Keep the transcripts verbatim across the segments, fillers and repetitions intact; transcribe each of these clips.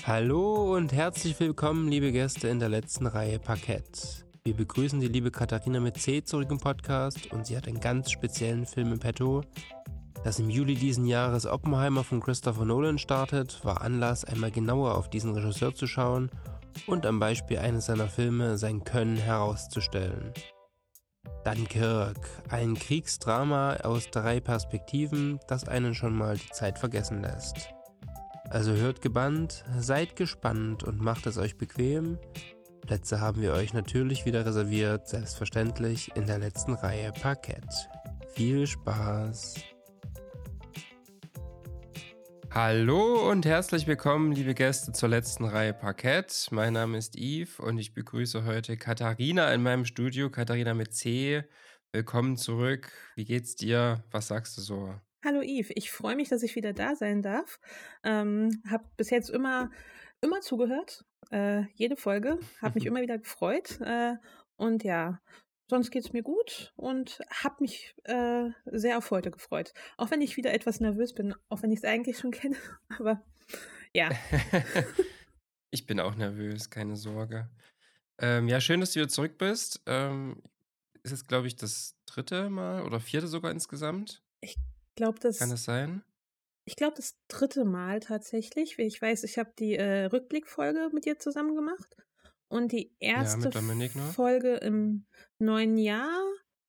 Hallo und herzlich willkommen, liebe Gäste in der letzten Reihe Parkett. Wir begrüßen die liebe Katharina mit C zurück im Podcast und sie hat einen ganz speziellen Film im Petto. Dass im Juli diesen Jahres Oppenheimer von Christopher Nolan startet, war Anlass, einmal genauer auf diesen Regisseur zu schauen und am Beispiel eines seiner Filme sein Können herauszustellen. Dunkirk, ein Kriegsdrama aus drei Perspektiven, das einen schon mal die Zeit vergessen lässt. Also hört gebannt, seid gespannt und macht es euch bequem. Plätze haben wir euch natürlich wieder reserviert, selbstverständlich in der letzten Reihe Parkett. Viel Spaß! Hallo und herzlich willkommen, liebe Gäste, zur letzten Reihe Parkett. Mein Name ist Yves und ich begrüße heute Katharina in meinem Studio. Katharina mit C. Willkommen zurück. Wie geht's dir? Was sagst du so? Hallo Yves, ich freue mich, dass ich wieder da sein darf. Ähm, habe bis jetzt immer, immer zugehört, äh, jede Folge, habe mich immer wieder gefreut äh, und ja, sonst geht es mir gut und habe mich äh, sehr auf heute gefreut. Auch wenn ich wieder etwas nervös bin, auch wenn ich es eigentlich schon kenne, aber ja. Ich bin auch nervös, keine Sorge. Ähm, ja, schön, dass du wieder zurück bist. Ähm, ist jetzt, glaube ich, das dritte Mal oder vierte sogar insgesamt. Ich glaube, Kann das, das sein? ich glaube, das dritte Mal tatsächlich. Ich weiß, ich habe die äh, Rückblickfolge mit dir zusammen gemacht. Und die Ja, erste mit Dominik noch. Folge im neuen Jahr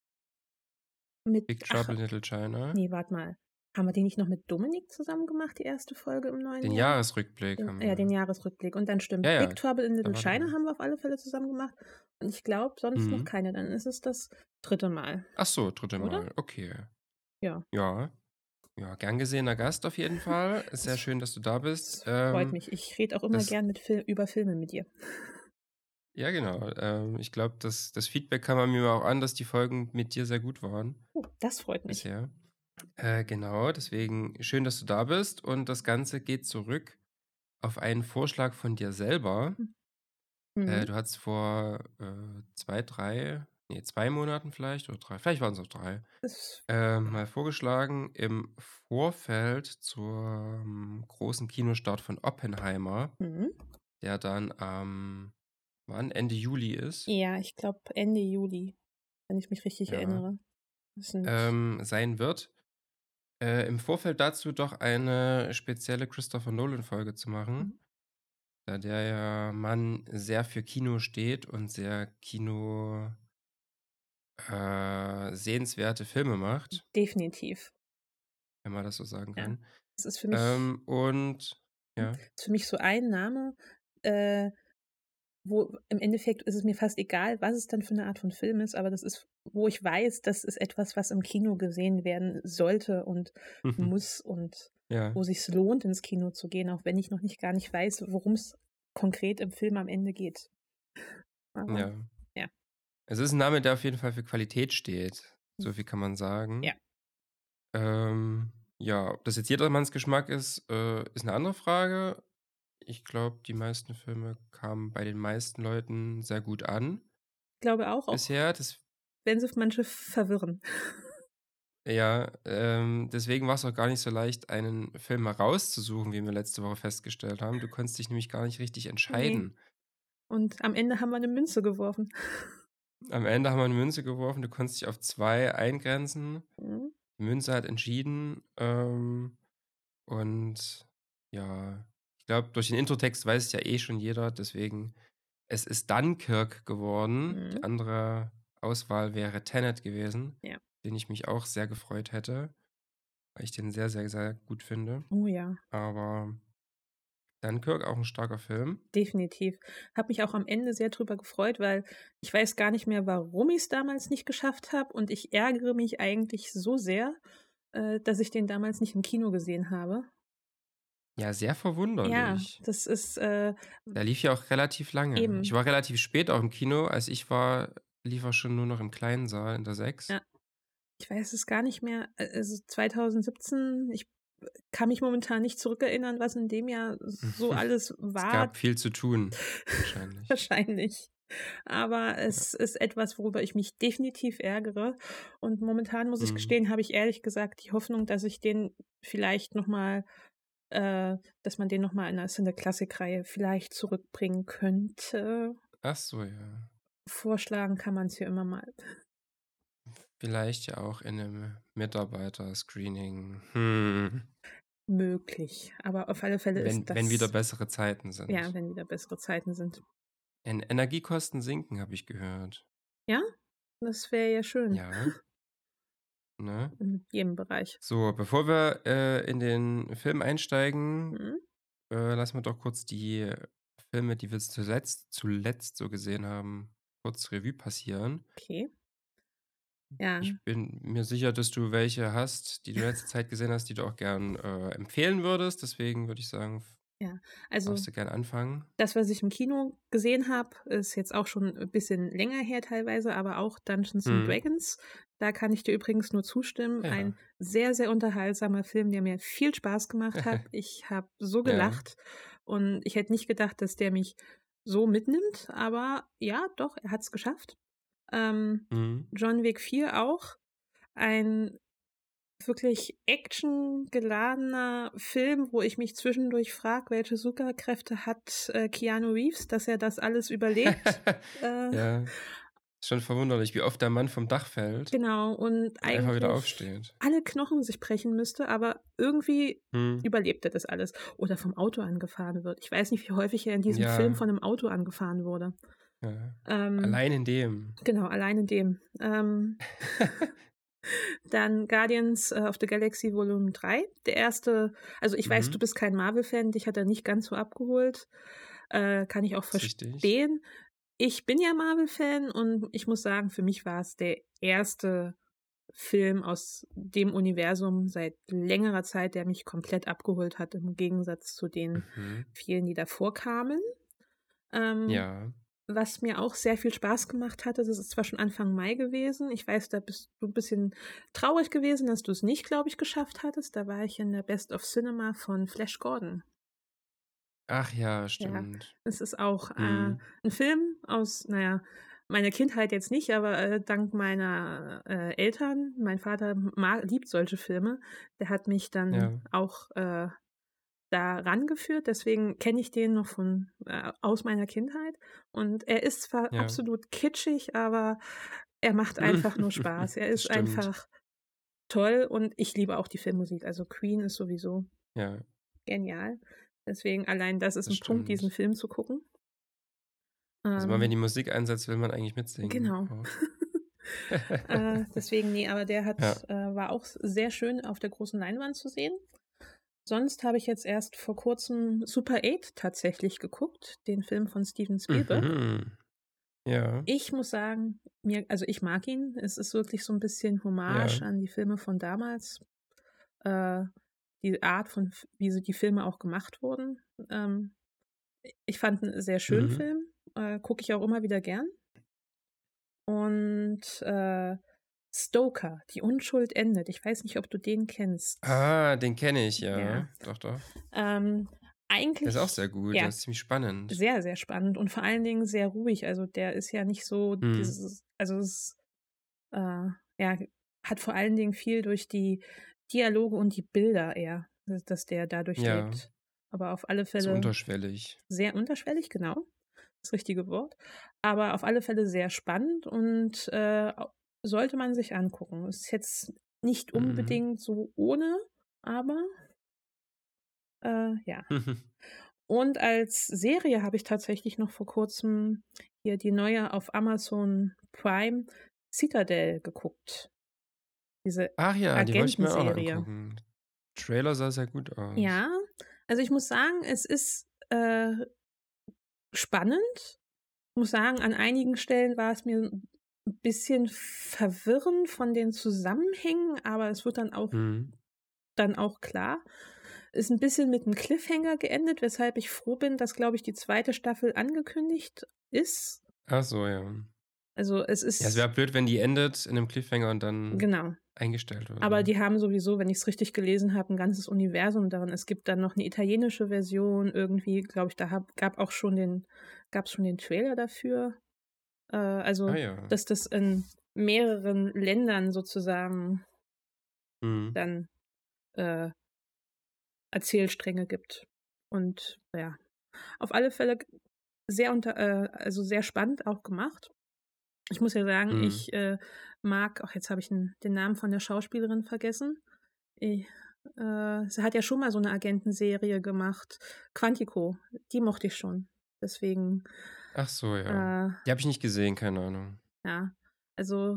mit. Big Ach, Trouble in Little China. nee, warte mal. Haben wir die nicht noch mit Dominik zusammen gemacht, die erste Folge im neuen Den Jahr? Jahresrückblick Den, haben ja, wir. den Jahresrückblick. Und dann stimmt, Ja, ja, Big Trouble in da Little war China dabei. haben wir auf alle Fälle zusammen gemacht. Und ich glaube, sonst noch Mhm. keine. Dann ist es das dritte Mal. Ach so, dritte Oder? Mal. Okay. Ja. Ja. Ja, gern gesehener Gast auf jeden Fall. Ist sehr Das- schön, dass du da bist. Das freut Ähm, mich. Ich rede auch immer das, gern mit Fil über Filme mit dir. ja, genau. Ähm, ich glaube, das, das Feedback kam bei mir auch an, dass die Folgen mit dir sehr gut waren Oh, das freut mich. bisher. Äh, genau, deswegen schön, dass du da bist. Und das Ganze geht zurück auf einen Vorschlag von dir selber. Mhm. Äh, du hattest vor äh, zwei, drei, nee, zwei Monaten vielleicht oder drei, vielleicht waren es auch drei, Das, äh, mal vorgeschlagen im Vorfeld zum großen Kinostart von Oppenheimer, mhm. der dann am, wann? Ende Juli ist, Ja, ich glaube Ende Juli, wenn ich mich richtig ja, erinnere. Das sind ähm, sein wird. Äh, im Vorfeld dazu doch eine spezielle Christopher Nolan-Folge zu machen, Mhm. da der ja Mann sehr für Kino steht und sehr Kino äh, sehenswerte Filme macht, definitiv. wenn man das so sagen Ja. kann. Das ist für mich, Ähm, und ja, ist für mich so ein Name, äh, wo im Endeffekt ist es mir fast egal, was es dann für eine Art von Film ist, aber das ist, wo ich weiß, das ist etwas, was im Kino gesehen werden sollte und muss und ja, wo sich lohnt, ins Kino zu gehen, auch wenn ich noch nicht gar nicht weiß, worum es konkret im Film am Ende geht. Aber ja. ja. Es ist ein Name, der auf jeden Fall für Qualität steht. So viel kann man sagen. Ja. Ähm, ja, ob das jetzt jedermanns Geschmack ist, äh, ist eine andere Frage. Ich glaube, die meisten Filme kamen bei den meisten Leuten sehr gut an Ich glaube auch, auch bisher. Das, wenn sie manche verwirren. ja, ähm, deswegen war es auch gar nicht so leicht, einen Film mal rauszusuchen, wie wir letzte Woche festgestellt haben. Du konntest dich nämlich gar nicht richtig Nee. entscheiden. Und am Ende haben wir eine Münze geworfen. Am Ende haben wir eine Münze geworfen, du konntest dich auf zwei eingrenzen. Mhm. Die Münze hat entschieden. Ähm, und ja, ich glaube, durch den Introtext weiß es ja eh schon jeder, deswegen, es ist Dunkirk geworden. Die Mhm. andere Auswahl wäre Tenet gewesen, Ja. den ich mich auch sehr gefreut hätte, weil ich den sehr, sehr, sehr gut finde. Oh ja. Aber Dunkirk auch ein starker Film. Definitiv. Habe mich auch am Ende sehr drüber gefreut, weil ich weiß gar nicht mehr, warum ich es damals nicht geschafft habe. Und ich ärgere mich eigentlich so sehr, äh, dass ich den damals nicht im Kino gesehen habe. Ja, sehr Ja, verwunderlich. das ist äh, Der lief ja auch relativ lange. Ich eben. war relativ spät auch im Kino. Als ich war, lief er schon nur noch im kleinen Saal in der sechs. Ja. Ich weiß es gar nicht mehr. Also zwanzig siebzehn, ich kann mich momentan nicht zurückerinnern, was in dem Jahr so alles Es war. gab viel zu tun, wahrscheinlich. Wahrscheinlich. Aber es Ja. ist etwas, worüber ich mich definitiv ärgere. Und momentan muss ich Mhm. gestehen, habe ich ehrlich gesagt die Hoffnung, dass ich den vielleicht nochmal äh, dass man den nochmal in eine Cineklassik-Reihe vielleicht zurückbringen könnte. Ach so, ja. Vorschlagen kann man es hier immer mal. Vielleicht ja auch in einem Mitarbeiter-Screening. Hm. Möglich. Aber auf alle Fälle ist Wenn, wenn wieder das, bessere Zeiten ja, sind. wenn wieder bessere Zeiten sind. En Energiekosten sinken, habe ich gehört. Ja, das wäre ja schön. Ja. Ne? In jedem Bereich. So, bevor wir äh, in den Film einsteigen, Mhm. äh, lassen wir doch kurz die Filme, die wir zuletzt, zuletzt so gesehen haben, kurz Revue passieren. Okay. Ja. Ich bin mir sicher, dass du welche hast, die du in letzter Zeit gesehen hast, die du auch gern äh, empfehlen würdest. Deswegen würde ich sagen, Ja, also darfst du gern anfangen. das, was ich im Kino gesehen habe, ist jetzt auch schon ein bisschen länger her teilweise, aber auch Dungeons and Hm. Dragons. Da kann ich dir übrigens nur zustimmen. Ja. Ein sehr, sehr unterhaltsamer Film, der mir viel Spaß gemacht hat. Ich habe so Ja. gelacht und ich hätte nicht gedacht, dass der mich so mitnimmt, aber ja, doch, er hat es geschafft. Ähm, Mhm. John Wick vier auch. Ein wirklich actiongeladener Film, wo ich mich zwischendurch frage, welche Superkräfte hat äh, Keanu Reeves, dass er das alles überlebt. äh, Ja. Ist schon verwunderlich, wie oft der Mann vom Dach fällt Genau, und und einfach wieder eigentlich aufsteht. alle Knochen sich brechen müsste, aber irgendwie Hm. überlebt er das alles. Oder vom Auto angefahren wird. Ich weiß nicht, wie häufig er in diesem Ja. Film von einem Auto angefahren wurde. Ja. Ähm, Allein in dem. Genau, allein in dem. Ähm, Dann Guardians äh, of the Galaxy Volume drei. Der erste, also ich weiß, Mhm. du bist kein Marvel-Fan, dich hat er nicht ganz so abgeholt. Äh, kann ich auch Ist richtig. verstehen. Ich bin ja Marvel-Fan und ich muss sagen, für mich war es der erste Film aus dem Universum seit längerer Zeit, der mich komplett abgeholt hat, im Gegensatz zu den Mhm. vielen, die davor kamen. Ähm, Ja. Was mir auch sehr viel Spaß gemacht hatte, das ist zwar schon Anfang Mai gewesen, ich weiß, da bist du ein bisschen traurig gewesen, dass du es nicht, glaube ich, geschafft hattest. Da war ich in der Best of Cinema von Flash Gordon. Ach ja, Ja, stimmt. es ist auch äh, Mhm. ein Film aus, naja, meiner Kindheit jetzt nicht, aber äh, dank meiner äh, Eltern, mein Vater mag, liebt solche Filme, der hat mich dann Ja. auch äh, da rangeführt, deswegen kenne ich den noch von äh, aus meiner Kindheit und er ist zwar Ja. absolut kitschig, aber er macht einfach nur Spaß. Er Das ist stimmt. einfach toll und ich liebe auch die Filmmusik. Also Queen ist sowieso Ja, genial. Deswegen allein das ist das ein Punkt, diesen stimmt. Film zu gucken. Also mal, wenn die Ähm, Musik einsetzt, will man eigentlich mitsingen. genau. Auch. äh, deswegen, nee, aber der hat, Ja. äh, war auch sehr schön auf der großen Leinwand zu sehen. Sonst habe ich jetzt erst vor kurzem Super acht tatsächlich geguckt, den Film von Steven Spielberg. Mhm. Ja. Ich muss sagen, mir, also ich mag ihn. Es ist wirklich so ein bisschen Hommage Ja. an die Filme von damals. Äh, die Art von, F- wie so die Filme auch gemacht wurden. Ähm, ich fand einen sehr schönen Mhm. Film. Äh, Gucke ich auch immer wieder gern. Und äh, Stoker, Die Unschuld endet. Ich weiß nicht, ob du den kennst. Ah, den kenne ich, ja. Ja. Doch, doch. Ähm, Der eigentlich. ist auch sehr gut. Ja, Der ist ziemlich spannend. sehr, sehr spannend und vor allen Dingen sehr ruhig. Also der ist ja nicht so Mhm. dieses, also es äh, ja, hat vor allen Dingen viel durch die Dialoge und die Bilder eher, dass, dass der dadurch Ja. lebt. Aber auf alle So Fälle unterschwellig. sehr unterschwellig, genau, das richtige Wort. Aber auf alle Fälle sehr spannend und äh, sollte man sich angucken. Ist jetzt nicht Mhm. unbedingt so ohne, aber äh, ja. Und als Serie habe ich tatsächlich noch vor kurzem hier die neue auf Amazon Prime Citadel geguckt. Diese Ach ja, die wollte ich mir auch noch Agentenserie. angucken. Trailer sah sehr gut aus. Ja, also ich muss sagen, es ist äh, spannend. Ich muss sagen, an einigen Stellen war es mir ein bisschen verwirrend von den Zusammenhängen, aber es wird dann auch, Mhm. dann auch klar. Ist ein bisschen mit einem Cliffhanger geendet, weshalb ich froh bin, dass, glaube ich, die zweite Staffel angekündigt ist. Ach so, ja. Also es Ja, es ist, wäre blöd, wenn die endet in einem Cliffhanger und dann genau. eingestellt wird. Aber ne? die haben sowieso, wenn ich es richtig gelesen habe, ein ganzes Universum darin. Es gibt dann noch eine italienische Version irgendwie, glaube ich, da hab, gab auch schon den, gab es schon den Trailer dafür. Äh, also, Ah ja. dass das in mehreren Ländern sozusagen Mhm. dann äh, Erzählstränge gibt. Und ja, auf alle Fälle sehr unter, äh, also sehr spannend auch gemacht. Ich muss ja sagen, Mhm. ich äh, mag, ach, jetzt habe ich den, den Namen von der Schauspielerin vergessen. Ich, äh, sie hat ja schon mal so eine Agentenserie gemacht. Quantico, die mochte ich schon. Deswegen, Ach so, ja. äh, Die habe ich nicht gesehen, keine Ahnung. ja, also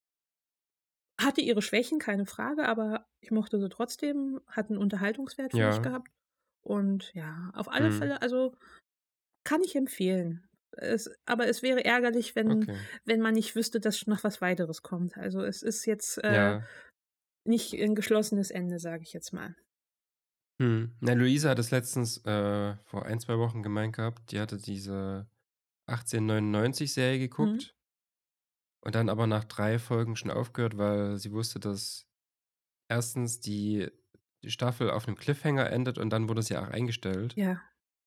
hatte ihre Schwächen, keine Frage, aber ich mochte sie trotzdem, hat einen Unterhaltungswert für mich Ja. gehabt. Und ja, auf alle Mhm. Fälle, also kann ich empfehlen. Es, aber es wäre ärgerlich, wenn, Okay. wenn man nicht wüsste, dass noch was weiteres kommt. Also es ist jetzt äh, Ja. nicht ein geschlossenes Ende, sage ich jetzt mal. Mhm. Na, Luisa hat es letztens äh, vor ein, zwei Wochen gemeint gehabt, die hatte diese achtzehnhundertneunundneunzig-Serie Mhm. geguckt und dann aber nach drei Folgen schon aufgehört, weil sie wusste, dass erstens die, die Staffel auf einem Cliffhanger endet und dann wurde sie auch eingestellt. Ja,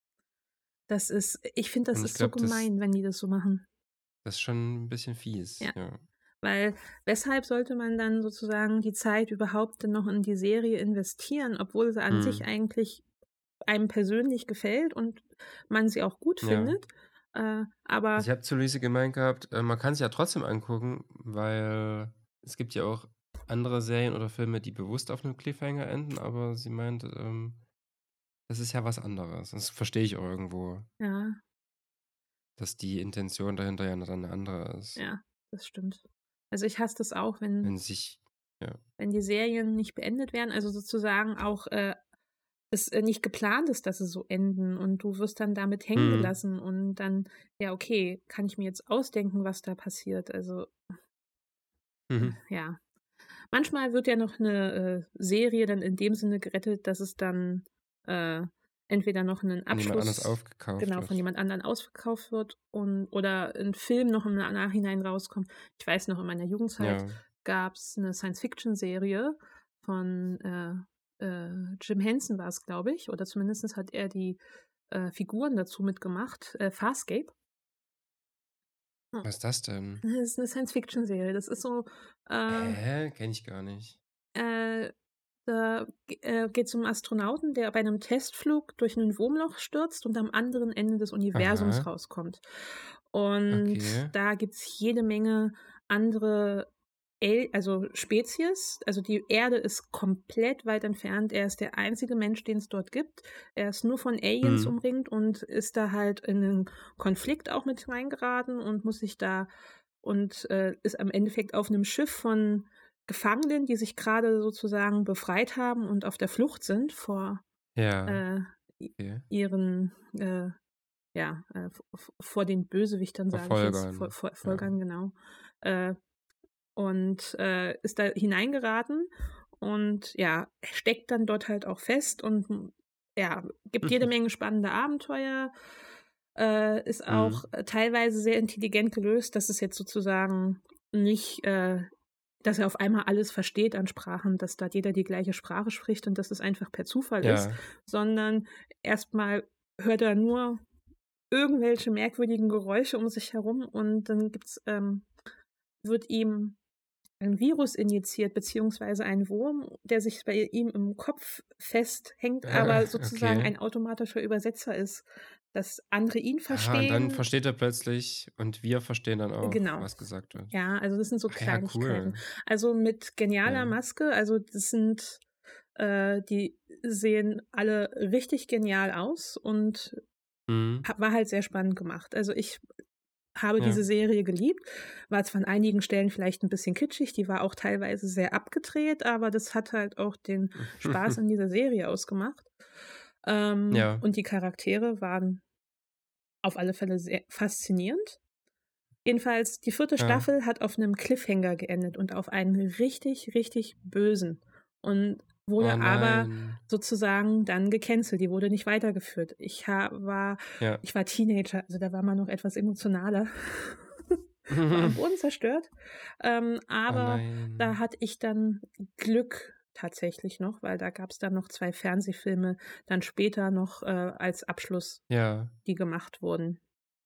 das ist, ich finde, das Und ich ist so glaube, das, gemein, wenn die das so machen. das ist schon ein bisschen fies. Ja, Ja. weil weshalb sollte man dann sozusagen die Zeit überhaupt denn noch in die Serie investieren, obwohl sie an sich Mhm. eigentlich einem persönlich gefällt und man sie auch gut Ja. findet. Äh, Also, aber ich habe zu Luise gemeint gehabt, äh, man kann es ja trotzdem angucken, weil es gibt ja auch andere Serien oder Filme, die bewusst auf 'nem Cliffhanger enden, aber sie meint, ähm, das ist ja was anderes. Das verstehe ich auch irgendwo, ja, dass die Intention dahinter ja dann 'ne andere ist. ja, das stimmt. Also ich hasse das auch, Wenn wenn, sich ja. wenn die Serien nicht beendet werden, also sozusagen auch äh, es äh, nicht geplant ist, dass sie so enden und du wirst dann damit hängen Mhm. gelassen und dann, ja, okay, kann ich mir jetzt ausdenken, was da passiert. Also Mhm. ja. Manchmal wird ja noch eine äh, Serie dann in dem Sinne gerettet, dass es dann äh, entweder noch einen Von jemand anders Abschluss, aufgekauft genau, von wird. jemand anderen ausverkauft wird und oder ein Film noch im Nachhinein rauskommt. Ich weiß noch, in meiner Jugendzeit Ja. gab es eine Science-Fiction-Serie von äh, äh, Jim Henson war es, glaube ich, oder zumindest hat er die äh, Figuren dazu mitgemacht, äh, Farscape. Hm. Was ist das denn? Das ist eine Science-Fiction-Serie. Das ist so, äh, Hä? Kenne ich gar nicht. äh, Da ge- äh, geht es um einen Astronauten, der bei einem Testflug durch ein Wurmloch stürzt und am anderen Ende des Universums Aha, rauskommt. Und okay. da gibt es jede Menge andere El also Spezies. Also die Erde ist komplett weit entfernt. Er ist der einzige Mensch, den es dort gibt. Er ist nur von Aliens Mhm. umringt und ist da halt in einen Konflikt auch mit reingeraten und muss sich da und äh, ist am Endeffekt auf einem Schiff von Gefangenen, die sich gerade sozusagen befreit haben und auf der Flucht sind vor Ja, äh, okay. ihren, äh, ja, äh, vor den Bösewichtern, sage ich jetzt, vor, Verfolgern. vor, Ja. Folgern, genau. Äh, und äh, ist da hineingeraten und ja, steckt dann dort halt auch fest und ja, gibt jede Menge spannende Abenteuer. Äh, ist auch Mhm. äh, teilweise sehr intelligent gelöst, dass es jetzt sozusagen nicht äh, dass er auf einmal alles versteht an Sprachen, dass da jeder die gleiche Sprache spricht und dass es einfach per Zufall ist, Ja. sondern erstmal hört er nur irgendwelche merkwürdigen Geräusche um sich herum und dann gibt's, ähm, wird ihm ein Virus injiziert, beziehungsweise ein Wurm, der sich bei ihm im Kopf festhängt, aber sozusagen Okay. ein automatischer Übersetzer ist, dass andere ihn Ah, und dann verstehen. versteht er plötzlich und wir verstehen dann auch, Genau. was gesagt wird. Ja, also das sind so Ach ja, Kleinigkeiten. cool. Also mit genialer Ja. Maske, also das sind, äh, die sehen alle richtig genial aus und Mhm. ha- war halt sehr spannend gemacht. Also ich habe Ja. diese Serie geliebt, war zwar an einigen Stellen vielleicht ein bisschen kitschig, die war auch teilweise sehr abgedreht, aber das hat halt auch den Spaß an dieser Serie ausgemacht. Ähm, Ja. und die Charaktere waren auf alle Fälle sehr faszinierend. Jedenfalls, die vierte Ja. Staffel hat auf einem Cliffhanger geendet und auf einen richtig, richtig bösen. Und Oh wurde aber nein. sozusagen dann gecancelt. Die wurde nicht weitergeführt. Ich ha war, Ja. ich war Teenager, also da war man noch etwas emotionaler. War am Boden zerstört. Ähm, Oh aber da nein. hatte ich dann Glück tatsächlich noch, weil da gab es dann noch zwei Fernsehfilme, dann später noch äh, als Abschluss, Ja. die gemacht wurden.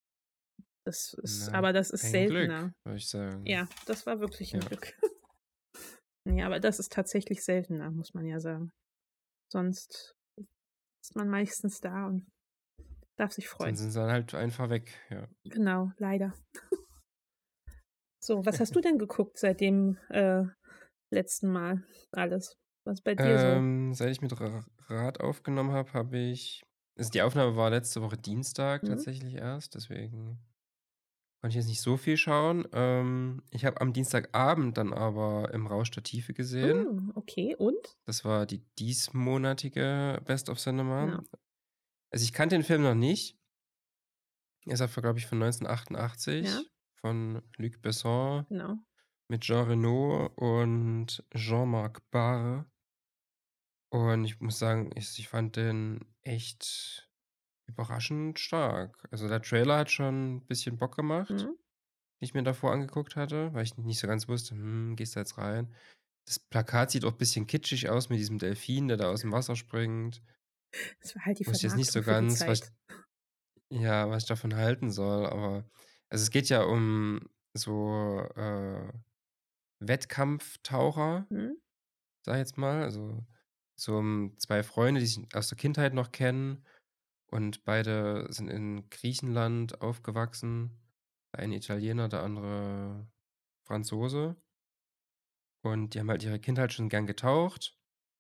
Das ist, Na, aber das ist ein Glück, seltener. würde ich sagen. Ja, das war wirklich ein Ja. Glück. Ja, aber das ist tatsächlich seltener, muss man ja sagen. Sonst ist man meistens da und darf sich Dann freuen. sind sie dann halt einfach weg, ja. Genau, leider. So, was hast du denn geguckt seit dem, äh, letzten Mal alles? Was ist bei dir so? Ähm, seit ich mit Ra Rad aufgenommen habe, habe ich also, die Aufnahme war letzte Woche Dienstag Mhm. tatsächlich erst, deswegen konnte ich jetzt nicht so viel schauen. Ähm, ich habe am Dienstagabend dann aber „Im Rausch der Tiefe“ gesehen. Hm, okay, und? Das war die diesmonatige Best of Cinema. Ja, Also, ich kannte den Film noch nicht. Er ist einfach, glaube ich, von ja, neunzehnhundertachtundachtzig von Luc Besson genau. mit Jean Reno und Jean-Marc Barr. Und ich muss sagen, ich ich fand den echt überraschend stark. Also, der Trailer hat schon 'n bisschen Bock gemacht, Mhm. den ich mir davor angeguckt hatte, weil ich nicht so ganz wusste: „Hm, gehst du jetzt rein?“ Das Plakat sieht auch bisschen kitschig aus mit diesem Delfin, der da aus'm Wasser springt. Das war halt die Wusste jetzt nicht Vermarktung so für die ganz, was Zeit. ich ja, was ich davon halten soll, aber also, es geht ja um so, äh, Wettkampftaucher, Mhm, sage ich jetzt mal. Also, so, um zwei Freunde, die sich aus der Kindheit noch kennen und beide sind in Griechenland aufgewachsen. Der eine Italiener, der andere Franzose. Und die haben halt ihre Kindheit schon gern getaucht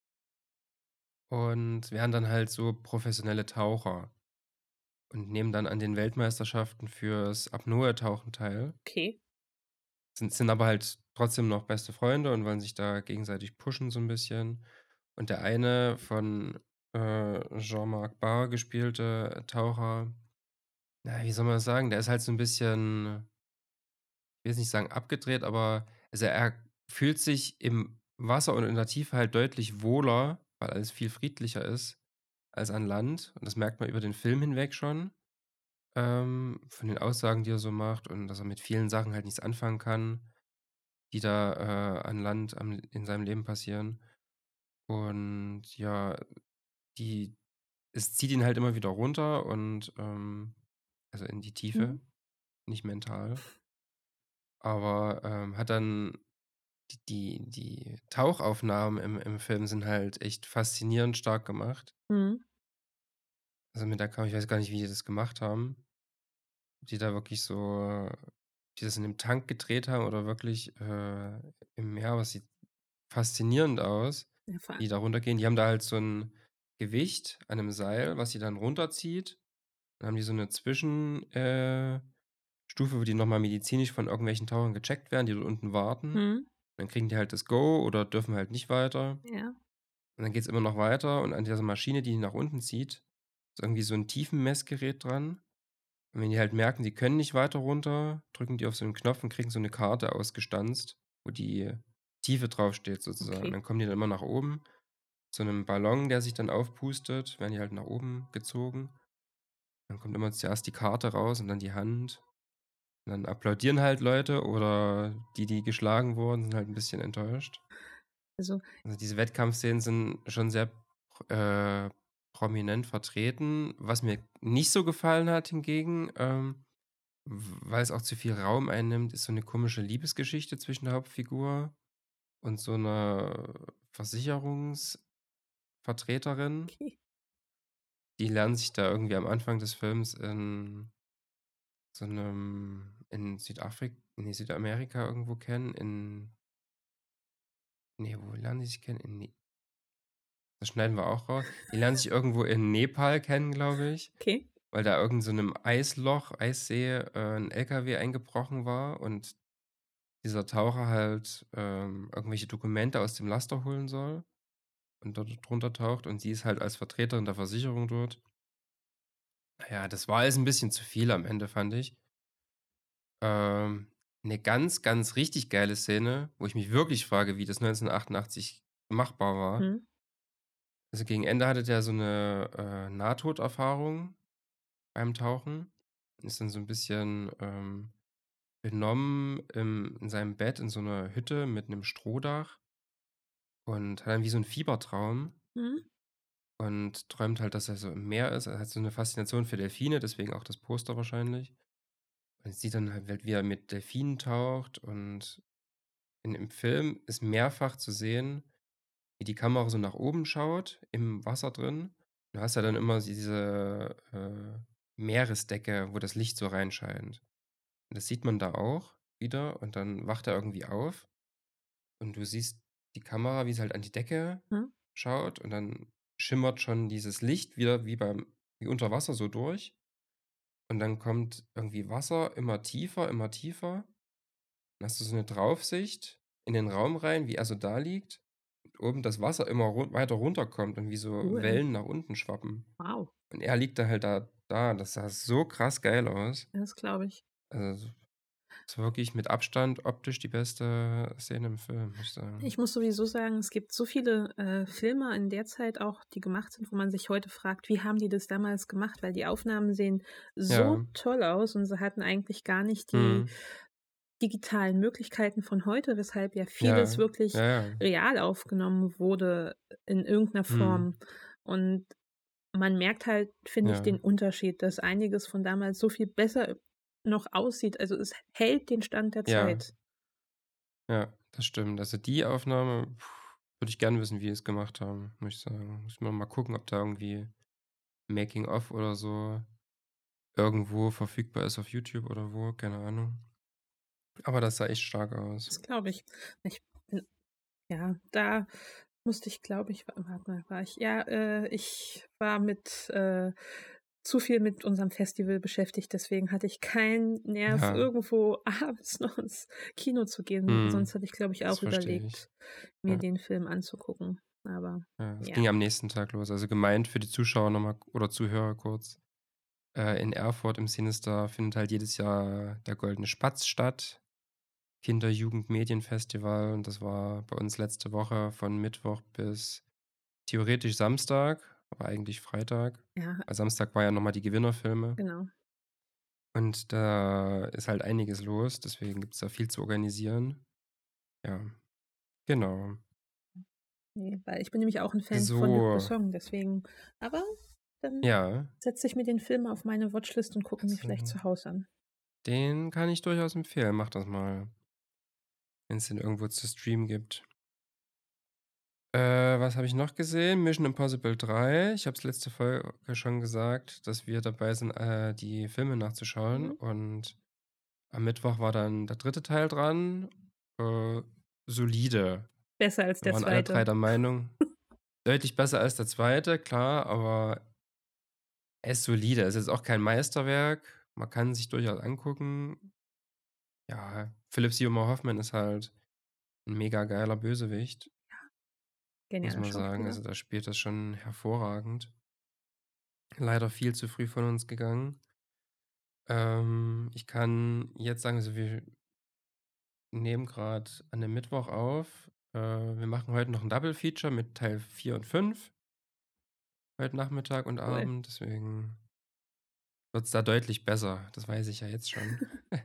und werden dann halt so professionelle Taucher und nehmen dann an den Weltmeisterschaften fürs Apnoe-Tauchen teil. okay. Sind sind aber halt trotzdem noch beste Freunde und wollen sich da gegenseitig pushen so 'n bisschen. Und der eine von, äh, Jean-Marc Barr gespielte Taucher, na, wie soll man das sagen? Der ist halt so 'n bisschen, ich will jetzt nicht sagen abgedreht, aber also, er fühlt sich im Wasser und in der Tiefe halt deutlich wohler, weil alles viel friedlicher ist als an Land. Und das merkt man über den Film hinweg schon, ähm, von den Aussagen, die er so macht und dass er mit vielen Sachen halt nichts anfangen kann, die da, äh, an Land am in seinem Leben passieren. Und ja, die es zieht ihn halt immer wieder runter und, ähm also, in die Mhm, Tiefe, nicht mental. Aber, ähm, hat dann die die die Tauchaufnahmen im im Film sind halt echt faszinierend stark gemacht. mhm, Also, mit der Kamera ich weiß gar nicht, wie die das gemacht haben. Ob die da wirklich so die das in 'nem Tank gedreht haben oder wirklich, äh, im Meer, aber es sieht faszinierend aus, ja, vor wie die da runtergehen. Die haben da halt so 'n Gewicht an 'nem Seil, was sie dann runterzieht. Dann haben die so 'ne Zwischen äh, Stufe, wo die noch mal medizinisch von irgendwelchen Tauchern gecheckt werden, die dort unten warten. mhm, Dann kriegen die halt das Go oder dürfen halt nicht weiter. ja, Und dann geht's immer noch weiter und an dieser Maschine, die die nach unten zieht, ist irgendwie so 'n Tiefenmessgerät dran. Und wenn die halt merken, die können nicht weiter runter, drücken die auf so 'nen Knopf und kriegen so 'ne Karte ausgestanzt, wo die Tiefe draufsteht sozusagen. okay. Dann kommen die dann immer nach oben, zu 'nem Ballon, der sich dann aufpustet, werden die halt nach oben gezogen. Dann kommt immer zuerst die Karte raus und dann die Hand. Und dann applaudieren halt Leute oder die, die geschlagen wurden, sind halt 'n bisschen enttäuscht. Also, Also, diese Wettkampfszenen sind schon sehr, äh, prominent vertreten. Was mir nicht so gefallen hat hingegen, ähm, w weil es auch zu viel Raum einnimmt, ist so 'ne komische Liebesgeschichte zwischen der Hauptfigur und so 'ner Versicherungsvertreterin. okay. Die lernen sich da irgendwie am Anfang des Films in so 'nem in Südafrik ne, Südamerika irgendwo kennen, in ne, wo lernen die sich kennen? In Ne das schneiden wir auch raus. Die lernen sich irgendwo in Nepal kennen, glaube ich, Okay. weil da irgend so 'nem Eisloch, Eissee, äh, 'n L K W eingebrochen war und dieser Taucher halt, ähm, irgendwelche Dokumente aus dem Laster holen soll und dort drunter taucht und sie ist halt als Vertreterin der Versicherung dort. Na ja, das war alles 'n bisschen zu viel am Ende, fand ich. Ähm, 'ne ganz, ganz richtig geile Szene, wo ich mich wirklich frage, wie das neunzehnhundertachtundachtzig machbar war. Mhm, Also, gegen Ende hatte der so 'ne, äh, Nahtoderfahrung beim Tauchen, ist dann so 'n bisschen, ähm, benommen im in seinem Bett in so 'ner Hütte mit 'nem Strohdach und hat dann wie so 'n Fiebertraum mhm, und träumt halt, dass er so im Meer ist. Er hat so 'ne Faszination für Delfine, deswegen auch das Poster wahrscheinlich. Und sieht dann halt, wie er mit Delfinen taucht und in im Film ist mehrfach zu sehen, wie die Kamera so nach oben schaut im Wasser drin Du hast ja dann immer diese, äh, Meeresdecke, wo das Licht so reinscheint. Und das sieht man da auch wieder und dann wacht er irgendwie auf und du siehst die Kamera, wie sie halt an die Decke Mhm. schaut und dann schimmert schon dieses Licht wieder wie beim wie unter Wasser so durch und dann kommt irgendwie Wasser immer tiefer, immer tiefer. Dann hast du so 'ne Draufsicht in den Raum rein, wie er so da liegt und oben das Wasser immer run weiter runterkommt und wie so Cool. Wellen nach unten schwappen. Wow. Und er liegt da halt da da. Das sah so krass geil aus. Das glaube ich. Also, ist wirklich mit Abstand optisch die beste Szene im Film, muss ich sagen. Ich muss sowieso sagen, es gibt so viele, äh, Filme in der Zeit auch, die gemacht sind, wo man sich heute fragt: „Wie haben die das damals gemacht?“ Weil die Aufnahmen sehen Ja. so toll aus und sie hatten eigentlich gar nicht die Mhm. digitalen Möglichkeiten von heute, weshalb ja vieles Ja. wirklich Ja, ja. real aufgenommen wurde in irgend 'ner Mhm. Form. Und man merkt halt, finde ich, den Ja. Unterschied, dass einiges von damals so viel besser noch aussieht. Also, es hält den Stand der Ja. Zeit. Ja, das stimmt. Also, die Aufnahme, würde ich gerne wissen, wie die es gemacht haben, muss ich sagen. Muss man mal gucken, ob da irgendwie Making of oder so irgendwo verfügbar ist auf YouTube oder wo, keine Ahnung. Aber das sah echt stark aus. Das glaube ich. Ich bin ja, da musste ich, glaube ich wa warte mal, war ich ja, äh, ich war mit äh, zu viel mit unserem Festival beschäftigt, deswegen hatte ich keinen Nerv, Ja. irgendwo abends noch ins Kino zu gehen. Mhm. Sonst hatte ich, glaube ich, Das auch verstehe ich. überlegt, mir Ja. den Film anzugucken. Aber Ja, es ja. ging am nächsten Tag los. Also, gemeint für die Zuschauer noch mal oder Zuhörer kurz. Äh, in Erfurt im CineStar findet halt jedes Jahr der Goldene Spatz statt. Kinder-Jugend-Medienfestival und das war bei uns letzte Woche von Mittwoch bis theoretisch Samstag, aber eigentlich Freitag. Ja. Weil Samstag war ja noch mal die Gewinnerfilme. Genau. Und da ist halt einiges los, deswegen gibt's da viel zu organisieren. Ja, genau. Ne, weil ich bin nämlich auch 'n Fan von Luc So. Besson, deswegen aber dann Ja. setze ich mir den Film auf meine Watchlist und gucke ihn mir vielleicht Also zu Hause an. den kann ich durchaus empfehlen. Mach das mal. Wenn's den irgendwo zu streamen gibt. Äh, was habe ich noch gesehen? Mission Impossible drei. Ich habe es letzte Folge schon gesagt, dass wir dabei sind, äh, die Filme nachzuschauen Mhm. und am Mittwoch war dann der dritte Teil dran. Äh, solide. Besser als Wir der waren alle zweite. drei der Meinung deutlich besser als der zweite, klar, aber er ist solide. Es ist auch kein Meisterwerk. Man kann sich durchaus angucken. Ja, Philipp Seymour Hoffman ist halt 'n mega geiler Bösewicht. Ja. Muss Genialer man sagen. Schauspieler. Also, der spielt das schon hervorragend. Leider viel zu früh von uns gegangen. Ähm, ich kann jetzt sagen, also, wir nehmen grad an 'nem Mittwoch auf. Äh, wir machen heute noch 'n Double Feature mit Teil vier und fünf heute Nachmittag und Cool. Abend, deswegen wird's da deutlich besser. Das weiß ich ja jetzt schon.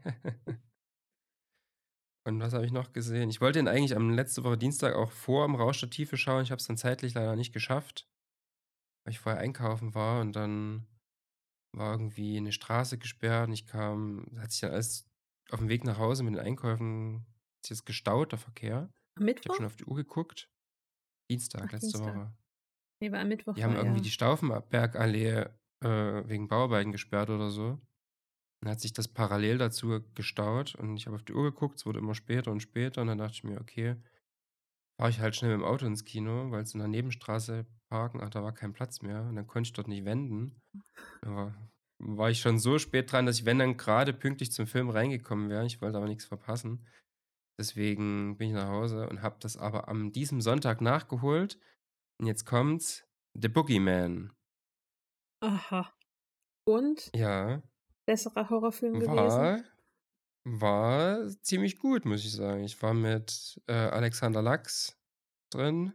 Und was habe ich noch gesehen? Ich wollte ihn eigentlich am letzte Woche Dienstag auch vorm Rausch der Tiefe schauen. Ich habe es dann zeitlich leider nicht geschafft, weil ich vorher einkaufen war und dann war irgendwie 'ne Straße gesperrt und ich kam hat sich dann alles aufm Weg nach Hause mit den Einkäufen hat sich das gestaut, der Verkehr. Am Ich habe schon Mittwoch? auf die Uhr geguckt. Dienstag, Ach, letzte Dienstag. Woche. Ne, weil am Mittwoch Die haben war irgendwie ja die Stauffenbergallee, äh, wegen Bauarbeiten gesperrt oder so. Dann hat sich das parallel dazu gestaut und ich habe auf die Uhr geguckt, es wurde immer später und später und dann dachte ich mir: „Okay, fahre ich halt schnell mit'm Auto ins Kino“, weil's in der Nebenstraße parken ach, da war kein Platz mehr und dann konnte ich dort nicht wenden. Da war war ich schon so spät dran, dass ich, wenn dann grade pünktlich zum Film reingekommen wäre. Ich wollte aber nix verpassen. Deswegen bin ich nach Hause und habe das aber am diesem Sonntag nachgeholt und jetzt kommt's: „The Boogeyman“. Aha. Und? Ja. Besserer Horrorfilm gewesen? War war ziemlich gut, muss ich sagen. Ich war mit, äh, Alexander Lacks drin.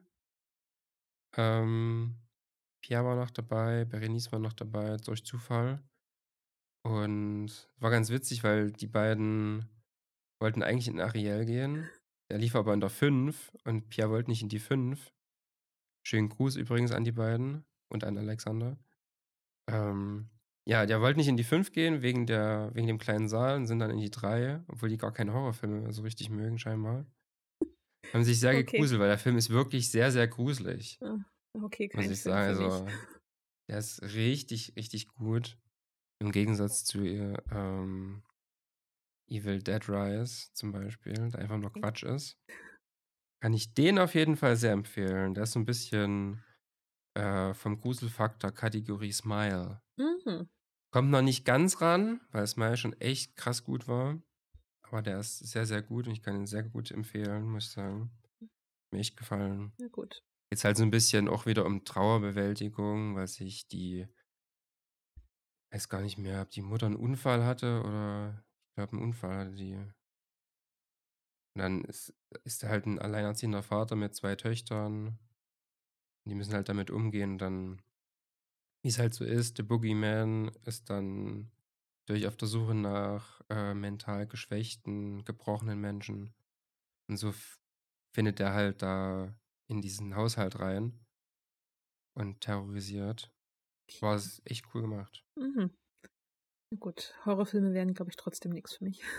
Ähm, Pierre war noch dabei, Berenice war noch dabei, durch Zufall. Und war ganz witzig, weil die beiden wollten eigentlich in Ariel gehen. Der lief aber in der fünf und Pierre wollte nicht in die fünf. Schönen Gruß übrigens an die beiden und an Alexander. Ähm, ja, der wollte nicht in die fünf gehen wegen der wegen dem kleinen Saal und sind dann in die drei, obwohl die gar keine Horrorfilme so richtig mögen scheinbar. Haben sich sehr Okay. gegruselt, weil der Film ist wirklich sehr, sehr gruselig. Ah, okay, Muss kein ich Film sagen, für mich. also Der ist richtig, richtig gut. Im Gegensatz zu ihr, ähm, Evil Dead Rise zum Beispiel, der einfach nur Okay. Quatsch ist. Kann ich den auf jeden Fall sehr empfehlen. Der ist so ein bisschen, äh, vom Gruselfaktor Kategorie Smile. Mhm. Kommt noch nicht ganz ran, weil Smile schon echt krass gut war, aber der ist sehr, sehr gut und ich kann ihn sehr gut empfehlen, muss ich sagen. Mir echt gefallen. Na gut. Jetzt halt so ein bisschen auch wieder um Trauerbewältigung, weil sich die weiß gar nicht mehr, ob die Mutter 'n Unfall hatte oder ich glaube 'n Unfall hatte die. Und dann ist ist er halt 'n alleinerziehender Vater mit zwei Töchtern. Die müssen halt damit umgehen und dann, wie's halt so ist, der Boogeyman ist dann natürlich auf der Suche nach, äh, mental geschwächten, gebrochenen Menschen. Und so f findet er halt da in diesen Haushalt rein und terrorisiert. War Okay. s echt cool gemacht. Mhm. Na gut. Horrorfilme wären, glaube ich, trotzdem nichts für mich.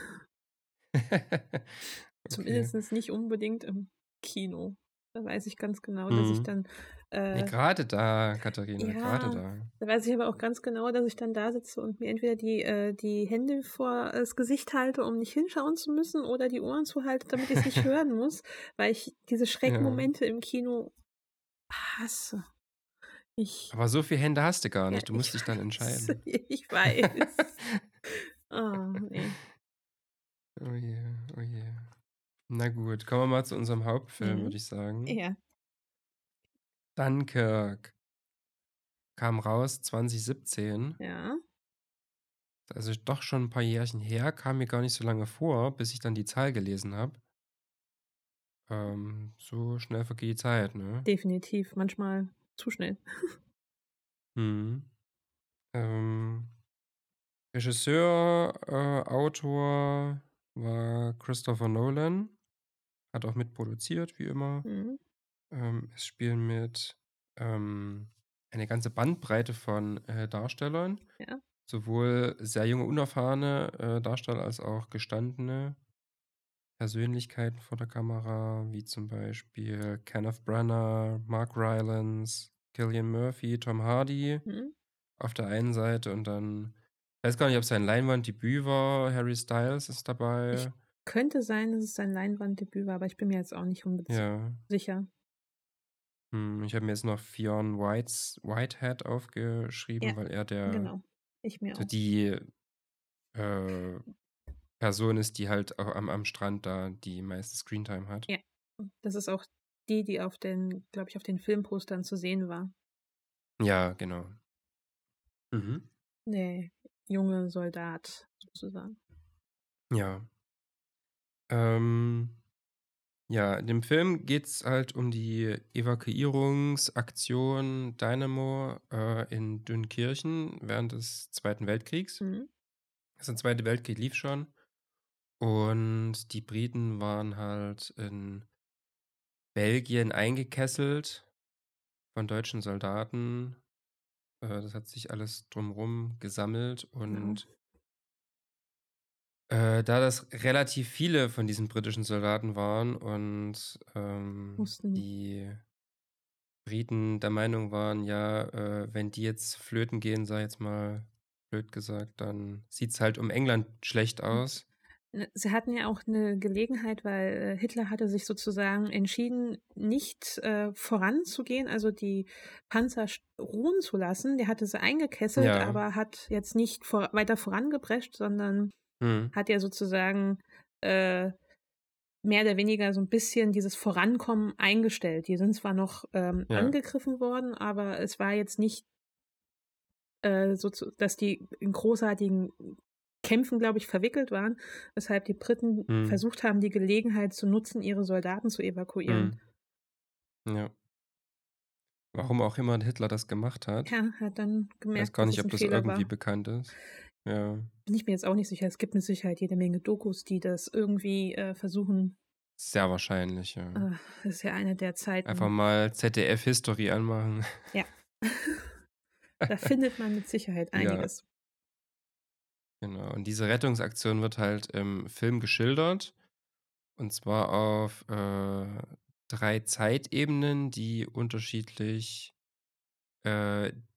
Okay. Zumindest nicht unbedingt im Kino. Da weiß ich ganz genau, dass ich Mhm. dann, Ne, äh grade da, Katharina, grade ja, da. da weiß ich aber auch ganz genau, dass ich dann da sitze und mir entweder die, äh, die Hände vor das Gesicht halte, um nicht hinschauen zu müssen, oder die Ohren zuhalte, damit ich es nicht hören muss, weil ich diese Ja. Schreckmomente im Kino hasse. Ich Aber so viel Hände hast du gar Ja, nicht. Du ich musst dich dann weiß. entscheiden. Ich weiß. Oh, ne. Oh je, oh je. Na gut, kommen wir mal zu unserem Hauptfilm, würde Mhm. ich sagen. Ja. Dunkirk kam raus zwanzig siebzehn. Ja. Also doch schon ein paar Jährchen her, kam mir gar nicht so lange vor, bis ich dann die Zahl gelesen habe. Ähm, so schnell vergeht die Zeit, ne? Definitiv. Manchmal zu schnell. Mhm. Ähm, Regisseur, äh, Autor war Christopher Nolan, hat auch mitproduziert, wie immer. Mhm. Ähm, es spielen mit, ähm, eine ganze Bandbreite von, äh, Darstellern, Ja. sowohl sehr junge, unerfahrene, äh, Darsteller als auch gestandene Persönlichkeiten vor der Kamera, wie zum Beispiel Kenneth Branagh, Mark Rylance, Cillian Murphy, Tom Hardy Mhm. auf der einen Seite und dann weiß gar nicht, ob es sein Leinwanddebüt war, Harry Styles ist Ich dabei. könnte sein, dass es sein Leinwanddebüt war, aber ich bin mir jetzt auch nicht unbez Ja, sicher. hm, ich habe mir jetzt noch Fionn Whites Whitehead Ja, aufgeschrieben, weil er der genau. Ich mir so auch. die, äh, Person ist, die halt au am am Strand da die meiste Screentime hat. Ja. Das ist auch die, die auf den glaube ich, auf den Filmpostern zu sehen war. Ja, genau. Mhm. Der junge Soldat sozusagen. Ja. Ähm, ja, in dem Film geht's halt um die Evakuierungsaktion Dynamo, äh, in Dünkirchen während des Zweiten Weltkriegs. Mhm. Also, der Zweite Weltkrieg lief schon und die Briten waren halt in Belgien eingekesselt von deutschen Soldaten. Äh, das hat sich alles drumrum gesammelt Genau. und, äh, da das relativ viele von diesen britischen Soldaten waren und, ähm, Mussten die Briten der Meinung waren, ja, äh, wenn die jetzt flöten gehen, sage ich jetzt mal blöd gesagt, dann sieht's halt um England schlecht aus. Ne, sie hatten ja auch 'ne Gelegenheit, weil, äh, Hitler hatte sich sozusagen entschieden, nicht, äh, voranzugehen, also die Panzer sch ruhen zu lassen. Der hatte sie eingekesselt, Ja, aber hat jetzt nicht vor weiter vorangeprescht, sondern mhm, hat ja sozusagen, äh, mehr oder weniger so 'n bisschen dieses Vorankommen eingestellt. Die sind zwar noch, ähm, ja, angegriffen worden, aber es war jetzt nicht, äh, so zu dass die in großartigen Kämpfen, glaube ich, verwickelt waren, weshalb die Briten mhm, versucht haben, die Gelegenheit zu nutzen, ihre Soldaten zu evakuieren. mhm, ja. Warum auch immer Hitler das gemacht hat. Ja, hat dann Weiß gemerkt, gar dass nicht, es ob 'n das Fehler irgendwie war. bekannt ist. Ja, Bin ich mir jetzt auch nicht sicher. Es gibt mit Sicherheit jede Menge Dokus, die das irgendwie, äh, versuchen. sehr wahrscheinlich, ja. Äh, das ist ja eine der Einfach Zeiten. mal Z D F History anmachen. Ja. Da findet man mit Sicherheit Ja, einiges. genau. Und diese Rettungsaktion wird halt im Film geschildert, und zwar auf, äh, drei Zeitebenen, die unterschiedlich, äh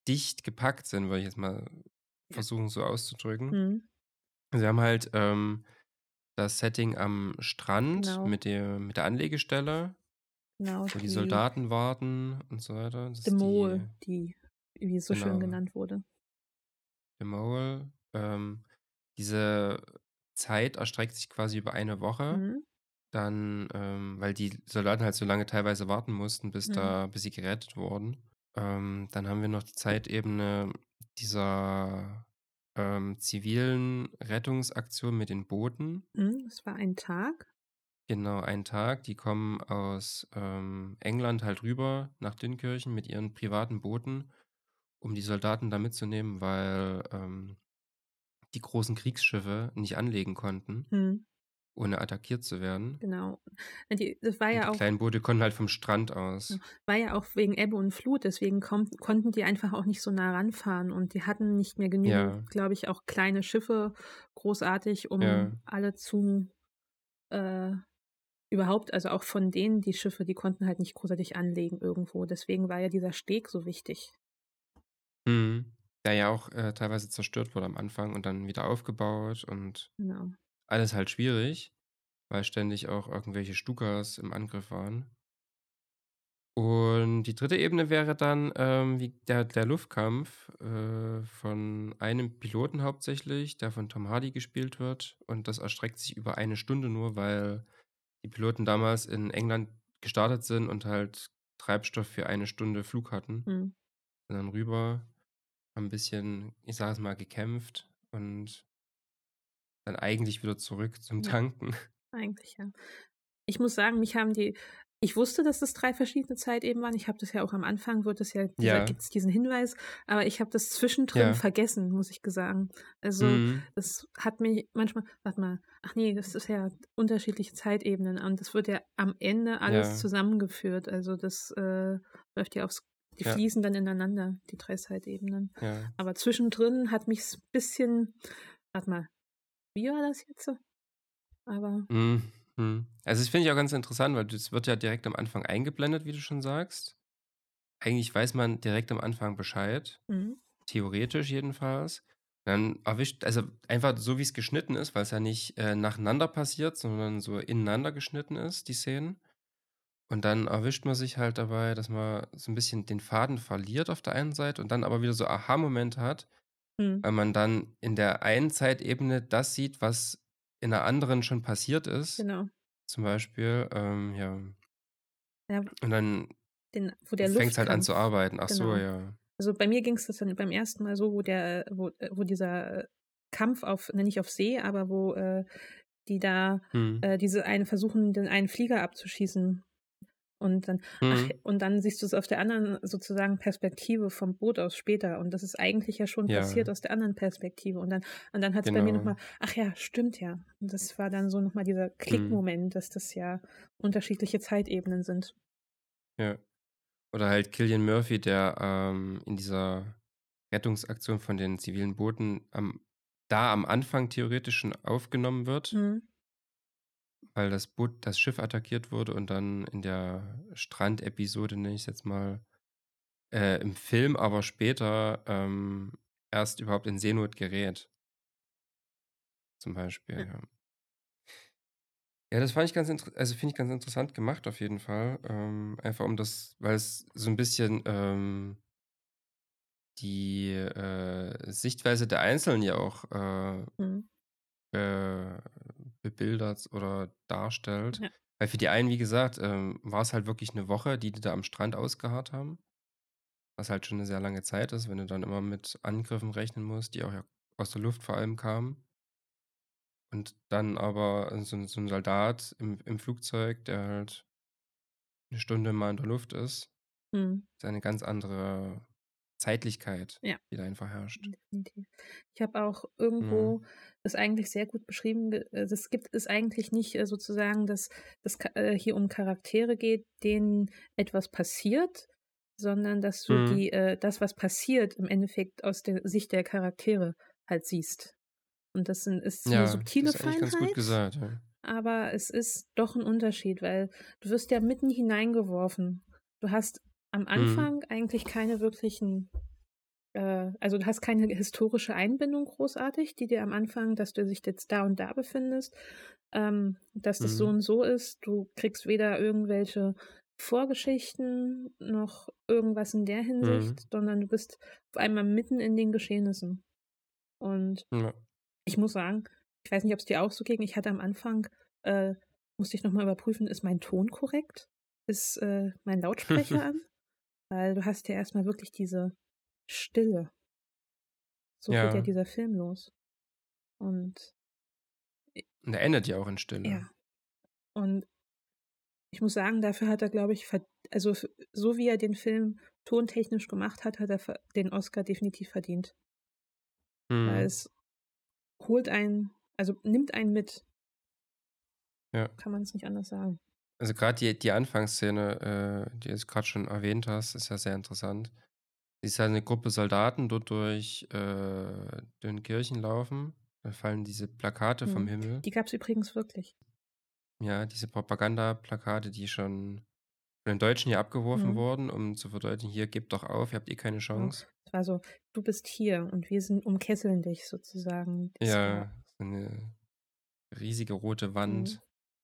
dicht gepackt sind, würde ich jetzt mal Ja. versuchen, so auszudrücken. Mhm. Sie haben halt, ähm, das Setting am Strand Genau, mit der mit der Anlegestelle, genau, wo die die Soldaten warten und so weiter. Das The ist die Mole, die wie es so schön genau, genannt wurde. The Mole. Ähm, diese Zeit erstreckt sich quasi über eine Woche. Mhm. Dann, ähm weil die Soldaten halt so lange teilweise warten mussten, bis Mhm. da bis sie gerettet wurden. Ähm, dann haben wir noch die Zeitebene dieser, ähm, zivilen Rettungsaktion mit den Booten. Mhm. Es war ein Tag. Genau, einen Tag. Die kommen aus, ähm, England halt rüber nach Dinnkirchen mit ihren privaten Booten, um die Soldaten da mitzunehmen, weil, ähm, die großen Kriegsschiffe nicht anlegen konnten, Mhm. ohne attackiert zu werden. Genau. Äh, die das war Und ja die auch kleinen Boote konnten halt vom Strand ja, aus. war ja auch wegen Ebbe und Flut, deswegen kommt konnten die einfach auch nicht so nah ranfahren und die hatten nicht mehr genügend, Ja, glaube ich, auch kleine Schiffe großartig, ja. um alle zu äh, überhaupt also auch von denen die Schiffe, die konnten halt nicht großartig anlegen irgendwo. Deswegen war ja dieser Steg so wichtig. Mhm. Der ja auch, äh, teilweise zerstört wurde am Anfang und dann wieder aufgebaut und Genau. alles halt schwierig, weil ständig auch irgendwelche Stukas im Angriff waren. Und die dritte Ebene wäre dann, ähm, wie der der Luftkampf, äh, von einem Piloten hauptsächlich, der von Tom Hardy gespielt wird. Und das erstreckt sich über eine Stunde nur, weil die Piloten damals in England gestartet sind und halt Treibstoff für eine Stunde Flug hatten. Mhm. Sind dann rüber, haben 'n bisschen, ich sage es mal, gekämpft und dann eigentlich wieder zurück zum Ja, Tanken. eigentlich ja. Ich muss sagen, mich haben die ich wusste, dass das drei verschiedene Zeitebenen waren. Ich habe das ja auch am Anfang wird das ja dieser Ja, gibt's diesen Hinweis, aber ich habe das zwischendrin ja. vergessen, muss ich sagen. Also, Mhm. das hat mich manchmal warte mal, ach ne, das ist ja unterschiedliche Zeitebenen und das wird ja am Ende alles Ja, zusammengeführt. Also, das, äh, läuft ja aufs die ja, fließen dann ineinander, die drei Zeitebenen. ja. Aber zwischendrin hat mich's bisschen warte mal, wie war das jetzt? Aber Mhm, mhm. Also, das finde ich auch ganz interessant, weil das wird ja direkt am Anfang eingeblendet, wie du schon sagst. Eigentlich weiß man direkt am Anfang Bescheid, mhm, theoretisch jedenfalls. Dann erwischt also, einfach so, wie es geschnitten ist, weil es ja nicht, äh, nacheinander passiert, sondern so ineinander geschnitten ist, die Szenen. Und dann erwischt man sich halt dabei, dass man so ein bisschen den Faden verliert auf der einen Seite und dann aber wieder so Aha-Momente hat, mhm, weil man dann in der einen Zeitebene das sieht, was in der anderen schon passiert ist, genau. zum Beispiel, ähm, ja. Ja, Und dann den wo der fängt's halt an zu Luftkampf arbeiten. Ach so, genau. ja. Also, bei mir ging's das dann beim ersten Mal so, wo der wo äh, wo dieser, äh, Kampf auf ne, nicht auf See, aber wo, äh, die da, Mhm. äh, diese eine versuchen, den einen Flieger abzuschießen und dann ach, Mhm. und dann siehst du's auf der anderen sozusagen Perspektive vom Boot aus später und das ist eigentlich ja schon passiert Ja, aus der anderen Perspektive und dann und dann hat's bei mir noch genau. mal ach ja, stimmt ja. Und das war dann so noch mal dieser Mhm. Klickmoment, dass das ja unterschiedliche Zeitebenen sind. Ja. Oder halt Cillian Murphy, der, ähm, in dieser Rettungsaktion von den zivilen Booten am da am Anfang theoretisch schon aufgenommen wird, Mhm. weil das Boot das Schiff attackiert wurde und dann in der Strandepisode, nenne ich's jetzt mal, äh, im Film aber später, ähm, erst überhaupt in Seenot gerät, zum Beispiel, Ja. ja. Ja, das fand ich ganz intere also, finde ich ganz interessant gemacht auf jeden Fall, ähm, einfach um das weil es so 'n bisschen, ähm, die, äh, Sichtweise der Einzelnen ja auch, äh, Mhm. äh, bebildert oder darstellt. Ja. Weil für die einen, wie gesagt, ähm, war's halt wirklich 'ne Woche, die die da am Strand ausgeharrt haben, was halt schon 'ne sehr lange Zeit ist, wenn du dann immer mit Angriffen rechnen musst, die auch ja aus der Luft vor allem kamen. Und dann aber so 'n so 'n Soldat im im Flugzeug, der halt 'ne Stunde mal in der Luft ist. Mhm. Ist eine ganz andere Zeitlichkeit, Ja, die da einfach herrscht. definitiv. Ich habe auch Mhm. irgendwo das eigentlich sehr gut beschrieben, ge also, es gibt es eigentlich nicht, äh, sozusagen, dass das ka äh, hier um Charaktere geht, denen etwas passiert, sondern dass du Mhm. die äh, das, was passiert, im Endeffekt aus der Sicht der Charaktere halt siehst. Und das sind ist so 'ne Ja, subtile das ist eigentlich ganz gut Feinheit, gesagt, ja. aber es ist doch 'n Unterschied, weil du wirst ja mitten hineingeworfen. Du hast am Mhm. Anfang eigentlich keine wirklichen äh, also du hast keine historische Einbindung großartig, die dir am Anfang, dass du dich jetzt da und da befindest, ähm, dass das so Mhm. und so ist. Du kriegst weder irgendwelche Vorgeschichten noch irgendwas in der Mhm. Hinsicht, sondern du bist auf einmal mitten in den Geschehnissen. Und Ja. ich muss sagen, ich weiß nicht, ob es dir auch so ging. Ich hatte am Anfang, äh, musste ich nochmal überprüfen, ist mein Ton korrekt? Ist äh, mein Lautsprecher an? Weil du hast ja erstmal wirklich diese Stille. So geht ja Ja. dieser Film los. Und Und er endet ja auch in Stille. ja, und ich muss sagen, dafür hat er, glaube ich, ver also f so wie er den Film tontechnisch gemacht hat, hat er ver den Oscar definitiv verdient. Weil Mhm. es holt einen, also nimmt einen mit, Ja. kann man es nicht anders sagen. Also gerade die die Anfangsszene, äh, die du jetzt grad schon erwähnt hast, ist ja sehr interessant. Siehst halt 'ne Gruppe Soldaten dort durch, äh, Dünkirchen laufen. Da fallen diese Plakate vom Mhm. Himmel. Die gab's übrigens wirklich. Ja, diese Propagandaplakate, die schon von den Deutschen hier abgeworfen Mhm. wurden, um zu verdeutlichen: „Hier, gebt doch auf, ihr habt eh keine Genau. Chance.“ Es war so: „Du bist hier und wir sind umkesseln dich“, sozusagen. Das war Ja, so 'ne riesige rote mhm. Wand,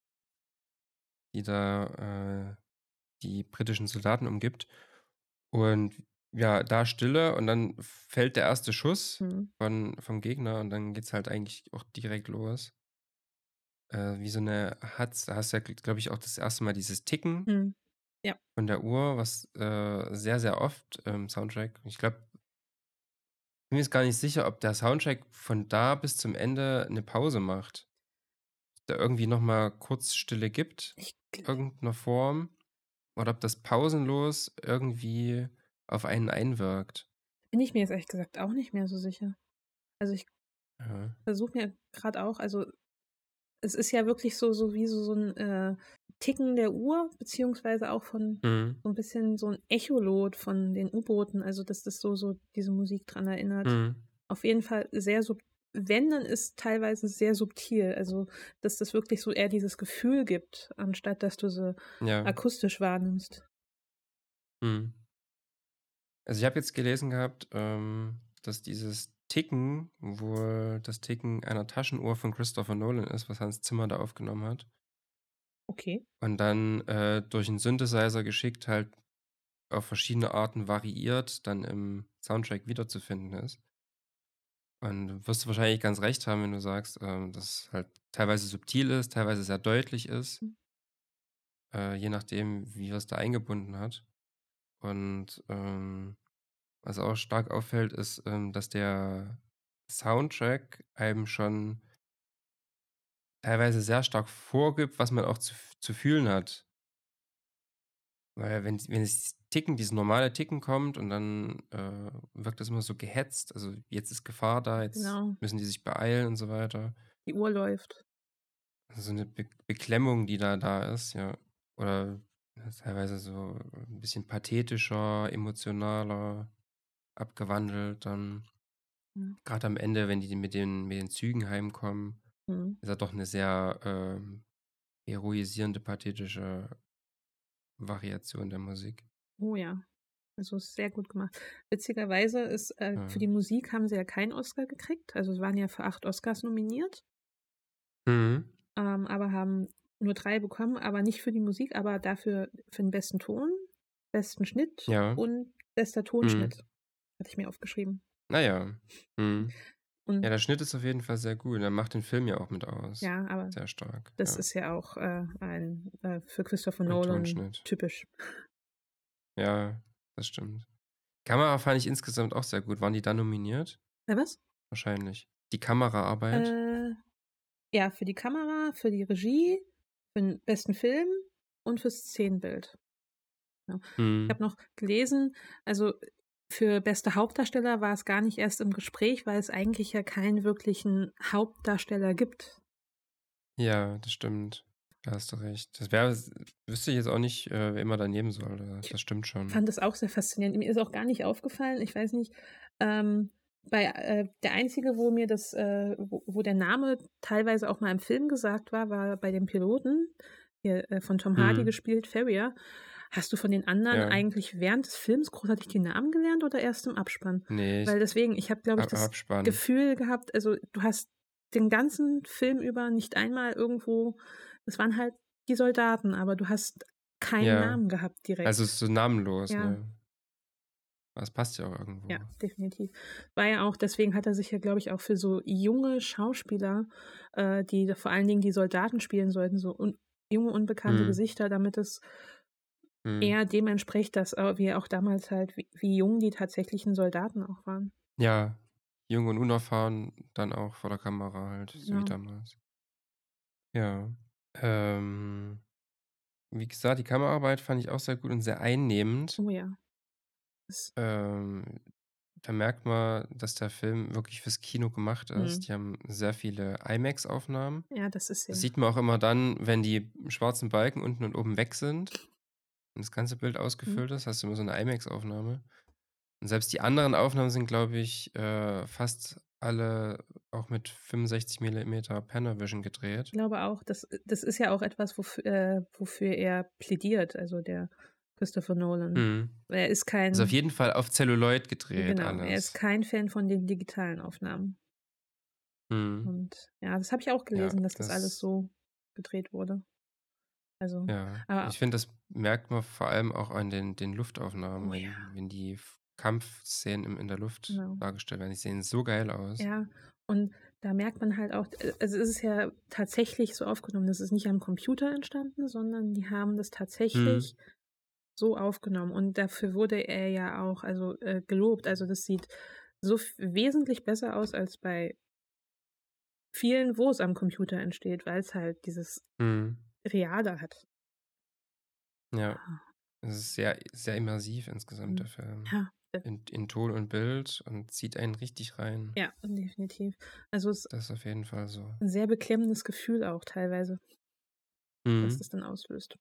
die da, äh, die britischen Soldaten umgibt. Und ja, da Stille und dann fällt der erste Schuss Mhm. von vom Gegner und dann geht's halt eigentlich auch direkt los. Äh, wie so 'ne Hatz da hast du ja, glaube ich, auch das erste Mal dieses Ticken Mhm. Ja. von der Uhr, was, äh, sehr, sehr oft im Soundtrack ich glaube bin mir jetzt gar nicht sicher, ob der Soundtrack von da bis zum Ende 'ne Pause macht. Da irgendwie noch mal kurz Stille gibt, Ich gl irgend 'ner Form, oder ob das pausenlos irgendwie auf einen einwirkt. bin ich mir jetzt ehrlich gesagt auch nicht mehr so sicher. Also, ich Ja. versuche mir grad auch, also es ist ja wirklich so so wie so so 'n, äh, Ticken der Uhr, beziehungsweise auch von Mhm. so 'n bisschen so 'n Echolot von den U-Booten, also dass das so so diese Musik dran erinnert. Mhm. Auf jeden Fall sehr sub wenn, dann ist teilweise sehr subtil, also dass das wirklich so eher dieses Gefühl gibt, anstatt dass du sie Ja. akustisch wahrnimmst. Mhm. Also, ich habe jetzt gelesen gehabt, ähm, dass dieses Ticken wohl das Ticken einer Taschenuhr von Christopher Nolan ist, was Hans Zimmer da aufgenommen hat Okay. und dann, äh, durch 'n Synthesizer geschickt halt auf verschiedene Arten variiert dann im Soundtrack wiederzufinden ist. Und wirst du wahrscheinlich ganz recht haben, wenn du sagst, ähm, dass es halt teilweise subtil ist, teilweise sehr deutlich ist Hm. äh, je nachdem, wie er's da eingebunden hat. Und, ähm, was auch stark auffällt, ist, ähm, dass der Soundtrack einem schon teilweise sehr stark vorgibt, was man auch zu f zu fühlen hat. Weil wenn wenn das Ticken dieses normale Ticken kommt und dann, äh, wirkt das immer so gehetzt. Also, jetzt ist Gefahr da, jetzt Genau. müssen die sich beeilen und so weiter. Die Uhr läuft. So 'ne Be Beklemmung, die da da ist, ja. Oder teilweise so 'n bisschen pathetischer, emotionaler, abgewandelt dann. Mhm. Grad am Ende, wenn die mit den mit den Zügen heimkommen, Mhm. ist ja doch 'ne sehr, ähm, heroisierende, pathetische Variation der Musik. Oh ja, also ist sehr gut gemacht. Witzigerweise ist, äh für die Ja. Musik haben sie ja keinen Oscar gekriegt. Also, sie waren ja für acht Oscars nominiert Mhm. ähm, aber haben nur drei bekommen, aber nicht für die Musik, aber dafür für 'n besten Ton, besten Schnitt Ja. und bester Mhm. Tonschnitt, hatte ich mir aufgeschrieben. Na ja. Mhm. Ja, Und der Schnitt ist auf jeden Fall sehr gut. Der macht den Film ja auch mit aus. Ja, aber Sehr stark, das ja. ist ja auch, äh, ein äh, für Christopher Ein Nolan Tonschnitt. typisch. Ja, das stimmt. Kamera fand ich insgesamt auch sehr gut. Waren die da nominiert? Äh, was? Wahrscheinlich. Die Kameraarbeit? Äh, ja, für die Kamera, für die Regie, für 'n besten Film und fürs Szenenbild. Ja. Ich Mhm. habe noch gelesen, also für beste Hauptdarsteller war es gar nicht erst im Gespräch, weil es eigentlich ja keinen wirklichen Hauptdarsteller gibt. Ja, das stimmt. Da hast du recht. Das wäre s wüsste ich jetzt auch nicht, äh, wer immer da nehmen soll. Ich Das stimmt schon. fand das auch sehr faszinierend. Mir ist auch gar nicht aufgefallen, ich weiß nicht, ähm, bei äh, der einzige, wo mir das äh, wo wo der Name teilweise auch mal im Film gesagt war, war bei dem Piloten, hier, äh, von Tom Hardy Mhm. gespielt, Farrier. Hast du von den anderen Ja. eigentlich während des Films großartig die Namen gelernt oder erst im Abspann? Nee, Weil ich deswegen, ich habe, glaube ich, Ab das Abspann. Gefühl gehabt, also du hast den ganzen Film über nicht einmal irgendwo, es waren halt die Soldaten, aber du hast keinen Ja. Namen gehabt direkt. Also so namenlos, Ja. ne? Das passt ja auch irgendwo. Ja, definitiv. War ja auch, deswegen hat er sich ja, glaube ich, auch für so junge Schauspieler, äh, die da vor allen Dingen die Soldaten spielen sollten, so un junge, unbekannte Mhm. Gesichter, damit es Mhm. eher dem entspricht, dass äh, wir auch damals halt, wie, wie jung die tatsächlichen Soldaten auch waren. Ja, jung und unerfahren, dann auch vor der Kamera halt, so wie Genau. damals. Ja. Ähm, wie gesagt, die Kameraarbeit fand ich auch sehr gut und sehr einnehmend. Oh ja. Das, Ähm, da merkt man, dass der Film wirklich fürs Kino gemacht mhm. ist. Die haben sehr viele IMAX-Aufnahmen. Ja, das ist ja. Das sieht man auch immer dann, wenn die schwarzen Balken unten und oben weg sind und das ganze Bild Mhm. ausgefüllt ist, hast du immer so eine IMAX-Aufnahme. Und selbst die anderen Aufnahmen sind, glaube ich, äh, fast alle auch mit fünfundsechzig Millimeter Panavision Ich gedreht. glaube auch, das, das ist ja auch etwas, wofür, äh, wofür er plädiert, also der Christopher Nolan. Mhm. Er ist Also auf kein, jeden Fall auf Celluloid gedreht genau, er ist alles. kein Fan von den digitalen Aufnahmen. Mhm. Und ja, das habe ich auch Ja, gelesen, dass das alles das so gedreht wurde. Also, ja. aber Ich finde, das merkt man vor allem auch an den den Luftaufnahmen, oh ja, wenn wenn die F Kampfszenen im in der Luft genau. dargestellt werden. Die sehen so geil aus. Ja, und da merkt man halt auch, äh, also es ist ja tatsächlich so aufgenommen, das ist nicht am Computer entstanden, sondern die haben das Mhm. tatsächlich so aufgenommen. Und dafür wurde er ja auch, also äh, gelobt. Also das sieht so f- wesentlich besser aus als bei vielen, wo es am Computer entsteht, weil es halt dieses Mhm. Reale hat. Ja. Ah, Es ist sehr sehr immersiv insgesamt, der mhm. Film. Ja, äh, In in Ton und Bild und zieht einen richtig rein. ja, definitiv. Also es ist Das ist auf jeden Fall so. ein sehr beklemmendes Gefühl auch teilweise, was Mhm. das dann auslöst.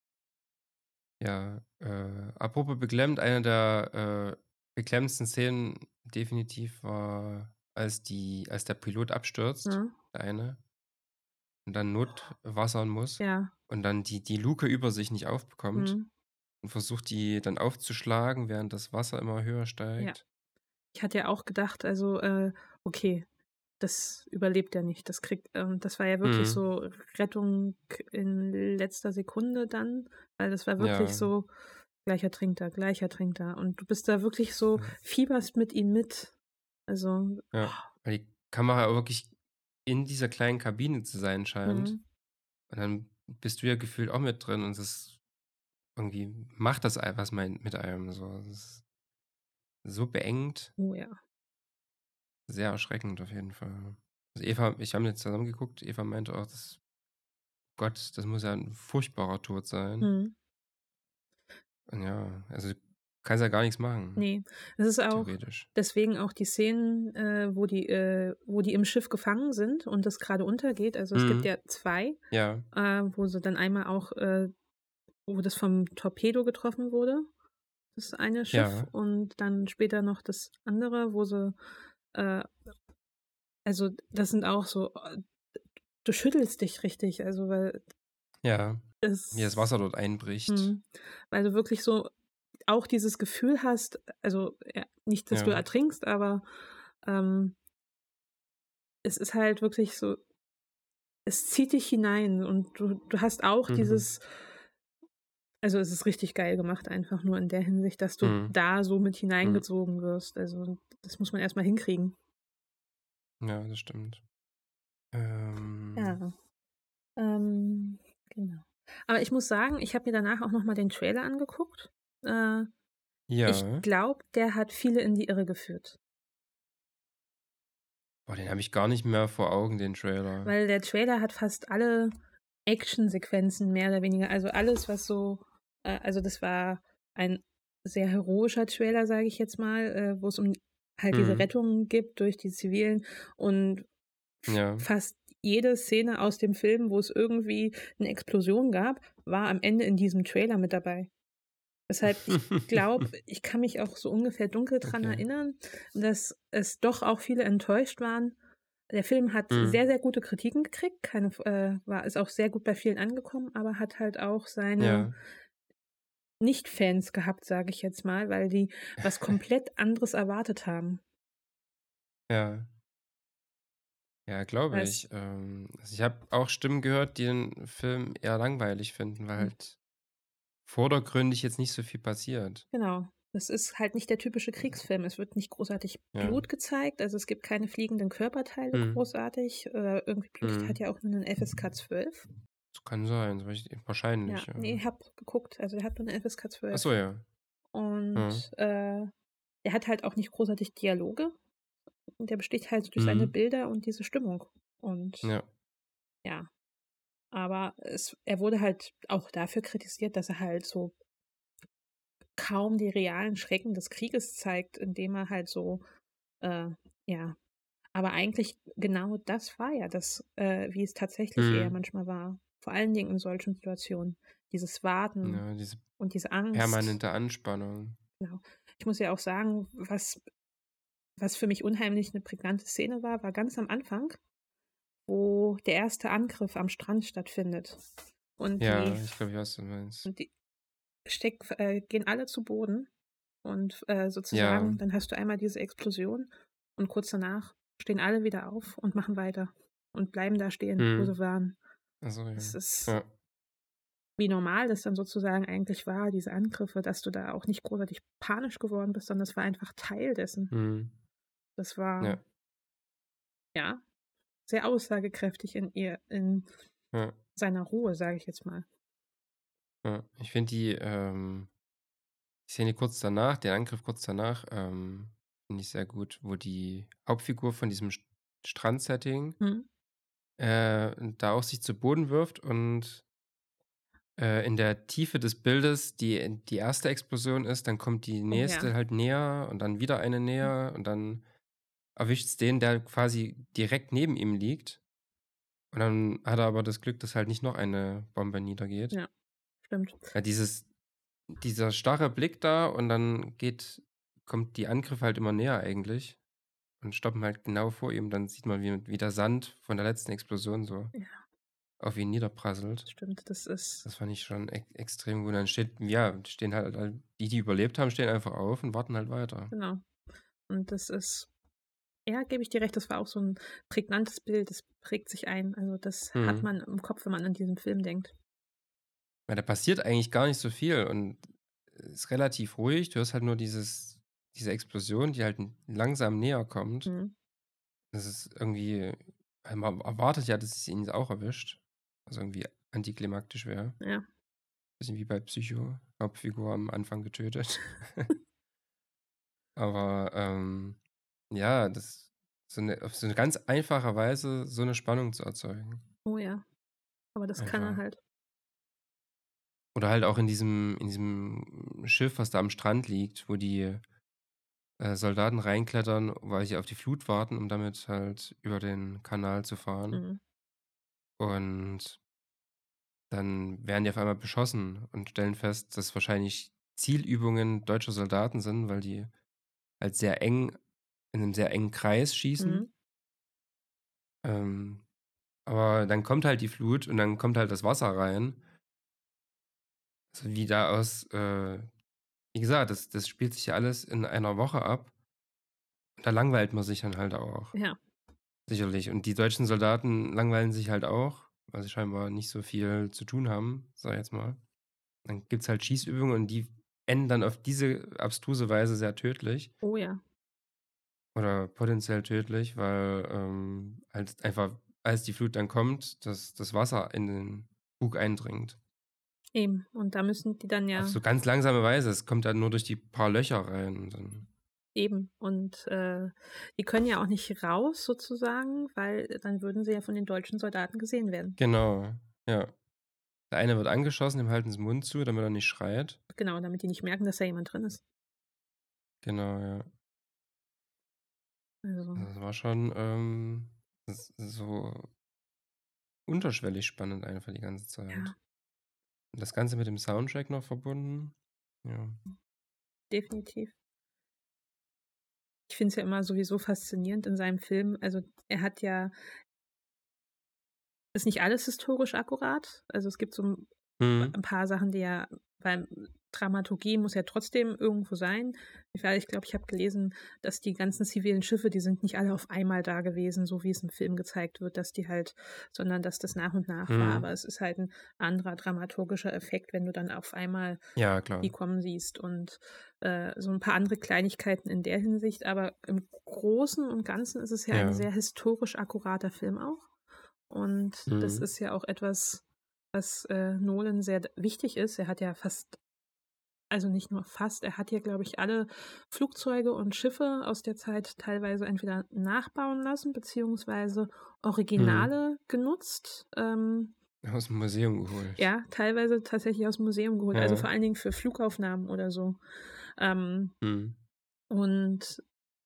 Ja, äh, apropos beklemmt, eine der, äh, beklemmendsten Szenen definitiv war, als die als der Pilot abstürzt, Ja, der eine, und dann notwassern muss ja. und dann die die Luke über sich nicht aufbekommt Mhm. und versucht, die dann aufzuschlagen, während das Wasser immer höher Ja. steigt. Ich hatte ja auch gedacht, also, äh, okay, das überlebt er nicht. Das kriegt, ähm, das war ja wirklich Mhm. so Rettung in letzter Sekunde dann, weil das war wirklich Ja, so, gleich ertrinkt er, gleich ertrinkt er. Und du bist da wirklich so, ja, fieberst mit ihm mit. Also, ja, weil die Kamera auch wirklich in dieser kleinen Kabine zu sein scheint. mhm. Und dann bist du ja gefühlt auch mit drin und das irgendwie macht das ei was mein mit einem so. Das ist so beengt, Oh ja. sehr erschreckend auf jeden Fall. Also Eva ich habe jetzt zusammen geguckt, Eva meinte auch, das Gott, das muss ja 'n furchtbarer Tod sein. Mhm. Und ja, also du kannst ja gar nix machen, Ne, es ist auch theoretisch. deswegen auch die Szenen, äh, wo die äh, wo die im Schiff gefangen sind und das gerade untergeht. Also, es gibt Mhm. ja zwei, Ja, äh, wo sie dann einmal auch, äh wo das vom Torpedo getroffen wurde, das eine Schiff, ja, und dann später noch das andere, wo sie, äh also, das sind auch so, äh, du schüttelst dich richtig, also, weil ja. Wie das es Wasser dort einbricht. mhm, weil du wirklich so auch dieses Gefühl hast, also, ja, nicht, dass du Ja. ertrinkst, aber, ähm, es ist halt wirklich so, es zieht dich hinein und du du hast auch Mhm. dieses, also, es ist richtig geil gemacht, einfach nur in der Hinsicht, dass du Mhm. da so mit Mhm. hineingezogen wirst. Also, das muss man erst mal hinkriegen. Ja, das stimmt. Ähm, Ja, ähm, genau. Aber ich muss sagen, ich habe mir danach auch noch mal den Trailer angeguckt. Äh, ich ja. glaube, der hat viele in die Irre geführt, Boah, den habe ich gar nicht mehr vor Augen, den Trailer. weil der Trailer hat fast alle Actionsequenzen mehr oder weniger, also alles, was so, äh, also das war ein sehr heroischer Trailer, sage ich jetzt mal, äh, wo es um halt diese Mhm. Rettung gibt durch die Zivilen, und f Ja. fast jede Szene aus dem Film, wo es irgendwie eine Explosion gab, war am Ende in diesem Trailer mit dabei. Weshalb ich glaube, ich kann mich auch so ungefähr dunkel dran Okay. erinnern, dass es doch auch viele enttäuscht waren. Der Film hat Mhm. sehr, sehr gute Kritiken gekriegt, keine F äh, war ist auch sehr gut bei vielen angekommen, aber hat halt auch seine Ja. Nicht-Fans gehabt, sage ich jetzt mal, weil die was komplett anderes erwartet haben. Ja. Ja, glaube Weil's ich. Ähm, also, ich habe auch Stimmen gehört, die den Film eher langweilig finden, weil Hm. halt vordergründig jetzt nicht so viel passiert. Genau. Das ist halt nicht der typische Kriegsfilm. Es wird nicht großartig Ja. Blut gezeigt, also, es gibt keine fliegenden Körperteile Mhm. großartig. Äh, irgendwie Blut hat Mhm. ja auch nur 'nen F S K zwölf. Das kann sein, das weiß ich Ja, wahrscheinlich, ne, ja. ich habe geguckt, also, der hat nur 'ne F S K Ach zwölf. so, ja. Mhm. Und, äh, der hat halt auch nicht großartig Dialoge. Und der besticht halt durch seine Mhm. Bilder und diese Stimmung. Und Ja. ja, aber es er wurde halt auch dafür kritisiert, dass er halt so kaum die realen Schrecken des Krieges zeigt, indem er halt so, äh ja. Aber eigentlich genau das war ja das, äh, wie es tatsächlich eher Mhm. manchmal war. Vor allen Dingen in solchen Situationen. Dieses Warten Ja, diese und diese Angst. permanente Anspannung. Genau. Ich muss ja auch sagen, was was für mich unheimlich 'ne prägnante Szene war, war ganz am Anfang, wo der erste Angriff am Strand stattfindet. Und die Ja, ich glaube, ich weiß, was du meinst. und die steck äh, gehen alle zu Boden und, äh, Ja. sozusagen dann hast du einmal diese Explosion und kurz danach stehen alle wieder auf und machen weiter und bleiben da stehen, wo Mhm. sie waren. Ach so, ja. Es ist Ja. wie normal das dann sozusagen eigentlich war, diese Angriffe, dass du da auch nicht großartig panisch geworden bist, sondern das war einfach Teil dessen. Mhm. Das war Ja. ja, sehr aussagekräftig in ihr in Ja. seiner Ruhe, sage ich jetzt mal. Ja, ich finde die, ähm die Szene kurz danach den Angriff kurz danach, ähm, finde ich sehr gut, wo die Hauptfigur von diesem St Strandsetting Mhm. äh, da auch sich zu Boden wirft und äh, in der Tiefe des Bildes die die erste Explosion ist, dann kommt die Oh ja. nächste halt näher und dann wieder eine Mhm. näher und dann erwischt's den, der quasi direkt neben ihm liegt. Und dann hat er aber das Glück, dass halt nicht noch eine Bombe niedergeht. Ja, stimmt. Ja, dieses dieser starre Blick da und dann geht kommt die Angriffe halt immer näher eigentlich und stoppen halt genau vor ihm. Dann sieht man, wie wie der Sand von der letzten Explosion so Ja. auf ihn niederprasselt. Stimmt, das ist Das fand ich schon e extrem gut. Dann steht ja, stehen halt halt die, die überlebt haben, stehen einfach auf und warten halt weiter. Genau. Und das ist ja, gebe ich dir recht, das war auch so 'n prägnantes Bild. Das prägt sich ein. Also, das hat Mhm. man im Kopf, wenn man an diesen Film denkt. Ja, da passiert eigentlich gar nicht so viel und ist relativ ruhig. Du hörst halt nur dieses diese Explosion, die halt n langsam näher kommt. Mhm. Das ist irgendwie man erwartet ja, dass es ihn auch erwischt, was irgendwie antiklimaktisch wäre. Ja. Bisschen wie bei Psycho, Hauptfigur am Anfang getötet. Aber, ähm, ja, das so 'ne auf so 'ne ganz einfache Weise so 'ne Spannung zu erzeugen. Oh ja, aber das kann er Einfach. halt. Oder halt auch in diesem in diesem Schiff, was da am Strand liegt, wo die, äh, Soldaten reinklettern, weil sie auf die Flut warten, um damit halt über den Kanal zu fahren. Mhm. Und dann werden die auf einmal beschossen und stellen fest, dass wahrscheinlich Zielübungen deutscher Soldaten sind, weil die halt sehr eng in 'nem sehr engen Kreis schießen. Mhm. Ähm, aber dann kommt halt die Flut und dann kommt halt das Wasser rein. So wie da aus, äh wie gesagt, das das spielt sich ja alles in einer Woche ab. Da langweilt man sich dann halt auch. Ja. Sicherlich. Und die deutschen Soldaten langweilen sich halt auch, weil sie scheinbar nicht so viel zu tun haben, sage ich jetzt mal. Dann gibt's halt Schießübungen und die enden dann auf diese abstruse Weise sehr tödlich. Oh ja. Oder potenziell tödlich, weil, ähm, halt einfach, als die Flut dann kommt, das das Wasser in den Bug eindringt. Eben. Und da müssen die dann Auf ja so ganz langsame Weise. Es kommt dann nur durch die paar Löcher rein und dann Eben. Und, äh, die können ja auch nicht raus sozusagen, weil dann würden sie ja von den deutschen Soldaten gesehen werden. Genau, ja. Der eine wird angeschossen, dem halten sie 'n Mund zu, damit er nicht schreit. Genau, damit die nicht merken, dass da jemand drin ist. Genau, ja. Also Das war schon, ähm, s so unterschwellig spannend einfach die ganze Zeit. Ja. Und das Ganze mit dem Soundtrack noch verbunden, ja. Definitiv. Ich finde es ja immer sowieso faszinierend in seinem Film. Also, er hat ja ist nicht alles historisch akkurat. Also, es gibt so 'n Mhm. ein paar Sachen, die ja weil Dramaturgie muss ja trotzdem irgendwo sein. Ich weiß ich glaube, ich habe gelesen, dass die ganzen zivilen Schiffe, die sind nicht alle auf einmal da gewesen, so wie es im Film gezeigt wird, dass die halt sondern dass das nach und nach war. Mhm. Aber es ist halt ein anderer dramaturgischer Effekt, wenn du dann auf einmal Ja, die klar. kommen siehst und, äh, so ein paar andere Kleinigkeiten in der Hinsicht. Aber im Großen und Ganzen ist es ja ein Ja. sehr historisch akkurater Film auch. Und das Mhm. ist ja auch etwas, was, äh, Nolan sehr d wichtig ist. Er hat ja fast also nicht nur fast, er hat ja, glaube ich, alle Flugzeuge und Schiffe aus der Zeit teilweise entweder nachbauen lassen beziehungsweise Mhm. Originale genutzt. Ähm, Aus dem Museum geholt. ja, teilweise tatsächlich aus'm Museum geholt, also Ja. vor allen Dingen für Flugaufnahmen oder so. Ähm, Mhm. und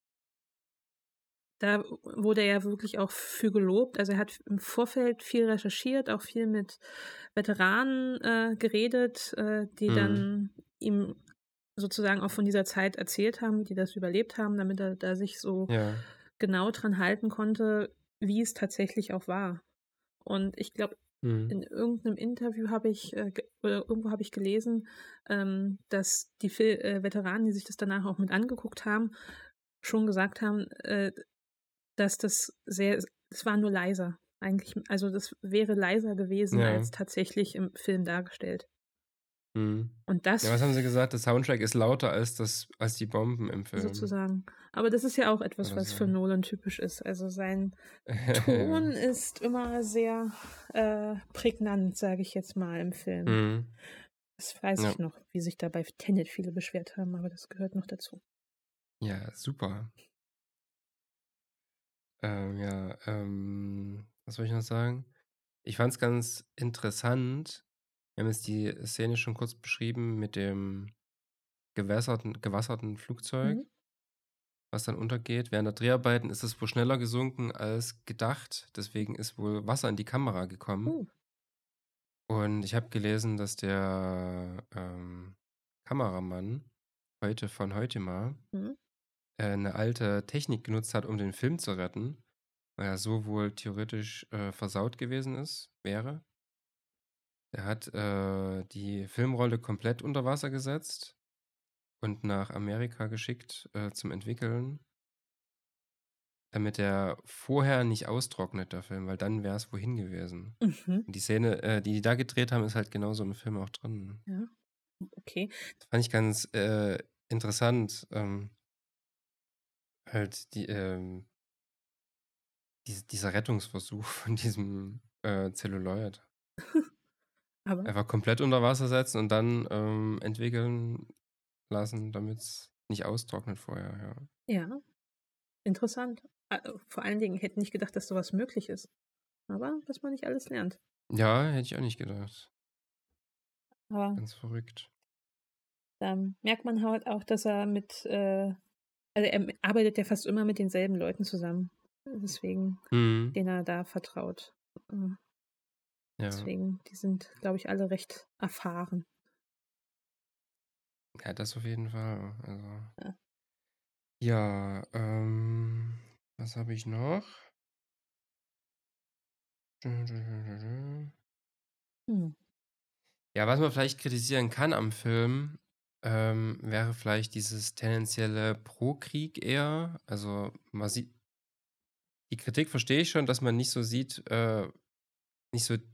da wurde er ja wirklich auch für gelobt. Also, er hat im Vorfeld viel recherchiert, auch viel mit Veteranen, äh, geredet, äh, die Mhm. dann ihm sozusagen auch von dieser Zeit erzählt haben, die das überlebt haben, damit er da sich so Ja. genau dran halten konnte, wie es tatsächlich auch war. Und ich glaube, Mhm. in irgendeinem Interview habe ich, äh, ge oder irgendwo habe ich gelesen, ähm, dass die Vil äh, Veteranen, die sich das danach auch mit angeguckt haben, schon gesagt haben, äh, dass das sehr es war nur leiser eigentlich. Also, das wäre leiser gewesen Ja. als tatsächlich im Film dargestellt. Mhm. Und Ja, das was haben sie gesagt? Der Soundtrack ist lauter als das als die Bomben im Film sozusagen. Aber das ist ja auch etwas, oder was so. für Nolan typisch ist. Also, sein Ton ist immer sehr, äh, prägnant, sage ich jetzt mal, im Film. Mhm. Das weiß Ja. ich noch, wie sich da bei Tenet viele beschwert haben, aber das gehört noch dazu. Ja, super. Ähm, ja, ähm, was soll ich noch sagen? Ich fand's ganz interessant. Wir haben jetzt die Szene schon kurz beschrieben mit dem gewässerten gewasserten Flugzeug, Mhm. was dann untergeht. Während der Dreharbeiten ist es wohl schneller gesunken als gedacht. Mhm. Deswegen ist wohl Wasser in die Kamera gekommen. Oh. Und ich habe gelesen, dass der, ähm, Kameramann heute von heute mal Mhm. äh, 'ne alte Technik genutzt hat, um den Film zu retten, weil er so wohl theoretisch, äh, versaut gewesen ist wäre. Er hat, äh, die Filmrolle komplett unter Wasser gesetzt und nach Amerika geschickt, äh, zum Entwickeln, damit er vorher nicht austrocknet, der Film, weil dann wäre es wohin gewesen. Mhm. Und die Szene, äh, die die da gedreht haben, ist halt genauso im Film auch drin. Ja, okay. Das fand ich ganz, äh, interessant, ähm, halt die, ähm diese dieser Rettungsversuch von diesem, äh, Zelluloid. Aber Einfach komplett unter Wasser setzen und dann, ähm, entwickeln lassen, damit's nicht austrocknet vorher, ja. ja, interessant. A äh, vor allen Dingen, ich hätte nicht gedacht, dass so was möglich ist. Aber was man nicht alles lernt. Ja, hätte ich auch nicht gedacht. Aber Ganz verrückt. da merkt man halt auch, dass er mit, äh also, er m arbeitet ja fast immer mit denselben Leuten zusammen, deswegen Mhm. denen er da vertraut. Äh, Ja. deswegen, die sind, glaube ich, alle recht erfahren. Ja, das auf jeden Fall. Also, Ja. ja, ähm, was habe ich noch? Mhm. Ja, was man vielleicht kritisieren kann am Film, ähm, wäre vielleicht dieses tendenzielle Pro-Krieg eher. Also, man sieht die Kritik verstehe ich schon, dass man nicht so sieht, äh nicht so,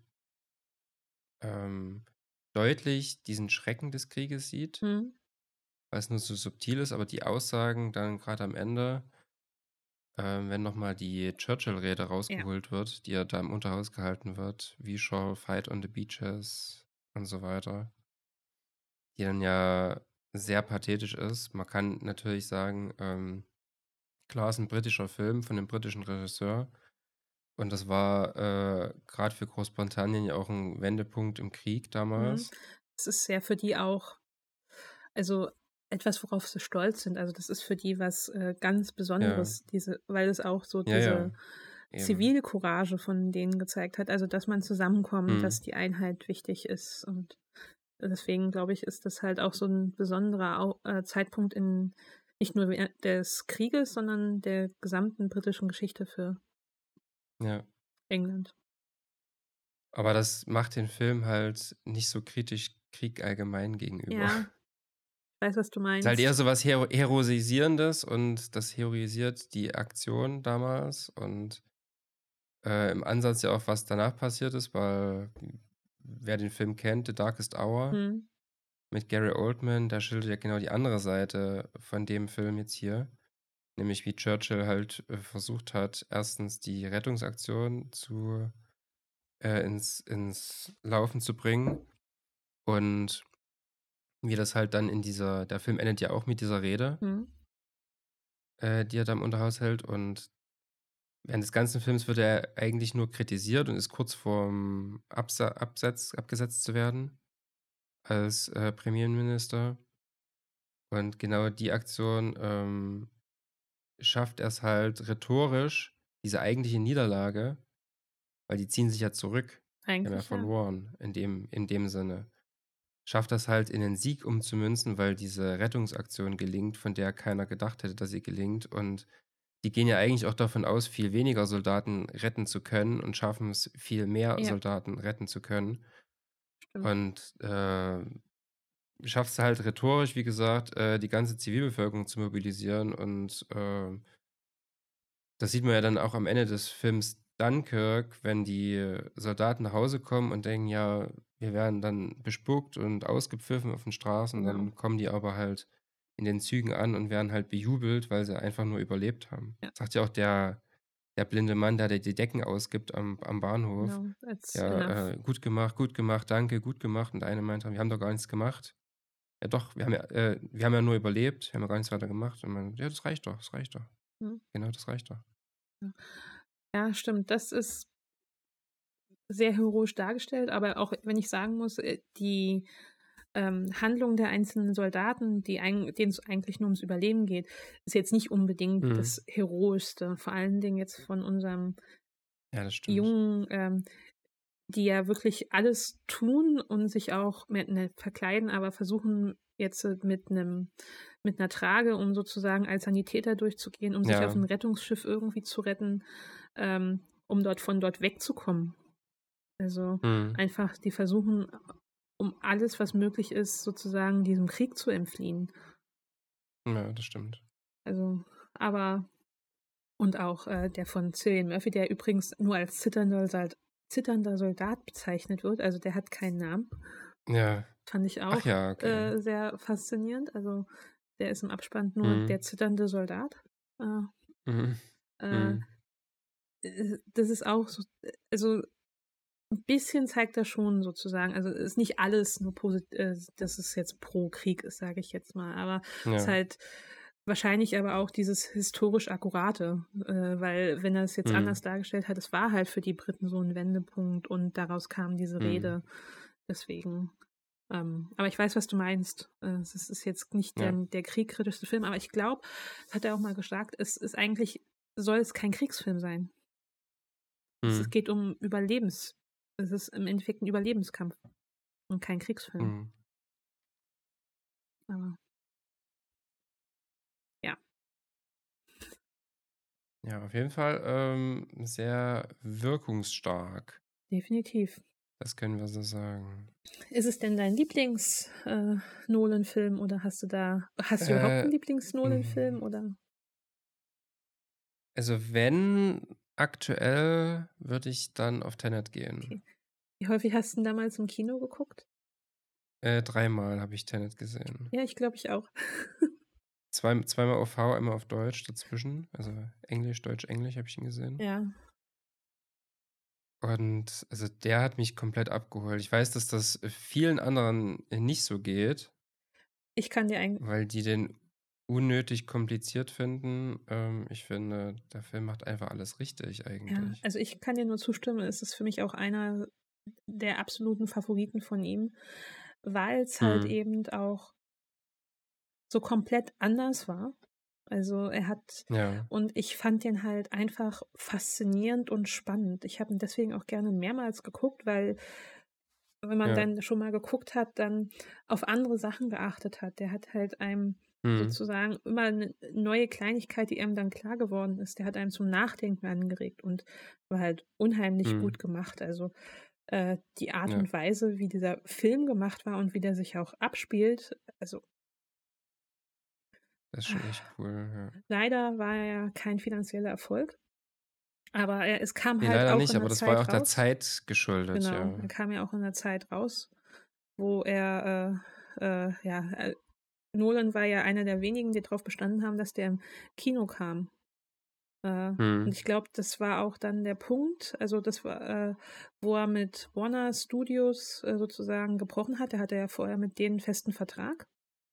ähm, deutlich diesen Schrecken des Krieges sieht, Mhm. weil es nur so subtil ist, aber die Aussagen dann gerade am Ende, ähm, wenn noch mal die Churchill-Rede Ja. rausgeholt wird, die ja da im Unterhaus gehalten wird, „We shall fight on the beaches“ und so weiter, die dann ja sehr pathetisch ist. Man kann natürlich sagen, ähm, klar, ist 'n britischer Film von 'nem britischen Regisseur und das war, äh, grad für Großbritannien ja auch 'n Wendepunkt im Krieg Mhm. damals. Das ist ja für die auch also, etwas, worauf sie stolz sind. Also, das ist für die was, äh, ganz Ja, Besonderes, diese weil es auch so ja, diese ja, eben. Zivilcourage von denen gezeigt hat, also, dass man zusammenkommt, Mhm. dass die Einheit wichtig ist und deswegen glaube ich, ist das halt auch so 'n besonderer Au äh, Zeitpunkt in nicht nur während des Krieges, sondern der gesamten britischen Geschichte für Ja. England. Aber das macht den Film halt nicht so kritisch Krieg allgemein gegenüber. Ja, ich weiß, was du Ist halt eher meinst. so was Hero Heroisierendes und das heroisiert die Aktion damals und, äh, im Ansatz ja auch, was danach passiert ist, weil wer den Film kennt, „The Darkest Hour“ Mhm. mit Gary Oldman, der schildert ja genau die andere Seite von dem Film jetzt hier, nämlich wie Churchill halt, äh, versucht hat, erstens die Rettungsaktion zu äh, ins ins Laufen zu bringen und wie das halt dann in dieser der Film endet ja auch mit dieser Rede, Mhm. äh, die er da im Unterhaus hält und während des ganzen Films wird er eigentlich nur kritisiert und ist kurz vorm Absa Absetz abgesetzt zu werden als, äh, Premierminister. Und genau die Aktion, ähm, schafft er's halt rhetorisch, diese eigentliche Niederlage, weil die ziehen sich ja zurück. Die haben ja Eigentlich ja. verloren in dem in dem Sinne. Schafft das halt in 'nen Sieg umzumünzen, weil diese Rettungsaktion gelingt, von der keiner gedacht hätte, dass sie gelingt. Und die gehen ja eigentlich auch davon aus, viel weniger Soldaten retten zu können und schaffen's, viel mehr Ja, Soldaten retten zu können. stimmt. Und, äh, schafft's halt rhetorisch, wie gesagt, äh, die ganze Zivilbevölkerung zu mobilisieren und, ähm das sieht man ja dann auch am Ende des Films Dunkirk, wenn die Soldaten nach Hause kommen und denken: „Ja, wir werden dann bespuckt und ausgepfiffen auf den Straßen.“ Genau. Dann kommen die aber halt in den Zügen an und werden halt bejubelt, weil sie einfach nur überlebt haben. Ja, Sagt ja auch der der blinde Mann da, der die Decken ausgibt am am Bahnhof: genau. That's „Ja, enough. äh, gut gemacht, gut gemacht, danke, gut gemacht.“ Und der eine meint dann: „Wir haben doch gar nichts gemacht.“ „Ja doch, wir haben ja äh, wir haben ja nur überlebt, wir haben ja gar nichts weiter gemacht.“ Und man: „Ja, das reicht doch, das reicht doch. Mhm. Genau, das reicht doch.“ Ja. Ja, stimmt. Das ist sehr heroisch dargestellt, aber auch wenn ich sagen muss, äh, die, ähm, Handlung der einzelnen Soldaten, die eigen denen es eigentlich nur ums Überleben geht, ist jetzt nicht unbedingt Mhm. das Heroischste. Vor allen Dingen jetzt von unserem Ja, das stimmt. Jungen, ähm, die ja wirklich alles tun und sich auch mit ne, verkleiden, aber versuchen jetzt äh, mit 'nem mit 'ner Trage, um sozusagen als Sanitäter durchzugehen, um sich auf Ja, 'n Rettungsschiff irgendwie zu retten, ähm, um dort von dort wegzukommen. Also, mhm. einfach die versuchen, um alles, was möglich ist, sozusagen diesem Krieg zu entfliehen. Ja, das stimmt. Also, aber und auch, äh, der von Cillian Murphy, der übrigens nur als zitternder Sald zitternder Soldat bezeichnet wird, also der hat keinen Namen. Ja. Fand ich Ach auch, ja, okay. äh, sehr faszinierend. Also, der ist im Abspann nur Mhm. der zitternde Soldat. Äh, Mhm. äh, Mhm. äh, das ist auch so äh, also 'n bisschen zeigt das schon sozusagen, also, ist nicht alles nur posit äh, dass es jetzt pro Krieg ist, sage ich jetzt mal, aber es ist Ja. halt wahrscheinlich aber auch dieses historisch Akkurate, äh, weil wenn er's jetzt anders Mhm. dargestellt hat, es war halt für die Briten so 'n Wendepunkt und daraus kam diese Mhm. Rede. Deswegen, ähm aber ich weiß, was du meinst. Äh, es ist ist jetzt nicht der Ja. der kriegkritischste Film, aber ich glaube, das hat er auch mal gesagt, es ist eigentlich soll es kein Kriegsfilm sein. Es es Mhm. geht um Überlebens es ist im Endeffekt 'n Überlebenskampf und kein Kriegsfilm. Mhm. Aber ja, Ja, auf jeden Fall, ähm, sehr wirkungsstark. definitiv. Das können wir so sagen. Ist es denn dein Lieblings äh, Nolan-Film oder hast du da hast du überhaupt 'n Äh, Lieblings-Nolan-Film mhm. oder Also, wenn aktuell, würde ich dann auf Tenet gehen. okay. Wie häufig hast 'n damals im Kino geguckt? Äh, dreimal habe ich Tenet gesehen. Ja, ich glaube, ich auch. Zwei zweimal auf V, einmal auf Deutsch dazwischen. Also, Englisch, Deutsch, Englisch habe ich ihn gesehen. Ja, Und also, der hat mich komplett abgeholt. Ich weiß, dass das, äh, vielen anderen, äh, nicht so geht, ich kann dir ein weil die den unnötig kompliziert finden. Ähm, ich finde, der Film macht einfach alles richtig ja, eigentlich. also, ich kann dir nur zustimmen. Es ist für mich auch einer der absoluten Favoriten von ihm, weil's halt Mhm. eben auch so komplett anders war. Also, er hat Ja, und ich fand den halt einfach faszinierend und spannend. Ich habe ihn deswegen auch gerne mehrmals geguckt, weil wenn man ja. dann schon mal geguckt hat, dann auf andere Sachen geachtet hat. Der hat halt einem Mhm. sozusagen immer 'ne neue Kleinigkeit, die einem dann klar geworden ist, der hat einen zum Nachdenken angeregt und war halt unheimlich Mhm. gut gemacht. Also, äh, die Art Ja. und Weise, wie dieser Film gemacht war und wie der sich auch abspielt, also Das ist schon echt cool, ja. leider war er ja kein finanzieller Erfolg, aber er es kam Ne, halt leider auch nicht, in aber der das war ja Zeit auch der raus. Zeit geschuldet, Genau, er ja. kam ja auch in der Zeit raus, wo er, äh, äh, ja, äh, Nolan war ja einer der wenigen, die drauf bestanden haben, dass der im Kino kam. Äh, und Mhm. ich glaube, das war auch dann der Punkt, also das war, äh, wo er mit Warner Studios äh, sozusagen gebrochen hat. Er hatte ja vorher mit denen einen festen Vertrag,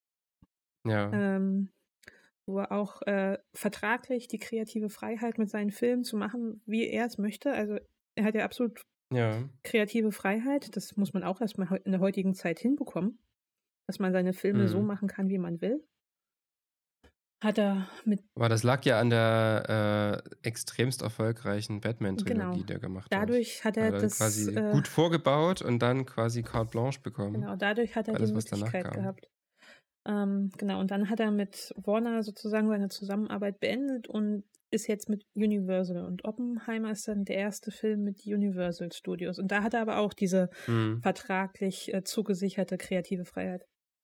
Ja, ähm, wo er auch äh, vertraglich die kreative Freiheit mit seinen Filmen zu machen, wie er es möchte. Also er hat ja absolut ja. kreative Freiheit. Das muss man auch erstmal heu- in der heutigen Zeit hinbekommen, dass man seine Filme so Mhm. machen kann, wie man will. Hat er mit, Aber das lag ja an der, äh, extremst erfolgreichen genau, Batman-Trilogie, die er gemacht hat. dadurch hat Da er hat er das, quasi äh, gut vorgebaut und dann quasi Carte Blanche bekommen genau, dadurch hat für er die alles, was danach Möglichkeit kam. gehabt. Ähm, genau, und dann hat er mit Warner sozusagen seine Zusammenarbeit beendet und ist jetzt mit Universal. Und Oppenheimer ist dann der erste Film mit Universal Studios. Und da hat er aber auch diese Mhm. vertraglich äh, zugesicherte kreative Freiheit.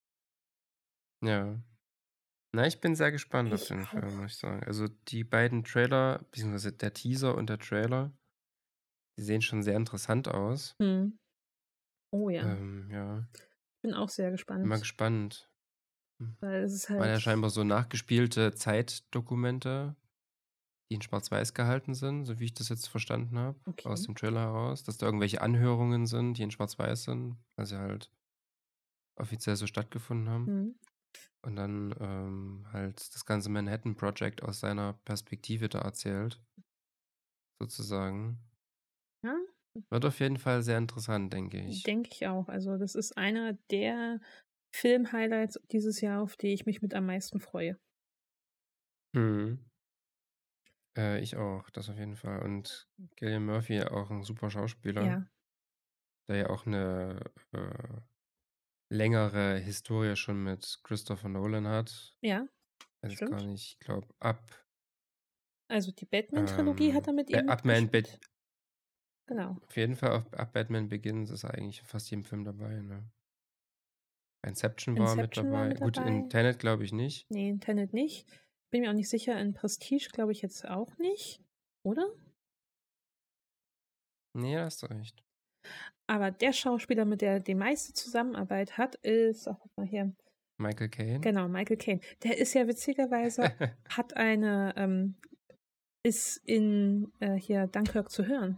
Ja. Na, ich bin sehr gespannt auf Ich den Film, auch. muss ich sagen. Also, die beiden Trailer, beziehungsweise der Teaser und der Trailer, die sehen schon sehr interessant aus. Hm. Oh ja, Ähm, ja, bin auch sehr bin mal gespannt, gespannt. Hm. weil es ist Waren ja halt, scheinbar so nachgespielte Zeitdokumente, die in Schwarz-Weiß gehalten sind, so wie ich das jetzt verstanden habe, aus okay. dem Trailer heraus, dass da irgendwelche Anhörungen sind, die in Schwarz-Weiß sind, weil sie halt offiziell so stattgefunden haben. Hm. Und dann ähm, halt das ganze Manhattan Project aus seiner Perspektive da erzählt, sozusagen. Ja, Wird auf jeden Fall sehr interessant, denke ich. denke ich auch. Also das ist einer der Film-Highlights dieses Jahr, auf die ich mich mit am meisten freue. Mhm. Äh, ich auch, das auf jeden Fall. Und Cillian Murphy auch ein super Schauspieler, Ja, der ja auch eine äh, längere Historie schon mit Christopher Nolan hat. ja, Weiß jetzt gar stimmt. nicht, ich glaube, ab, Also die Batman-Trilogie hat ähm, er mit ihm Ba- ab, Man, Bat- mitgespielt. Genau. auf jeden Fall ab, ab Batman Begins ist er eigentlich in fast jedem Film dabei. Ne? Bei Inception war er mit Inception war dabei. mit Gut, in dabei. Tenet glaube ich nicht. Nee, in Tenet nicht. Bin mir auch nicht sicher. In Prestige glaube ich jetzt auch nicht. Oder? Nee, da hast du recht. Aber der Schauspieler, mit der die meiste Zusammenarbeit hat, ist, ach, guck mal hier, Michael Caine. genau, Michael Caine. Der ist ja witzigerweise, hat eine, ähm, ist in äh, hier Dunkirk zu hören.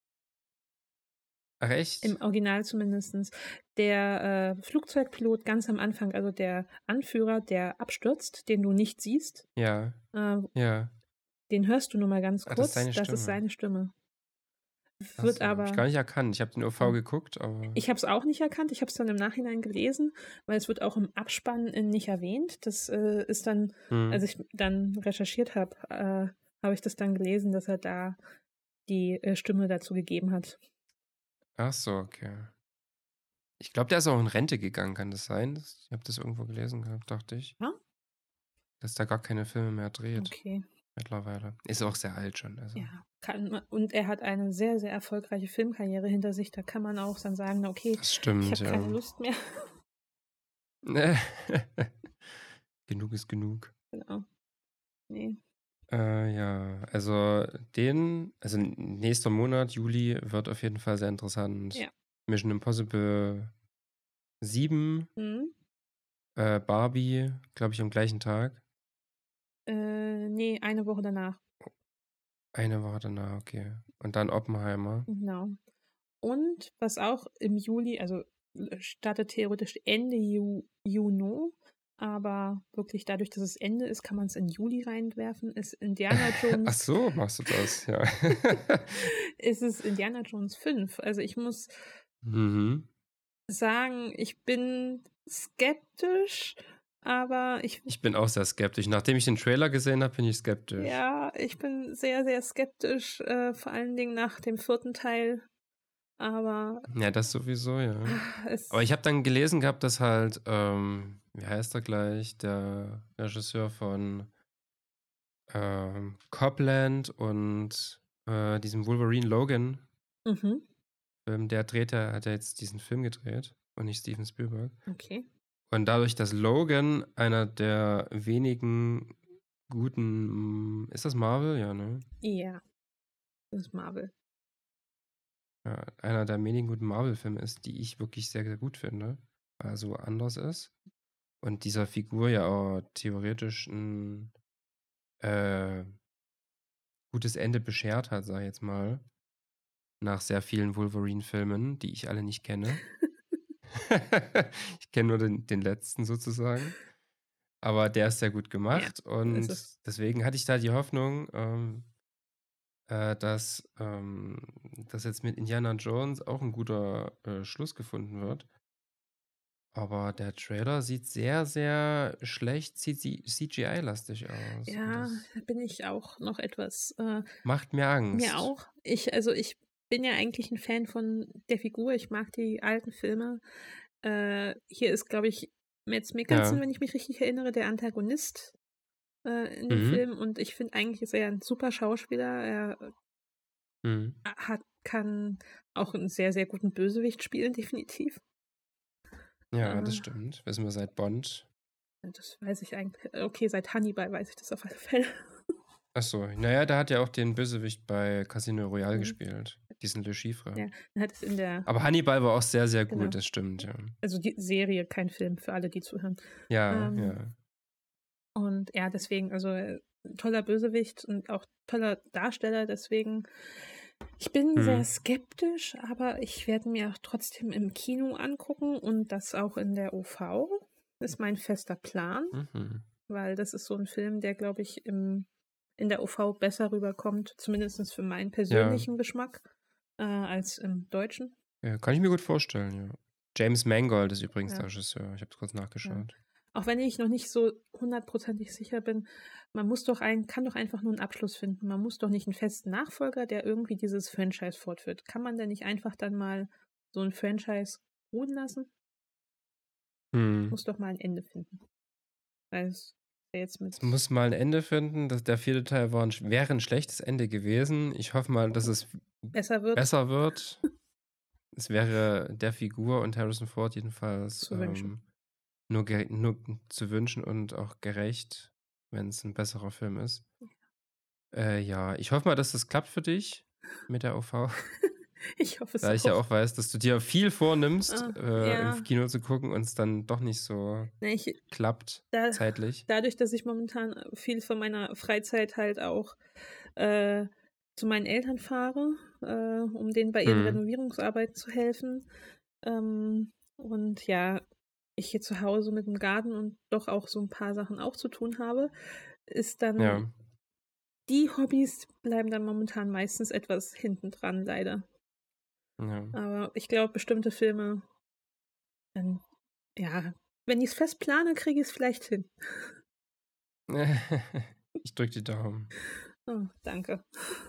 Ach echt? Im Original zumindest. Der äh, Flugzeugpilot ganz am Anfang, also der Anführer, der abstürzt, den du nicht siehst, Ja, äh, ja. den hörst du nur mal ganz Ach, das ist kurz. seine Das ist Stimme. seine Stimme. Ach Wird so, hab ich gar aber, nicht erkannt. Ich habe den O V oh, geguckt, aber ich habe es auch nicht erkannt. Ich habe es dann im Nachhinein gelesen, weil es wird auch im Abspann äh, nicht erwähnt. Das äh, ist dann, als hm. ich dann recherchiert habe, äh, habe ich das dann gelesen, dass er da die äh, Stimme dazu gegeben hat. Ach so, okay. Ich glaube, der ist auch in Rente gegangen, kann das sein? Das- Ich habe das irgendwo gelesen gehabt, dachte ich. Ja? Dass der gar keine Filme mehr dreht Okay. mittlerweile. Ist auch sehr alt schon, also. Ja, kann man, und er hat eine sehr, sehr erfolgreiche Filmkarriere hinter sich. Da kann man auch dann sagen, na, okay, Das ich stimmt, habe keine ja. Lust mehr. Genug ist genug. Genau. Nee. Äh, ja, also den, also nächster Monat, Juli, wird auf jeden Fall sehr interessant. Ja. Mission Impossible sieben, Hm? äh, Barbie, glaube ich, am gleichen Tag. Äh, nee, eine Woche danach. Eine Woche danach, okay. Und dann Oppenheimer. Genau. Und was auch im Juli, also äh, startet theoretisch Ende Ju Juni, aber wirklich dadurch, dass es Ende ist, kann man es in Juli reinwerfen, ist Indiana Ach Jones, so, machst du das, ja. ist es Indiana Jones fünf. Also ich muss Mhm. sagen, ich bin skeptisch, aber ich, Ich bin auch sehr skeptisch. Nachdem ich den Trailer gesehen habe, bin ich skeptisch. ja, ich bin sehr, sehr skeptisch, äh, vor allen Dingen nach dem vierten Teil. Aber Ja, das sowieso, ja. es, Aber ich habe dann gelesen gehabt, dass halt, ähm, wie heißt er gleich, der Regisseur von ähm, Copland und äh, diesem Wolverine Logan mhm. Film, der dreht ja, hat ja jetzt diesen Film gedreht und nicht Steven Spielberg. Okay. Und dadurch, dass Logan einer der wenigen guten, ist das Marvel? Ja, ne? Ja, das ist Marvel. Ja, einer der wenigen guten Marvel-Filme ist, die ich wirklich sehr, sehr gut finde, weil er so anders ist. Und dieser Figur ja auch theoretisch ein äh, gutes Ende beschert hat, sag ich jetzt mal. Nach sehr vielen Wolverine-Filmen, die ich alle nicht kenne. Ich kenne nur den, den letzten sozusagen. Aber der ist sehr gut Ja, gemacht so ist es. und deswegen hatte ich da die Hoffnung, ähm, äh, dass ähm, das jetzt mit Indiana Jones auch ein guter äh, Schluss gefunden wird. Aber der Trailer sieht sehr, sehr schlecht C G I-lastig aus. Und Ja, das da bin ich auch noch etwas, äh, macht mir mir Angst. auch. Ich, also ich bin ja eigentlich ein Fan von der Figur. Ich mag die alten Filme. Äh, hier ist, glaube ich, Mads Mikkelsen, Ja. wenn ich mich richtig erinnere, der Antagonist äh, in dem Mhm. Film. Und ich finde eigentlich ist er ein super Schauspieler. Er Mhm. hat, kann auch einen sehr, sehr guten Bösewicht spielen, definitiv. Ja, das Äh, stimmt. Wissen wir seit Bond. das weiß ich eigentlich. Okay, seit Hannibal weiß ich das auf alle Fälle. Achso, naja, da hat er auch den Bösewicht bei Casino Royale Mhm. gespielt. Diesen Le Chiffre. Ja, er hat es in der, Aber Hannibal war auch sehr, sehr gut, genau. das stimmt, ja. Also die Serie, kein Film, für alle, die zuhören. Ja, Ähm, ja. Und ja, deswegen, also äh, toller Bösewicht und auch toller Darsteller, deswegen. Ich bin sehr Mhm. skeptisch, aber ich werde mir auch trotzdem im Kino angucken und das auch in der O V. Ist mein fester Plan, Mhm. weil das ist so ein Film, der, glaube ich, im, in der O V besser rüberkommt, zumindest für meinen Ja. persönlichen Geschmack, äh, als im Deutschen. Ja, kann ich mir gut vorstellen, ja. James Mangold ist übrigens der Ja, Regisseur. Ich habe es kurz ja. nachgeschaut. Auch wenn ich noch nicht so hundertprozentig sicher bin, man muss doch ein, kann doch einfach nur einen Abschluss finden. Man muss doch nicht einen festen Nachfolger, der irgendwie dieses Franchise fortführt. Kann man denn nicht einfach dann mal so ein Franchise ruhen lassen? Hm. Muss doch mal ein Ende finden. Weil es ja jetzt mit. Es muss mal ein Ende finden. Das, der vierte Teil war ein, sch- wäre ein schlechtes Ende gewesen. Ich hoffe mal, dass es Besser wird. besser wird. Es wäre der Figur und Harrison Ford jedenfalls Zu wünschen. ähm, nur, ge- nur zu wünschen und auch gerecht, wenn es ein besserer Film ist. Äh, ja, ich hoffe mal, dass das klappt für dich mit der O V. Ich hoffe es Da ich ja auch. auch weiß, dass du dir viel vornimmst, Ah, äh, im ja. Kino zu gucken und es dann doch nicht so Ne, ich, klappt da, zeitlich. dadurch, dass ich momentan viel von meiner Freizeit halt auch äh, zu meinen Eltern fahre, äh, um denen bei ihren Hm. Renovierungsarbeiten zu helfen. Ähm, und ja, ich hier zu Hause mit dem Garten und doch auch so ein paar Sachen auch zu tun habe, ist dann, Ja. die Hobbys bleiben dann momentan meistens etwas hinten dran, leider. Ja. Aber ich glaube, bestimmte Filme, dann, ja, wenn ich es fest plane, kriege ich es vielleicht hin. Ich drücke die Daumen. Oh, danke.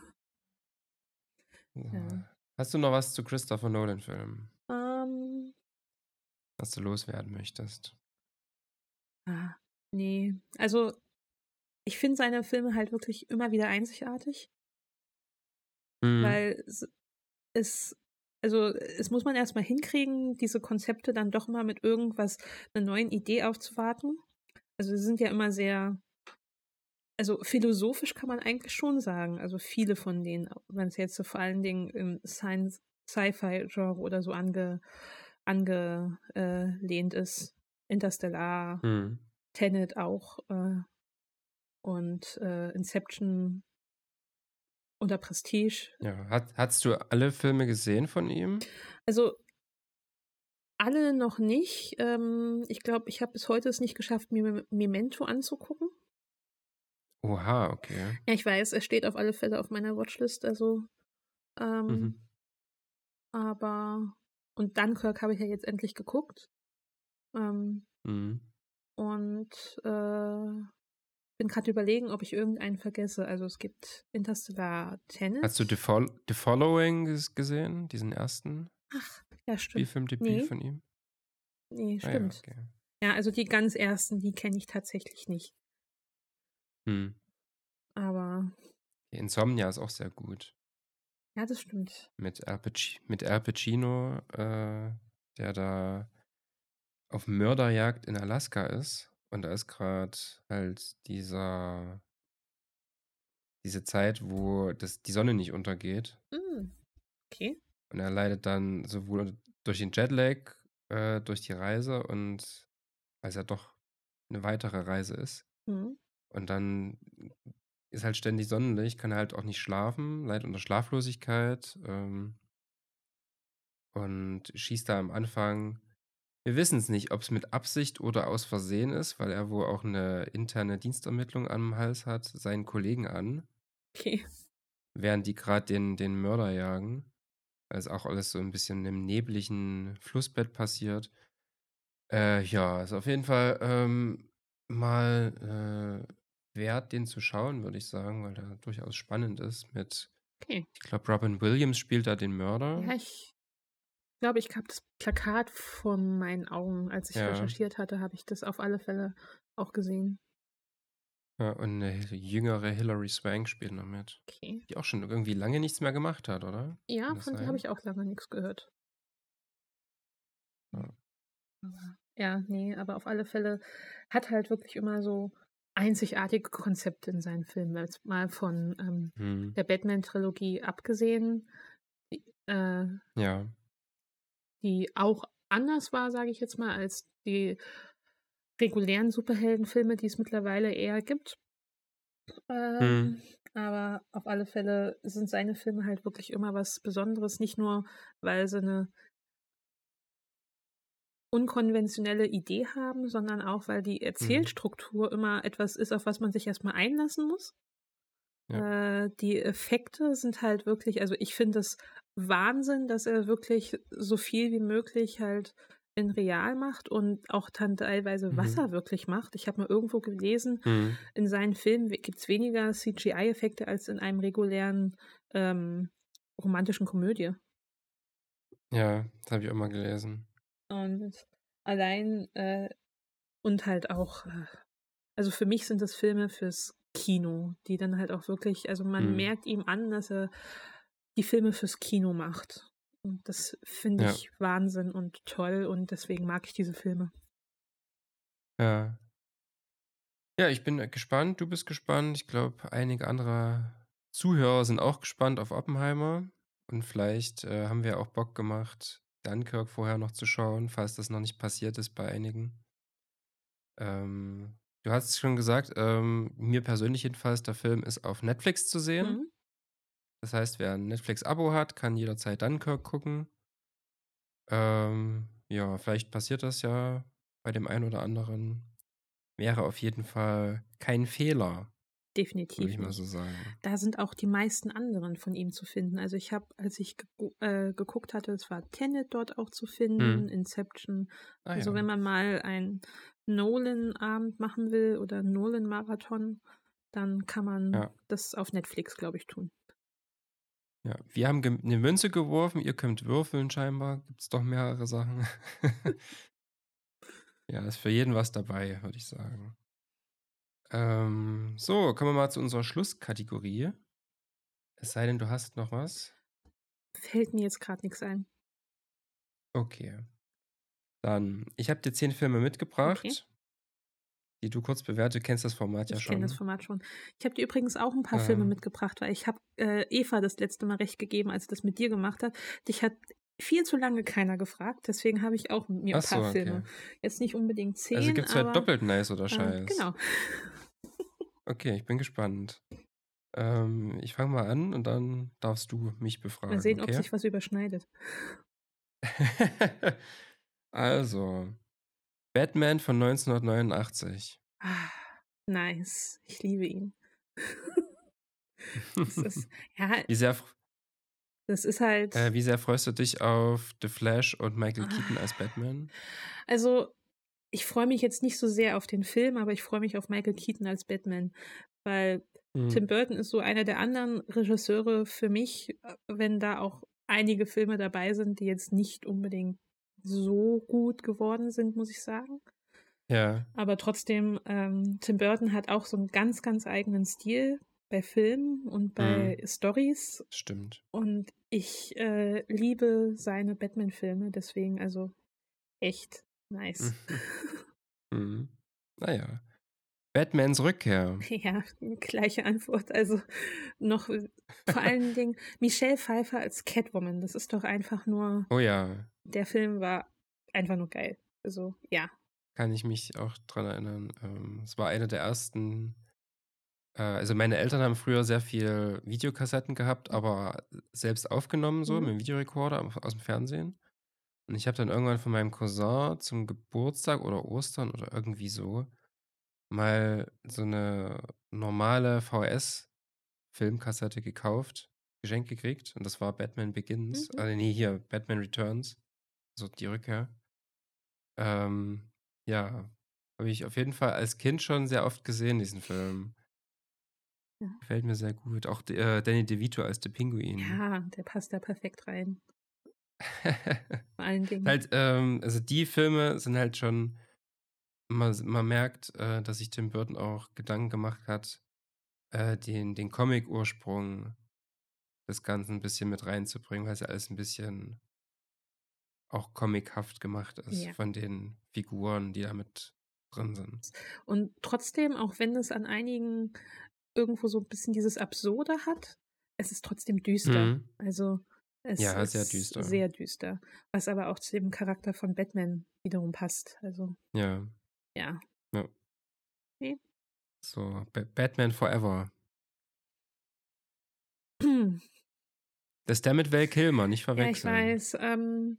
So. Ja. Hast du noch was zu Christopher Nolan-Filmen, Ähm, was du loswerden möchtest? ah, nee. Also, ich finde seine Filme halt wirklich immer wieder einzigartig, Mhm. weil es, es also es muss man erstmal hinkriegen, diese Konzepte dann doch mal mit irgendwas, einer neuen Idee aufzuwarten. Also sie sind ja immer sehr, also philosophisch kann man eigentlich schon sagen. Also viele von denen, wenn es jetzt so vor allen Dingen im Science, Sci-Fi-Genre oder so ange, angelehnt ist. Interstellar, Mhm. Tenet auch äh, und äh, Inception oder Prestige. Ja. Hat, hast du alle Filme gesehen von ihm? Also alle noch nicht. Ähm, ich glaube, ich habe bis heute es nicht geschafft, mir Mem- Memento anzugucken. Oha, okay. Ja, ich weiß, es steht auf alle Fälle auf meiner Watchlist. Also, ähm, Mhm. aber und Dunkirk habe ich ja jetzt endlich geguckt. Ähm, Mhm. und äh, bin gerade überlegen, ob ich irgendeinen vergesse. Also es gibt Interstellar, Tenet. Hast du The, Fol The Following ges- gesehen? Diesen ersten Ach, ja, stimmt. Spielfilmdebüt Nee, von ihm? nee, Ah ja, stimmt. okay. Ja, also die ganz ersten, die kenne ich tatsächlich nicht. Hm. Aber Insomnia ist auch sehr gut. Ja, das stimmt. Mit Al, Pac mit Al Pacino, äh, der da auf Mörderjagd in Alaska ist. Und da ist gerade halt dieser, diese Zeit, wo das, die Sonne nicht untergeht. Mm, okay. Und er leidet dann sowohl durch den Jetlag, äh, durch die Reise und weil es ja doch eine weitere Reise ist. Mhm. Und dann ist halt ständig Sonnenlicht, kann er halt auch nicht schlafen, leidet unter Schlaflosigkeit ähm, und schießt da am Anfang. Wir wissen es nicht, ob es mit Absicht oder aus Versehen ist, weil er wohl auch eine interne Dienstermittlung am Hals hat, seinen Kollegen an, Okay. während die gerade den, den Mörder jagen. Weil es auch alles so ein bisschen im nebligen Flussbett passiert. Äh, ja, ist auf jeden Fall ähm, mal äh, wert, den zu schauen, würde ich sagen, weil der durchaus spannend ist. Mit, Okay. ich glaube, Robin Williams spielt da den Mörder. Ja, ich glaube, ich habe das Plakat vor meinen Augen. Als ich Ja, recherchiert hatte, habe ich das auf alle Fälle auch gesehen. ja, und eine jüngere Hilary Swank spielt noch mit. Okay. Die auch schon irgendwie lange nichts mehr gemacht hat, oder? Ja, Kann das von der habe sein? ich auch lange nichts gehört. Ja. Aber, ja, nee, aber auf alle Fälle hat halt wirklich immer so einzigartige Konzepte in seinen Filmen. Jetzt mal von ähm, Hm. der Batman-Trilogie abgesehen, die, äh, Ja. die auch anders war, sage ich jetzt mal, als die regulären Superheldenfilme, die es mittlerweile eher gibt. Hm. Ähm, aber auf alle Fälle sind seine Filme halt wirklich immer was Besonderes, nicht nur, weil sie eine unkonventionelle Idee haben, sondern auch, weil die Hm. Erzählstruktur immer etwas ist, auf was man sich erstmal einlassen muss. Ja. Äh, die Effekte sind halt wirklich, also ich finde es Wahnsinn, dass er wirklich so viel wie möglich halt in real macht und auch dann teilweise Mhm. Wasser wirklich macht. Ich habe mal irgendwo gelesen, Hm. in seinen Filmen gibt es weniger C G I-Effekte als in einem regulären ähm, romantischen Komödie. Ja, das habe ich auch mal gelesen. Und allein äh, und halt auch, äh, also für mich sind das Filme fürs Kino, die dann halt auch wirklich, also man Hm. merkt ihm an, dass er die Filme fürs Kino macht. Und das finde Ja. ich Wahnsinn und toll und deswegen mag ich diese Filme. Ja. Ja, ich bin äh, gespannt, du bist gespannt. Ich glaube, einige andere Zuhörer sind auch gespannt auf Oppenheimer. Und vielleicht äh, haben wir auch Bock gemacht, Dunkirk vorher noch zu schauen, falls das noch nicht passiert ist bei einigen. Ähm, du hast es schon gesagt, ähm, mir persönlich jedenfalls, der Film ist auf Netflix zu sehen. Mhm. Das heißt, wer ein Netflix-Abo hat, kann jederzeit Dunkirk gucken. Ähm, ja, vielleicht passiert das ja bei dem einen oder anderen. Wäre auf jeden Fall kein Fehler, würde Definitiv ich mal so nicht. sagen. Da sind auch die meisten anderen von ihm zu finden. Also ich habe, als ich gegu- äh, geguckt hatte, es war Tenet dort auch zu finden, Hm. Inception. Ah Also ja. wenn man mal einen Nolan-Abend machen will oder einen Nolan-Marathon, dann kann man Ja. das auf Netflix, glaube ich, tun. Ja. Wir haben gem- eine Münze geworfen, ihr könnt würfeln scheinbar. Gibt es doch mehrere Sachen. Ja, ist für jeden was dabei, würde ich sagen. Ähm, so, kommen wir mal zu unserer Schlusskategorie. Es sei denn, du hast noch was. Fällt mir jetzt gerade nichts ein. Okay. Dann, ich habe dir zehn Filme Okay. mitgebracht, die du kurz bewertest. Du kennst das Format ja Ich kenne das schon. Format schon. Ich habe dir übrigens auch ein paar Filme Ähm, mitgebracht, weil ich habe äh, Eva das letzte Mal recht gegeben, als sie das mit dir gemacht hat. Dich hat viel zu lange keiner gefragt, deswegen habe ich auch mir ein ach so, paar okay. Filme. Jetzt nicht unbedingt Also zehn, gibt's heute aber doppelt nice oder äh, Scheiß? genau. Okay, ich bin gespannt. Ähm, ich fange mal an und dann darfst du mich Mal befragen, sehen, ob okay? sich was überschneidet. Also, Batman von neunzehnhundertneunundachtzig. Ah, nice. Ich liebe ihn. Das ist, ja, Wie sehr, f- das ist halt. äh, wie sehr freust du dich auf The Flash und Michael Keaton Ah, als Batman? Also, ich freue mich jetzt nicht so sehr auf den Film, aber ich freue mich auf Michael Keaton als Batman, weil Hm. Tim Burton ist so einer der anderen Regisseure für mich, äh, wenn da auch einige Filme dabei sind, die jetzt nicht unbedingt so gut geworden sind, muss ich sagen. Ja. Aber trotzdem, ähm, Tim Burton hat auch so einen ganz, ganz eigenen Stil. bei Filmen und bei Mhm. Storys. Stimmt. Und ich äh, liebe seine Batman-Filme, deswegen also echt nice. Mhm. Naja. Batmans Rückkehr. Ja, gleiche Antwort. Also noch äh, vor allen Dingen Michelle Pfeiffer als Catwoman. Das ist doch einfach nur, Oh ja, der Film war einfach nur geil. Also ja. kann ich mich auch dran erinnern. Ähm, es war einer der ersten. Äh, also meine Eltern haben früher sehr viel Videokassetten gehabt, aber selbst aufgenommen so mit Mhm. dem Videorekorder am- aus dem Fernsehen. Und ich habe dann irgendwann von meinem Cousin zum Geburtstag oder Ostern oder irgendwie so mal so eine normale V S-Filmkassette gekauft, geschenkt gekriegt. Und das war Batman Begins. Mhm. Also nee, hier, Batman Returns. So die Rückkehr. Ähm, ja, habe ich auf jeden Fall als Kind schon sehr oft gesehen, diesen Film. Ja. Gefällt mir sehr gut. Auch d äh, Danny DeVito als der Pinguin. Ja, der passt da perfekt rein. Vor allen Dingen. Halt, ähm, also die Filme sind halt schon, man, man merkt, äh, dass sich Tim Burton auch Gedanken gemacht hat, äh, den, den Comic-Ursprung des Ganzen ein bisschen mit reinzubringen, weil es ja alles ein bisschen auch comichaft gemacht ist Ja. von den Figuren, die da mit drin sind. Und trotzdem, auch wenn es an einigen irgendwo so ein bisschen dieses Absurde hat, es ist trotzdem düster. Mhm. Also, es Ja, sehr ist düster. sehr düster, was aber auch zu dem Charakter von Batman wiederum passt. Also, Ja, ja. ja. Ne? So, Ba Batman Forever. Das ist der mit Val Kilmer, nicht Ja, ich verwechseln. weiß, ähm,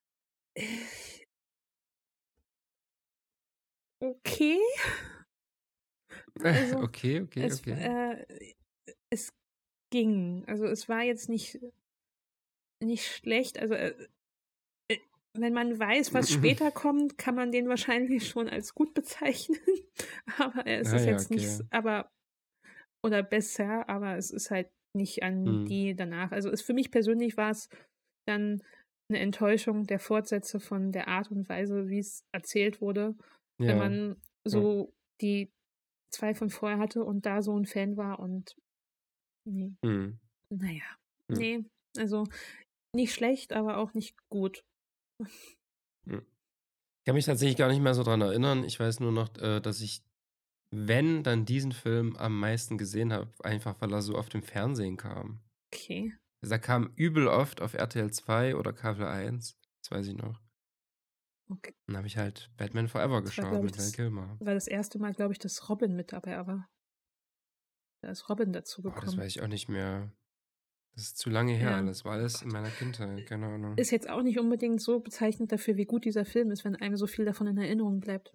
okay. Also, Okay, okay, es okay. äh, es ging. Also, es war jetzt nicht nicht schlecht. Also, äh, äh, wenn man weiß, was später kommt, kann man den wahrscheinlich schon als gut bezeichnen. Aber er ist Ah es ja, jetzt nicht okay. s aber oder besser, aber es ist halt nicht an Mhm. die danach. Also, es für mich persönlich war es dann 'ne Enttäuschung der Fortsätze von der Art und Weise, wie's erzählt wurde, wenn Ja, man ja. so die zwei von vorher hatte und da so 'n Fan war und ne, Mhm. na ja, Ja, ne, also nicht schlecht, aber auch nicht gut. ja. Ich kann mich tatsächlich gar nicht mehr so dran erinnern. Ich weiß nur noch, äh, dass ich, wenn, dann diesen Film am meisten gesehen habe, einfach weil er so oft im Fernsehen kam. Okay, Also, er kam übel oft auf R T L zwei oder Kabel eins, das weiß ich noch. okay. Dann habe ich halt Batman Forever Das war, geschaut glaube ich, mit Val das Kilmer. war das erste Mal, glaube ich, dass Robin mit dabei war. Da ist Robin Boah, das dazugekommen. weiß ich auch nicht mehr. Das ist zu lange her Ja, alles. War oh alles in Gott. meiner Kindheit, keine Ahnung. Ist jetzt auch nicht unbedingt so bezeichnend dafür, wie gut dieser Film ist, wenn einem so viel davon in Erinnerung bleibt.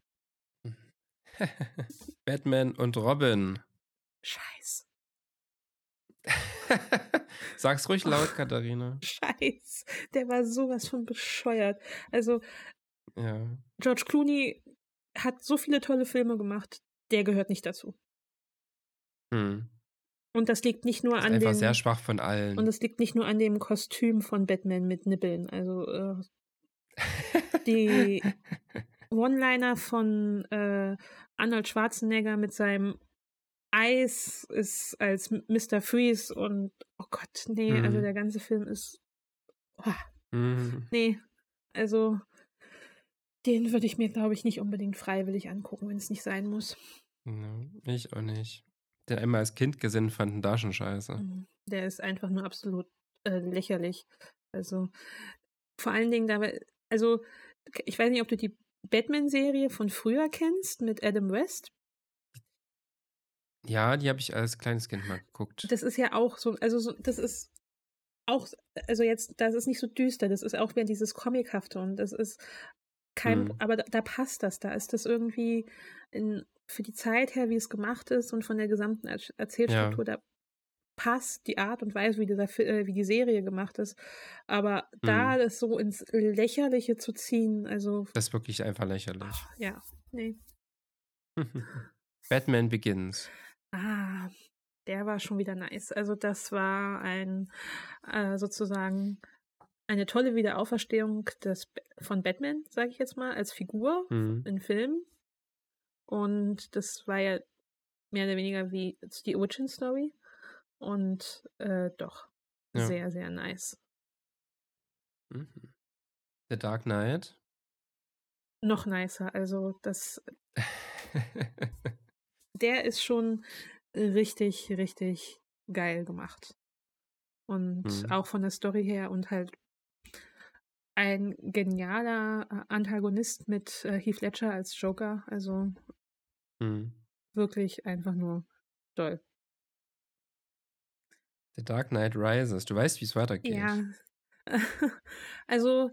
Batman und Robin. Scheiß. Sag's ruhig laut, Oh, Katharina. Scheiß. Der war sowas von bescheuert. Also, Ja. George Clooney hat so viele tolle Filme gemacht, der gehört nicht dazu. Mhm. Und das liegt nicht nur Ist an einfach sehr den schwach von und allen. das liegt nicht nur an dem Kostüm von Batman mit Nippeln. Also, äh, die One-Liner von, äh, Arnold Schwarzenegger mit seinem Eis ist als M Mister Freeze und oh Gott, ne, also Mhm. der ganze Film ist oh, Mhm. ne, also den würde ich mir, glaube ich, nicht unbedingt freiwillig angucken, wenn es nicht sein muss. Ja, ich auch nicht. Den einmal als Kind gesehen, fanden da schon scheiße. Mhm. Der ist einfach nur absolut, äh, lächerlich. Also, vor allen Dingen dabei also, k ich weiß nicht, ob du die Batman-Serie von früher kennst mit Adam West? Ja, die habe ich als kleines Kind mal geguckt. Das ist ja auch so also, so das ist auch also, jetzt das ist nicht so düster, das ist auch wieder dieses Comichafte und das ist kein Mhm. aber da da passt das. Da ist das irgendwie in für die Zeit her, wie es gemacht ist und von der gesamten Erz Ja, Erzählstruktur, da passt die Art und Weise, wie dieser Fi äh, wie die Serie gemacht ist. Aber mhm. da das so ins Lächerliche zu ziehen, also, Das ist wirklich einfach lächerlich. ja, ne. Batman Begins. Ah, der war schon wieder nice. Also, das war ein, äh, sozusagen eine tolle Wiederauferstehung des Ba von Batman, sage ich jetzt mal, als Figur Mhm. in Filmen. Und das war ja mehr oder weniger wie die Origin Story. und äh, doch, Ja. sehr, sehr nice. Mhm. The Dark Knight? Noch nicer, also das, der ist schon richtig, richtig geil gemacht. Und Hm. auch von der Story her und halt ein genialer äh, Antagonist mit äh, Heath Ledger als Joker, also Hm. wirklich einfach nur toll. The Dark Knight Rises. Du weißt, wie es weitergeht. Ja, also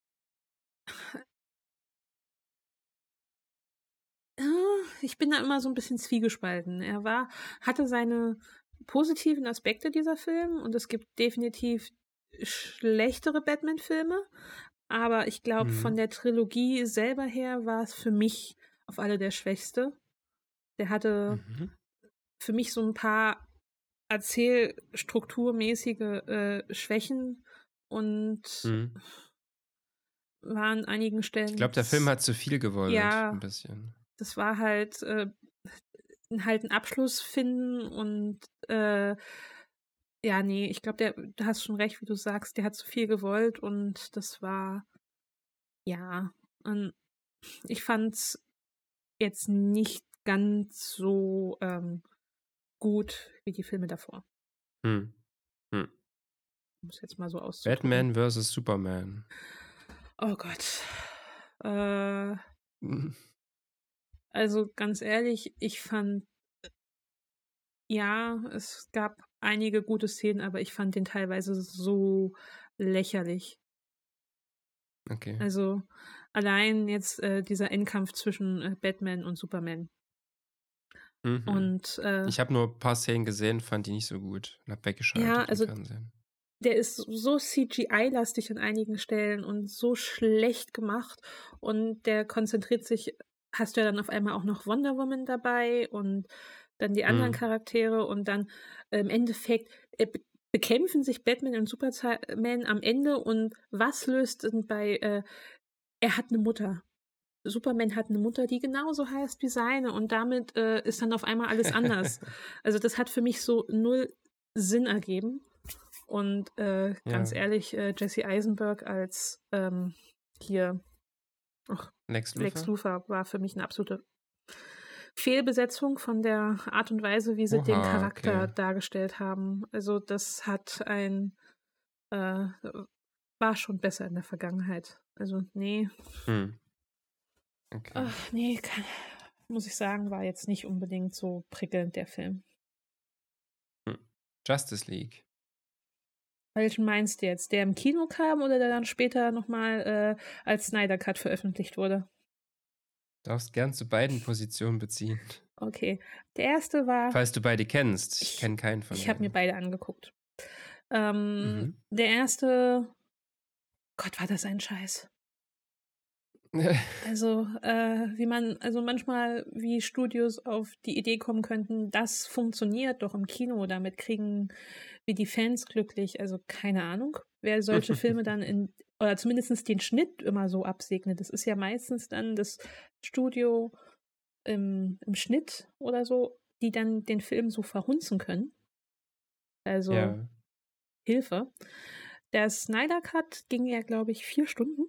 äh, ich bin da immer so ein bisschen zwiegespalten. Er war hatte seine positiven Aspekte, dieser Film, und es gibt definitiv schlechtere Batman-Filme, aber ich glaube, von Mhm. der Trilogie selber her war es für mich auf alle der schwächste. Der hatte Mhm. für mich so ein paar erzählstrukturmäßige äh, Schwächen und Mhm. war an einigen Ich Stellen glaube, der Film z- hat zu viel gewollt. Ein ja, bisschen. das war halt äh, halt einen Abschluss finden und äh, ja, nee, ich glaube, der, du hast schon recht, wie du sagst, der hat zu viel gewollt und das war, ja, und ich fand's jetzt nicht ganz so ähm, gut wie die Filme davor, Hm. Hm. um es jetzt mal so auszudrücken. Batman versus Superman. Oh Gott. Äh, Mhm. also ganz ehrlich, ich fand, ja, es gab einige gute Szenen, aber ich fand den teilweise so lächerlich. Okay. Also allein jetzt äh, dieser Endkampf zwischen äh, Batman und Superman. Mhm. Und äh, Ich habe nur ein paar Szenen gesehen, fand die nicht so gut und habe ja, weggeschaltet im also Fernsehen. der ist so C G I-lastig an einigen Stellen und so schlecht gemacht. Und der konzentriert sich, hast du ja dann auf einmal auch noch Wonder Woman dabei und dann die anderen Mhm. Charaktere und dann äh, im Endeffekt äh, be bekämpfen sich Batman und Superman am Ende und was löst denn bei, äh, er hat eine Mutter. Superman hat eine Mutter, die genauso heißt wie seine und damit äh, ist dann auf einmal alles anders. Also das hat für mich so null Sinn ergeben. Und äh, ganz Ja. ehrlich, äh, Jesse Eisenberg als ähm, hier ach, Lex Lex Luthor? Luthor war für mich eine absolute Fehlbesetzung von der Art und Weise, wie sie den Oha, Charakter okay. dargestellt haben. Also das hat ein äh, war schon besser in der Vergangenheit. Also nee, Hm. Okay. ach, nee, kann, muss ich sagen, war jetzt nicht unbedingt so prickelnd der Film. Hm. Justice League. Welchen meinst du jetzt? Der im Kino kam oder der dann später nochmal äh, als Snyder Cut veröffentlicht wurde? Darfst gern zu beiden Positionen beziehen. Okay. Der erste war, Falls du beide kennst. Ich ich, kenne keinen von ich habe mir denen. beide angeguckt. Ähm, Mhm. der erste, Gott, war das ein Scheiß. Also, äh, wie man, also manchmal, wie Studios auf die Idee kommen könnten, das funktioniert doch im Kino, damit kriegen wir die Fans glücklich. Also, keine Ahnung, wer solche Filme dann in, oder zumindest den Schnitt immer so absegnet. Das ist ja meistens dann das Studio im, im Schnitt oder so, die dann den Film so verhunzen können. Also, Ja, Hilfe. Der Snyder Cut ging ja, glaube ich, vier Stunden.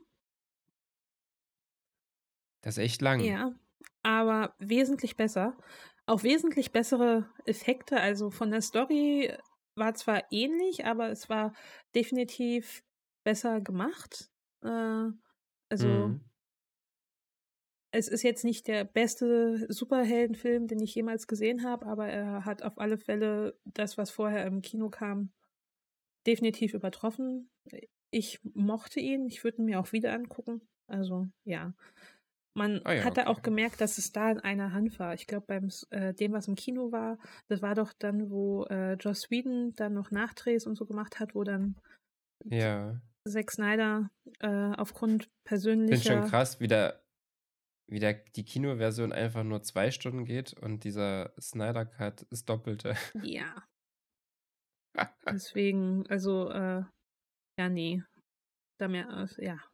das ist echt lang. Ja, aber wesentlich besser. Auch wesentlich bessere Effekte. Also von der Story war zwar ähnlich, aber es war definitiv besser gemacht. Äh, also Mhm. es ist jetzt nicht der beste Superheldenfilm, den ich jemals gesehen habe, aber er hat auf alle Fälle das, was vorher im Kino kam, definitiv übertroffen. Ich mochte ihn, ich würde ihn mir auch wieder angucken. Also ja. Man Ah ja, hatte okay. auch gemerkt, dass es da in einer Hand war. Ich glaube, beim äh, dem, was im Kino war, das war doch dann, wo äh, Joss Whedon dann noch Nachdrehs und so gemacht hat, wo dann Ja. Zack Snyder äh, aufgrund Ich finde schon persönlicher, krass, wie der, wie der, die Kinoversion einfach nur zwei Stunden geht und dieser Snyder Cut ist doppelte. ja, deswegen, also, äh, ja, nee, da mehr, äh, ja,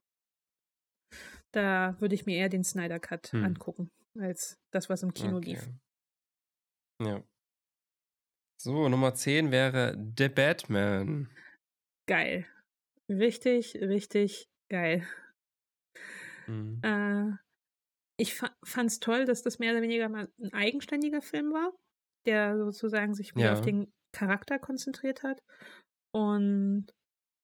da würde ich mir eher den Snyder Cut Hm. angucken, als das, was im Kino Okay. lief. Ja. So, Nummer zehn wäre The Batman. Geil. Richtig, richtig geil. Mhm. Äh, ich fa fand's toll, dass das mehr oder weniger mal 'n eigenständiger Film war, der sozusagen sich wieder auf Ja. den Charakter konzentriert hat und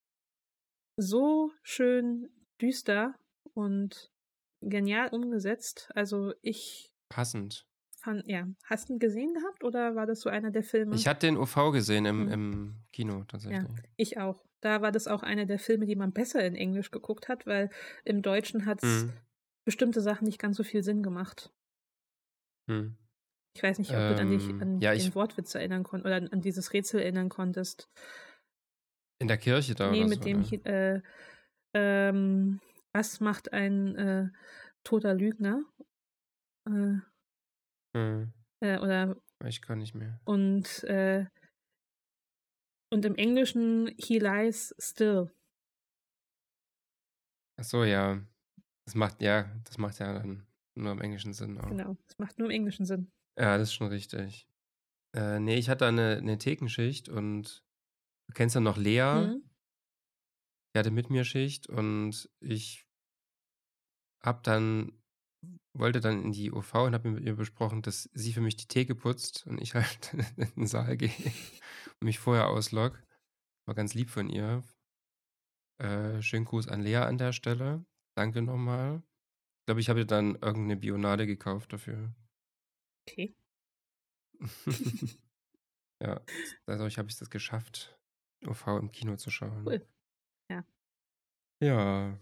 so schön düster und genial umgesetzt. Also, ich Passend. fand ja. Hast 'n gesehen gehabt oder war das so einer der Filme? Ich hatte den O V gesehen im Mhm. im Kino Ja, tatsächlich. ich auch. Da war das auch einer der Filme, die man besser in Englisch geguckt hat, weil im Deutschen hat's Mhm. bestimmte Sachen nicht ganz so viel Sinn gemacht. Mhm. Ich weiß nicht, ob du an dich Ähm, an ja, ich den Wortwitz erinnern konn oder an an dieses Rätsel erinnern konntest. In der Kirche da Ne, oder mit so, dem ne? Chi äh, ähm, was macht ein, äh, toter Lügner? Äh Mhm. äh, oder Weiß ich gar nicht mehr. und, äh und im Englischen „He lies still“. Ach so, ja. Das macht ja das macht ja dann nur im Englischen Sinn auch. Genau, das macht nur im Englischen Sinn. Ja, das ist schon richtig. Äh, ne, ich hatte da 'ne 'ne Thekenschicht und du kennst ja noch Lea? Mhm. Die hatte mit mir Schicht und ich habe dann wollte dann in die O V und habe mit ihr besprochen, dass sie für mich die Theke putzt und ich halt in den Saal gehe und mich vorher auslogge. War ganz lieb von ihr. Äh, schönen Gruß an Lea an der Stelle. Danke noch mal. Ich glaube, ich habe ihr dann irgend 'ne Bionade gekauft dafür. Okay. Ja, dadurch habe ich das geschafft, O V im Kino zu schauen. Cool. Ja. Ja.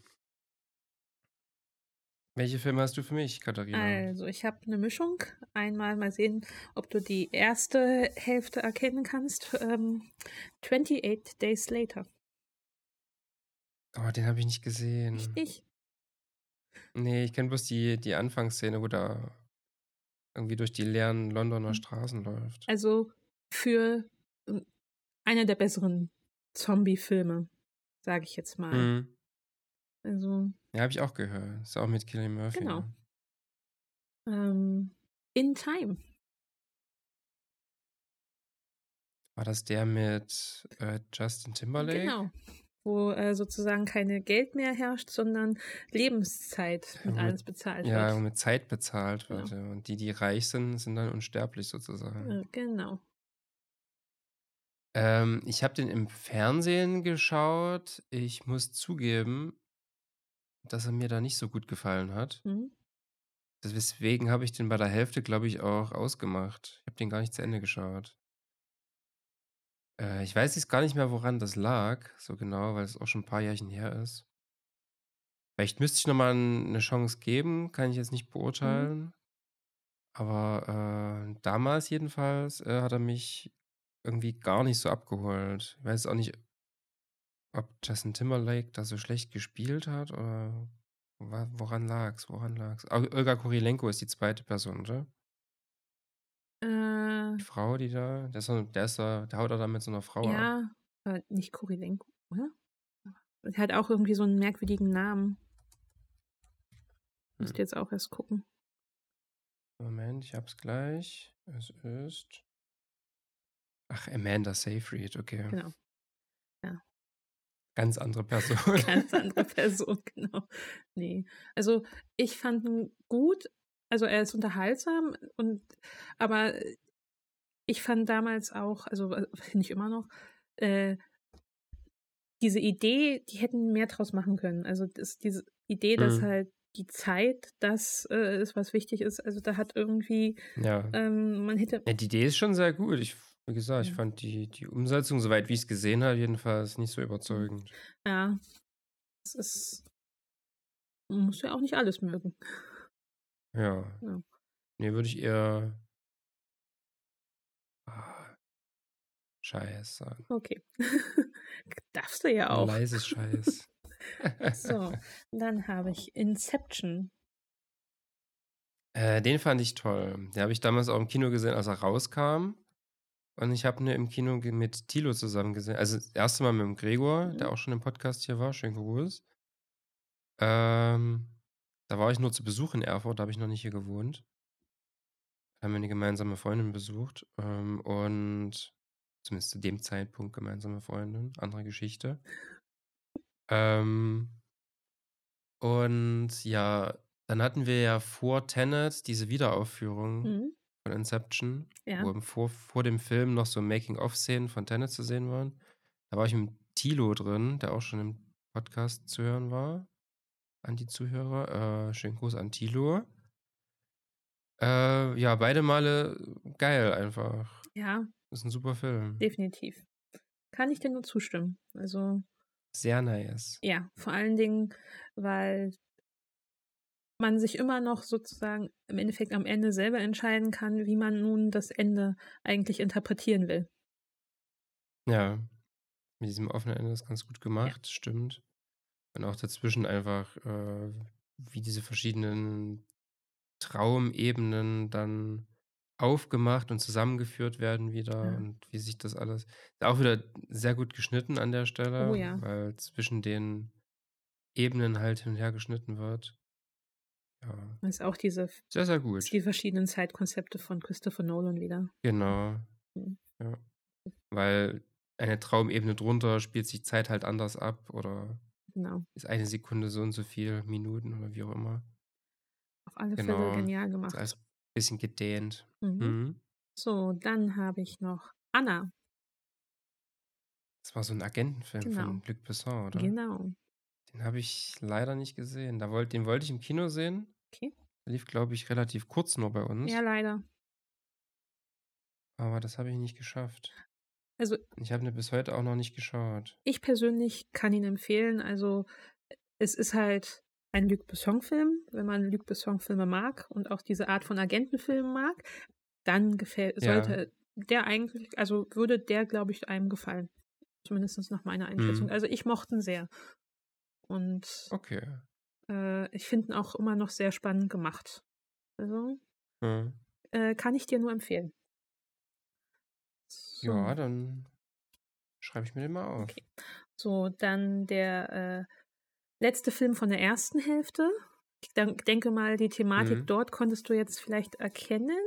Welche Filme hast du für mich, Katharina? Also, ich habe 'ne Mischung. Einmal mal sehen, ob du die erste Hälfte erkennen kannst. Ähm, „Twenty-Eight Days Later“. Oh, den habe ich nicht Echt gesehen. nicht? Ne, ich kenne bloß die die Anfangsszene, wo der irgendwie durch die leeren Londoner Mhm. Straßen läuft. Also, für, hm, einer der besseren Zombiefilme, sage ich jetzt mal. Mhm. Also Ja, habe ich auch gehört. Ist auch mit Cillian Murphy, Genau. ne? Ähm, „In Time“. War das der mit, äh, Justin Timberlake? Genau. Wo, äh, sozusagen keine Geld mehr herrscht, sondern Lebenszeit Ja, mit womit alles bezahlt ja, wird. womit Zeit bezahlt wird, Genau. ja. Und die, die reich sind, sind dann unsterblich sozusagen. Äh, genau. Ähm, ich habe den im Fernsehen geschaut. Ich muss zugeben dass er mir da nicht so gut gefallen hat. Mhm. Deswegen habe ich den bei der Hälfte, glaube ich, auch ausgemacht. Ich habe den gar nicht zu Ende geschaut. Äh, ich weiß jetzt gar nicht mehr, woran das lag, so genau, weil es auch schon 'n paar Jährchen her ist. Vielleicht müsste ich noch mal 'n 'ne Chance geben, kann ich jetzt nicht Mhm. beurteilen. Aber, äh, damals jedenfalls, äh, hat er mich irgendwie gar nicht so abgeholt. Ich weiß auch nicht ob Justin Timberlake da so schlecht gespielt hat oder wa woran lag's? Woran lag's? Ol Olga Kurilenko ist die zweite Person, oder? Die Äh Frau, die da der ist so der ist da der haut doch da mit so 'ner Frau ab. Ja, äh, nicht Kurilenko, oder? Die hat auch irgendwie so 'n merkwürdigen Namen. Hm. Musste jetzt auch erst gucken. Moment, ich habe es gleich. Es ist ach, Amanda Seyfried, okay. Genau. Ja. Ganz andere Person. Ganz andere Person, genau. Ne, also, ich fand ihn gut. Also, er ist unterhaltsam und aber ich fand damals auch also, äh, finde ich immer noch, äh diese Idee, die hätten mehr draus machen können. Also, das diese Idee, dass Mhm. halt die Zeit das, äh, ist, was wichtig ist. Also, da hat irgendwie, Ja. ähm man hätte Ja, die Idee ist schon sehr gut. Ich f wie gesagt, ich Ja. fand die die Umsetzung, soweit wie ich's gesehen habe, jedenfalls nicht so Mhm. überzeugend. Ja. Es ist man muss ja auch nicht alles mögen. Ja. Ja. Ne, würde ich eher ah Scheiß sagen. Okay. Darfst du ja 'N auch. leises Scheiß. So, dann habe ich „Inception“. Äh, den fand ich toll. Den habe ich damals auch im Kino gesehen, als er rauskam. Und ich habe ihn im Kino ge mit Thilo zusammen gesehen. Also, das erste Mal mit dem Gregor, der Mhm. auch schon im Podcast hier war. Schönen Gruß. Ähm, da war ich nur zu Besuch in Erfurt, da habe ich noch nicht hier gewohnt. Haben wir 'ne gemeinsame Freundin besucht, ähm, und zumindest zu dem Zeitpunkt gemeinsame Freundin, andere Geschichte. Ähm, und ja, dann hatten wir ja vor Tenet diese Wiederaufführung Mhm. von Inception, Ja. wo im vor vor dem Film noch so Making-of-Szenen von Tenet zu sehen waren. Da war ich mit Thilo drin, der auch schon im Podcast zu hören war, an die Zuhörer. Äh, schönen Gruß an Thilo. Äh, ja, beide Male geil einfach. Ja, Ist 'n super Film. definitiv. Kann ich dir nur zustimmen. Also, Sehr nice. ja, vor allen Dingen, weil man sich immer noch sozusagen im Endeffekt am Ende selber entscheiden kann, wie man nun das Ende eigentlich interpretieren will. Ja, mit diesem offenen Ende ist ganz gut Ja. gemacht, stimmt. Und auch dazwischen einfach, äh, wie diese verschiedenen Traumebenen dann aufgemacht und zusammengeführt werden wieder Ja. und wie sich das alles ist auch wieder sehr gut geschnitten an der Oh Stelle, ja. weil zwischen den Ebenen halt hin und her geschnitten wird. Ja. Das ist auch diese f Sehr, sehr gut. die verschiedenen Zeitkonzepte von Christopher Nolan wieder. Genau. Mhm. Ja. Weil eine Traumebene drunter spielt sich Zeit halt anders ab oder Genau. ist eine Sekunde so und so viel Minuten oder wie auch immer. Auf alle Fälle Genau. genial Ist gemacht. alles bisschen gedehnt. Mhm. Mhm. So, dann habe ich noch Anna. Das war so 'n Agentenfilm Genau. von Luc Besson, oder? Genau. Den habe ich leider nicht gesehen. Da wollt den wollte ich im Kino sehen. Okay. Der lief, glaube ich, relativ kurz nur bei Ja, uns. leider. Aber das habe ich nicht geschafft. Also Ich habe ihn bis heute auch noch nicht geschaut. ich persönlich kann ihn empfehlen. Also, es ist halt ein Luc Besson-Film. Wenn man Luc Besson-Filme mag und auch diese Art von Agentenfilmen mag, dann gefällt Ja. sollte der eigentlich also, würde der, glaube ich, einem gefallen. Zumindest nach meiner Einschätzung. Mhm. Also, ich mochte ihn sehr. Und, Okay. äh, ich finde ihn auch immer noch sehr spannend gemacht. Also Mhm. äh, kann ich dir nur empfehlen. So. Ja, dann schreibe ich mir den mal auf. Okay. So, dann der, äh, letzte Film von der ersten Hälfte. Ich denk denke mal, die Thematik Mhm. dort konntest du jetzt vielleicht erkennen.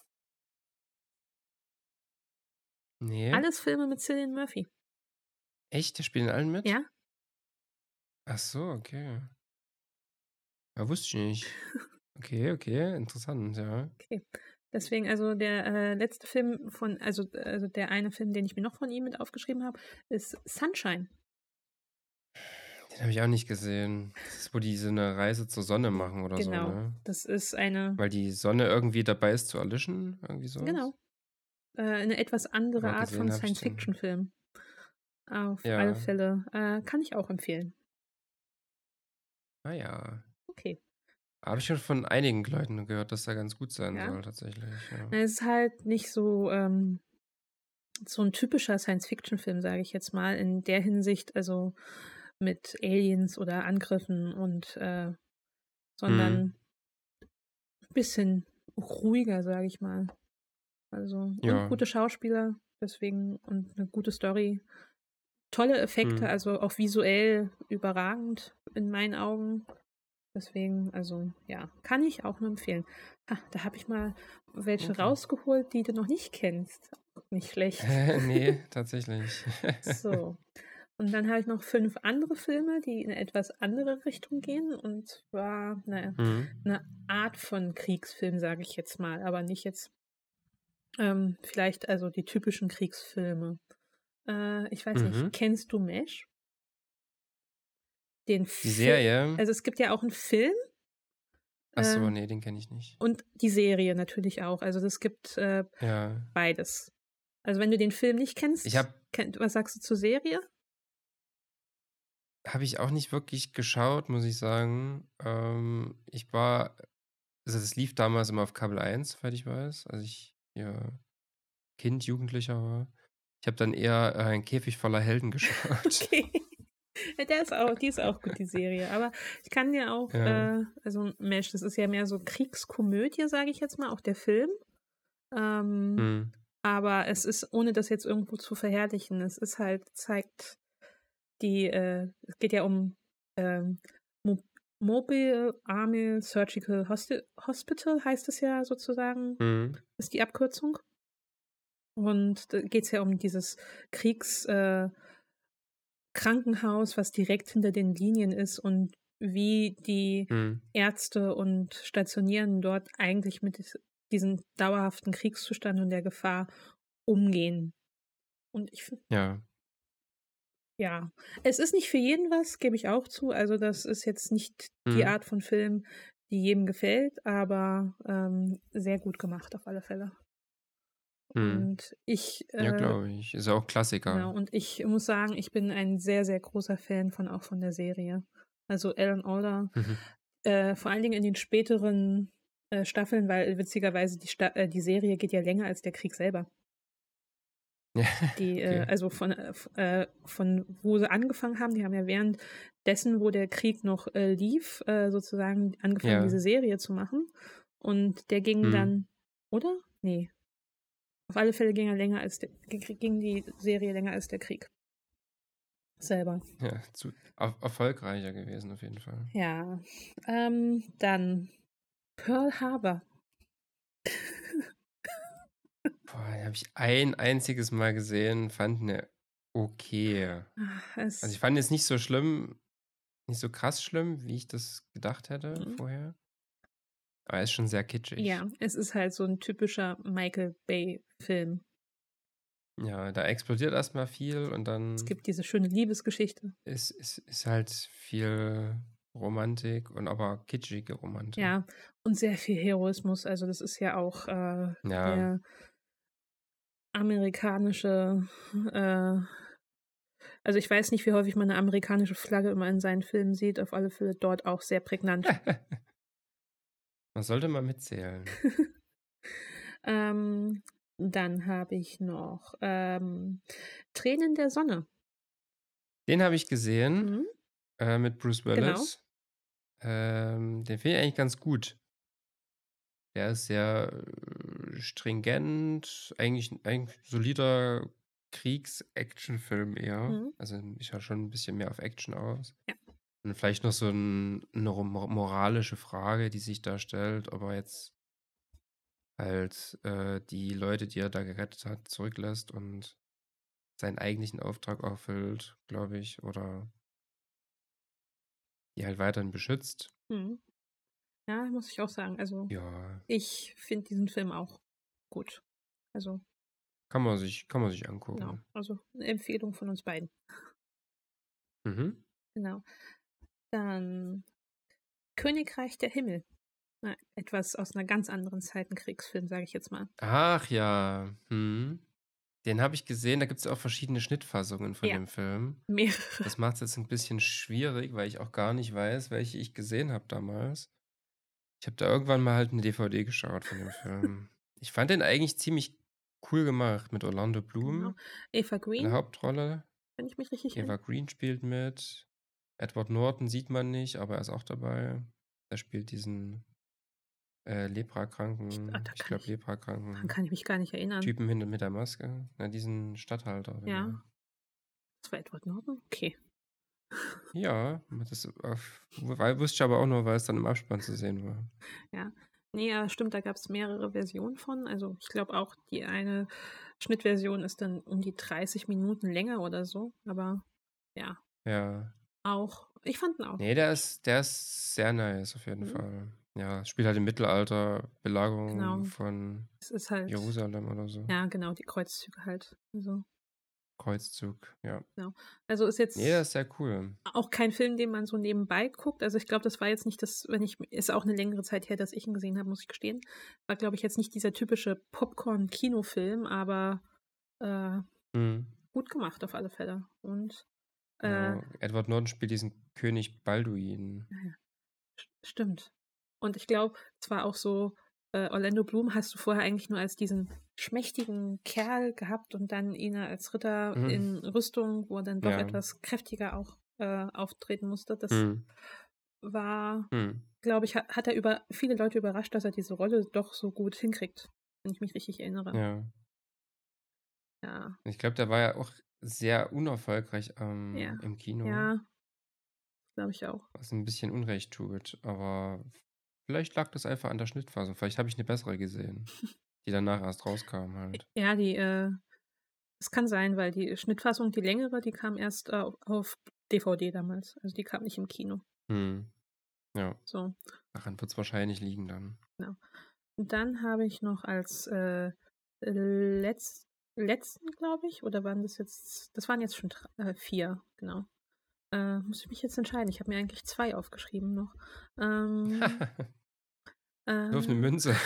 Ne. Alles Filme mit Cillian Murphy. Echt? Der spielt in allen mit? Ja. Ach so, okay. Ja, wusste ich nicht. Okay, okay, interessant, ja. Okay. Deswegen, also der, äh, letzte Film von also also der eine Film, den ich mir noch von ihm mit aufgeschrieben habe, ist Sunshine. Den habe ich auch nicht gesehen. Das ist, wo die so 'ne Reise zur Sonne machen oder so, Genau. ne? Das ist eine Weil die Sonne irgendwie dabei ist zu erlischen, irgendwie so was? genau. Äh, 'ne etwas andere Aber Art von gesehen habe ich den Science-Fiction-Film. Auf alle Ja. Fälle. Äh, kann ich auch empfehlen. Ah ja. Okay. Habe ich schon von einigen Leuten gehört, dass der ganz gut sein Ja. soll tatsächlich, ja. Es ist halt nicht so, ähm so 'n typischer Science-Fiction-Film, sage ich jetzt mal, in der Hinsicht, also mit Aliens oder Angriffen und, äh Mhm. sondern bisschen ruhiger, sage ich mal. Also und Ja. gute Schauspieler, deswegen und 'ne gute Story. Tolle Effekte, Mhm. also auch visuell überragend in meinen Augen. Deswegen, also ja, kann ich auch nur empfehlen. Ha, da habe ich mal welche Okay. rausgeholt, die du noch nicht kennst. Nicht schlecht. Ne, tatsächlich. So. Und dann habe ich noch fünf andere Filme, die in 'ne etwas andere Richtung gehen. Und zwar 'ne Mhm. 'ne Art von Kriegsfilm, sage ich jetzt mal, aber nicht jetzt ähm, vielleicht also die typischen Kriegsfilme. Äh, ich weiß nicht, Mhm. kennst du M.E.S.H.? Den Die Fi Serie? also es gibt ja auch 'n Film Ach so, ähm, ne, den kenne ich nicht. und die Serie natürlich auch. Also das gibt, äh, Ja. beides. Also wenn du den Film nicht Ich kennst, habe ken was sagst du zur Serie? Habe ich auch nicht wirklich geschaut, muss ich sagen. Ähm, ich war also das lief damals immer auf Kabel eins, soweit ich weiß, als ich, ja, Kind, Jugendlicher war. Ich habe dann eher, äh, „Ein Käfig voller Helden“ geschaut. Okay. Ja, der ist auch die ist auch gut, die Serie. Aber ich kann dir auch, Ja. äh also M.E.S.H., das ist ja mehr so Kriegskomödie, sage ich jetzt mal, auch der Film. Ähm, Mhm. aber es ist, ohne das jetzt irgendwo zu verherrlichen, es ist halt zeigt die, äh es geht ja um, ähm, Mo Mobile Army Surgical Hosti Hospital heißt es ja sozusagen, Mhm. ist die Abkürzung. Und da geht es ja um dieses Kriegs äh, Krankenhaus, was direkt hinter den Linien ist und wie die Mhm. Ärzte und Stationierenden dort eigentlich mit dis diesem dauerhaften Kriegszustand und der Gefahr umgehen. Und ich finde, Ja. ja, es ist nicht für jeden was, gebe ich auch zu. Also, das ist jetzt nicht die Mhm. Art von Film, die jedem gefällt, aber, ähm, sehr gut gemacht auf alle Fälle. Mhm. Und ich, Ja, äh glaube ich. Ist auch genau, Klassiker. und ich muss sagen, ich bin ein sehr, sehr großer Fan von auch von der Serie. Also, Alan Alda, Mhm. äh, vor allen Dingen in den späteren, äh, Staffeln, weil witzigerweise die Sta äh, die Serie geht ja länger als der Krieg selber. Ja, Die, äh okay. also von äh, f äh, von wo sie angefangen haben, die haben ja währenddessen, wo der Krieg noch, äh, lief, äh, sozusagen angefangen, diese Ja. Serie zu machen. Und der ging Mhm. dann, oder? Ne, auf alle Fälle ging er länger als der g ging die Serie länger als der Krieg selber. Ja, zu er erfolgreicher gewesen auf jeden Fall. Ja, ähm, dann Pearl Harbor. Boah, den habe ich ein einziges Mal gesehen, fand 'ne okay. Ah, Also, ich es fand jetzt nicht so schlimm nicht so krass schlimm, wie ich das gedacht hätte mhm. vorher. Aber er ist schon sehr kitschig. Ja, es ist halt so 'n typischer Michael Bay-Film. Ja, da explodiert erst mal viel und Es dann gibt diese schöne Liebesgeschichte. ist ist ist halt viel Romantik und aber kitschige Romantik. Ja, und sehr viel Heroismus. Also, das ist ja auch, äh, Ja, der amerikanische, äh also, ich weiß nicht, wie häufig man 'ne amerikanische Flagge immer in seinen Filmen sieht, auf alle Fälle dort auch sehr prägnant. man sollte mal mitzählen. Ähm, dann habe ich noch, ähm, Tränen der Sonne. Den habe ich gesehen, Mhm, äh, mit Bruce genau. Willis. Ähm, den finde ich eigentlich ganz gut. Der ist sehr, äh, stringent, eigentlich 'n eigentlich solider Kriegs-Actionfilm eher. Mhm, Also, ich schaue schon 'n bisschen mehr auf Action aus. ja. Und vielleicht noch so 'n 'ne ro mo moralische Frage, die sich da stellt, ob er jetzt halt, äh, die Leute, die er da gerettet hat, zurücklässt und seinen eigentlichen Auftrag erfüllt, glaube ich, oder die halt weiterhin beschützt. Mhm. Ja, muss ich auch sagen. Also, Ja, ich finde diesen Film auch gut. Also, kann man sich kann man sich genau. angucken. Also, 'ne Empfehlung von uns beiden. Mhm. Genau. Dann Königreich der Himmel. Na, etwas aus 'ner ganz anderen Zeit, 'n Kriegsfilm, sage ich jetzt mal. Ach ja, mhm. Den habe ich gesehen, da gibt's ja auch verschiedene Schnittfassungen von Ja, dem Film. mehrere. Das macht's jetzt 'n bisschen schwierig, weil ich auch gar nicht weiß, welche ich gesehen habe damals. Ich habe da irgendwann mal halt 'ne D V D geschaut von dem Film. Ich fand den eigentlich ziemlich cool gemacht mit Orlando Genau. Bloom Eva in der Green, Hauptrolle. wenn ich mich richtig Eva erinnere. Green spielt mit. Edward Norton sieht man nicht, aber er ist auch dabei. Er spielt diesen, äh, Ich ah, leprakranken da ich kann glaube, ich daran leprakranken kann ich mich gar nicht erinnern. Typen hinter mit der Maske. Na, diesen Statthalter oder Ja, wer. das war Edward Norton? Okay. Ja, das auf wei wusste ich aber auch nur, weil es dann im Abspann zu sehen war. Ja. Ne, ja, stimmt, da gab's mehrere Versionen von. Also, ich glaube auch, die eine Schnittversion ist dann um die dreißig Minuten länger oder so, aber ja, Ja. auch ich fand ihn auch Ne, der gut. ist der ist sehr nice auf jeden Mhm, Fall. Ja, es spielt halt im Mittelalter, Belagerung genau. von Es ist halt Jerusalem oder so. ja, genau, die Kreuzzüge halt. Also, Kreuzzug, ja. genau. Also, ist Ne, der jetzt ist sehr cool. auch kein Film, den man so nebenbei guckt. Also, ich glaube, das war jetzt nicht das, wenn ich ist auch 'ne längere Zeit her, dass ich ihn gesehen habe, muss ich gestehen. War, glaube ich, jetzt nicht dieser typische Popcorn-Kinofilm, aber, äh, Mhm. gut gemacht auf alle Fälle. Und, äh, Ja, Edward Norton spielt diesen König Balduin. ja, ja, st stimmt. Und ich glaube, es war auch so, äh, Orlando Bloom hast du vorher eigentlich nur als diesen schmächtigen Kerl gehabt und dann ihn als Ritter Mhm. in Rüstung, wo er dann doch Ja. etwas kräftiger auch, äh, auftreten musste. Das Mhm. war, Mhm. glaube ich, ha hat er über viele Leute überrascht, dass er diese Rolle doch so gut hinkriegt, wenn ich mich richtig erinnere. Ja. Ja, Ich glaube, der war ja auch sehr unerfolgreich, ja, ähm, im Kino, ja, glaube ich auch. was 'n bisschen Unrecht tut, aber vielleicht lag das einfach an der Schnittfassung. Vielleicht habe ich 'ne bessere gesehen. die danach erst rauskam halt. Ja, die, äh, es kann sein, weil die Schnittfassung, die längere, die kam erst äh, auf D V D damals. Also die kam nicht im Kino. Hm. Ja, So, daran wird es wahrscheinlich liegen dann. genau. Und dann habe ich noch als äh, letz, letzten, glaube ich, oder waren das jetzt, das waren jetzt schon dr- äh, vier, genau. Äh, muss ich mich jetzt entscheiden. Ich habe mir eigentlich zwei aufgeschrieben noch. Ähm, Wirf eine äh, Münze.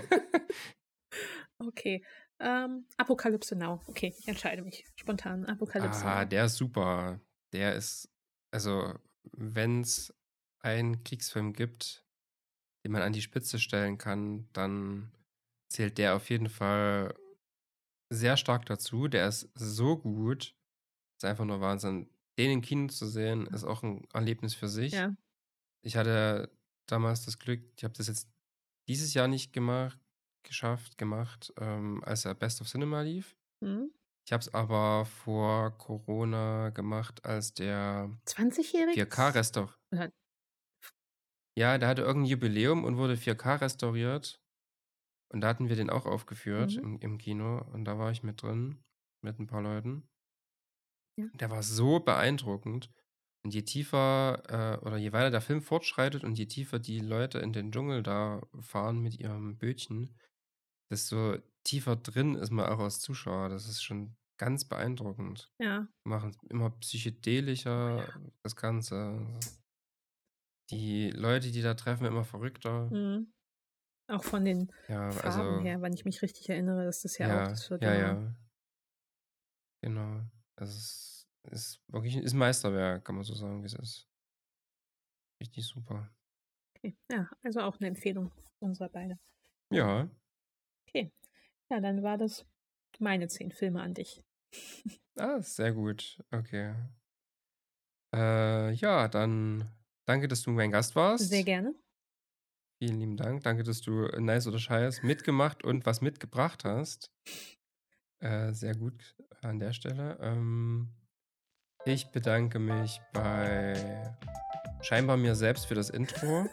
okay. Ähm, Apokalypse Now. Okay, ich entscheide mich spontan. Apokalypse Ah, Now. der ist super. Der ist, also, wenn es einen Kriegsfilm gibt, den man an die Spitze stellen kann, dann zählt der auf jeden Fall sehr stark dazu. Der ist so gut. Ist einfach nur Wahnsinn. Den im Kino zu sehen, ist auch ein Erlebnis für sich. Ja. Ich hatte damals das Glück, ich habe das jetzt dieses Jahr nicht gemacht, geschafft, gemacht, ähm, als er Best of Cinema lief. Hm? Ich habe es aber vor Corona gemacht, als der zwanzigjährig? vier K-Restaur. Oder- Ja, der hatte irgendein Jubiläum und wurde vier K restauriert. Und da hatten wir den auch aufgeführt Mhm. im, im Kino. Und da war ich mit drin, mit ein paar Leuten. Ja. Der war so beeindruckend. Und je tiefer äh, oder je weiter der Film fortschreitet und je tiefer die Leute in den Dschungel da fahren mit ihrem Bötchen, desto tiefer drin ist man auch als Zuschauer. Das ist schon ganz beeindruckend. Ja. Machen es immer psychedelischer, das Ganze. Die Leute, die da treffen, immer verrückter. Mhm. Auch von den Ja, Farben also, her, wenn ich mich richtig erinnere, ist das ja auch, ja, das wird ja, immer. ja, genau. Also es ist wirklich ist ein Meisterwerk, kann man so sagen, wie es ist. Richtig super. Okay. Ja, also auch eine Empfehlung unserer beide. Ja, Okay. Ja, dann war das meine zehn Filme an dich. ah, sehr gut. Okay. Äh, ja, dann danke, dass du mein Gast warst. Sehr gerne. Vielen lieben Dank. Danke, dass du äh, Nice oder Scheiß mitgemacht und was mitgebracht hast. Äh, sehr gut an der Stelle. Ähm, ich bedanke mich bei scheinbar mir selbst für das Intro.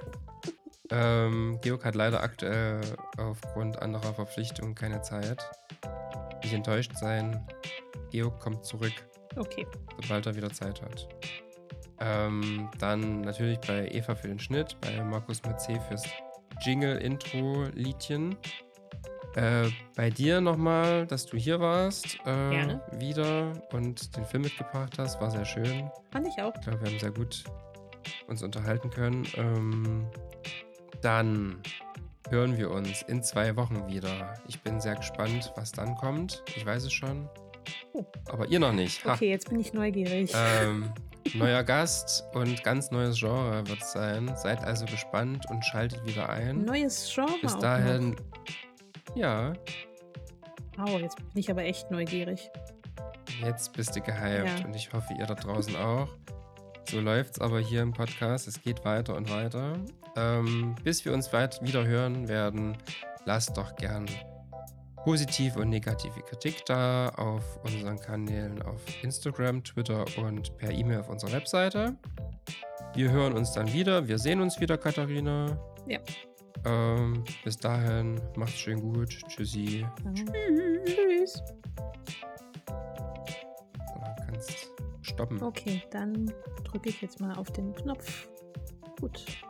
ähm, Georg hat leider aktuell aufgrund anderer Verpflichtungen keine Zeit. Nicht enttäuscht sein. Georg kommt zurück, Okay. sobald er wieder Zeit hat. Ähm, dann natürlich bei Eva für den Schnitt, bei Markus mit C fürs Jingle-Intro-Liedchen. Äh, bei dir nochmal, dass du hier warst. Äh, Gerne. Wieder und den Film mitgebracht hast. War sehr schön. Fand ich auch. Ich glaube, wir haben sehr gut uns unterhalten können. Ähm, dann hören wir uns in zwei Wochen wieder. Ich bin sehr gespannt, was dann kommt. Ich weiß es schon. Oh. Aber ihr noch nicht. Ha. Okay, jetzt bin ich neugierig. Ähm, neuer Gast und ganz neues Genre wird es sein. Seid also gespannt und schaltet wieder ein. Neues Genre Bis auch dahin, noch. ja, Wow, jetzt bin ich aber echt neugierig. jetzt bist du gehypt Ja. und ich hoffe, ihr da draußen auch. So läuft's aber hier im Podcast. Es geht weiter und weiter. Ähm, bis wir uns weit wieder hören werden, lasst doch gern positive und negative Kritik da auf unseren Kanälen auf Instagram, Twitter und per E-Mail auf unserer Webseite. Wir hören uns dann wieder. Wir sehen uns wieder, Katharina. Ja. Ähm, bis dahin, macht's schön gut. Tschüssi. Tschüss. Du kannst stoppen. Okay, dann drücke ich jetzt mal auf den Knopf. Gut.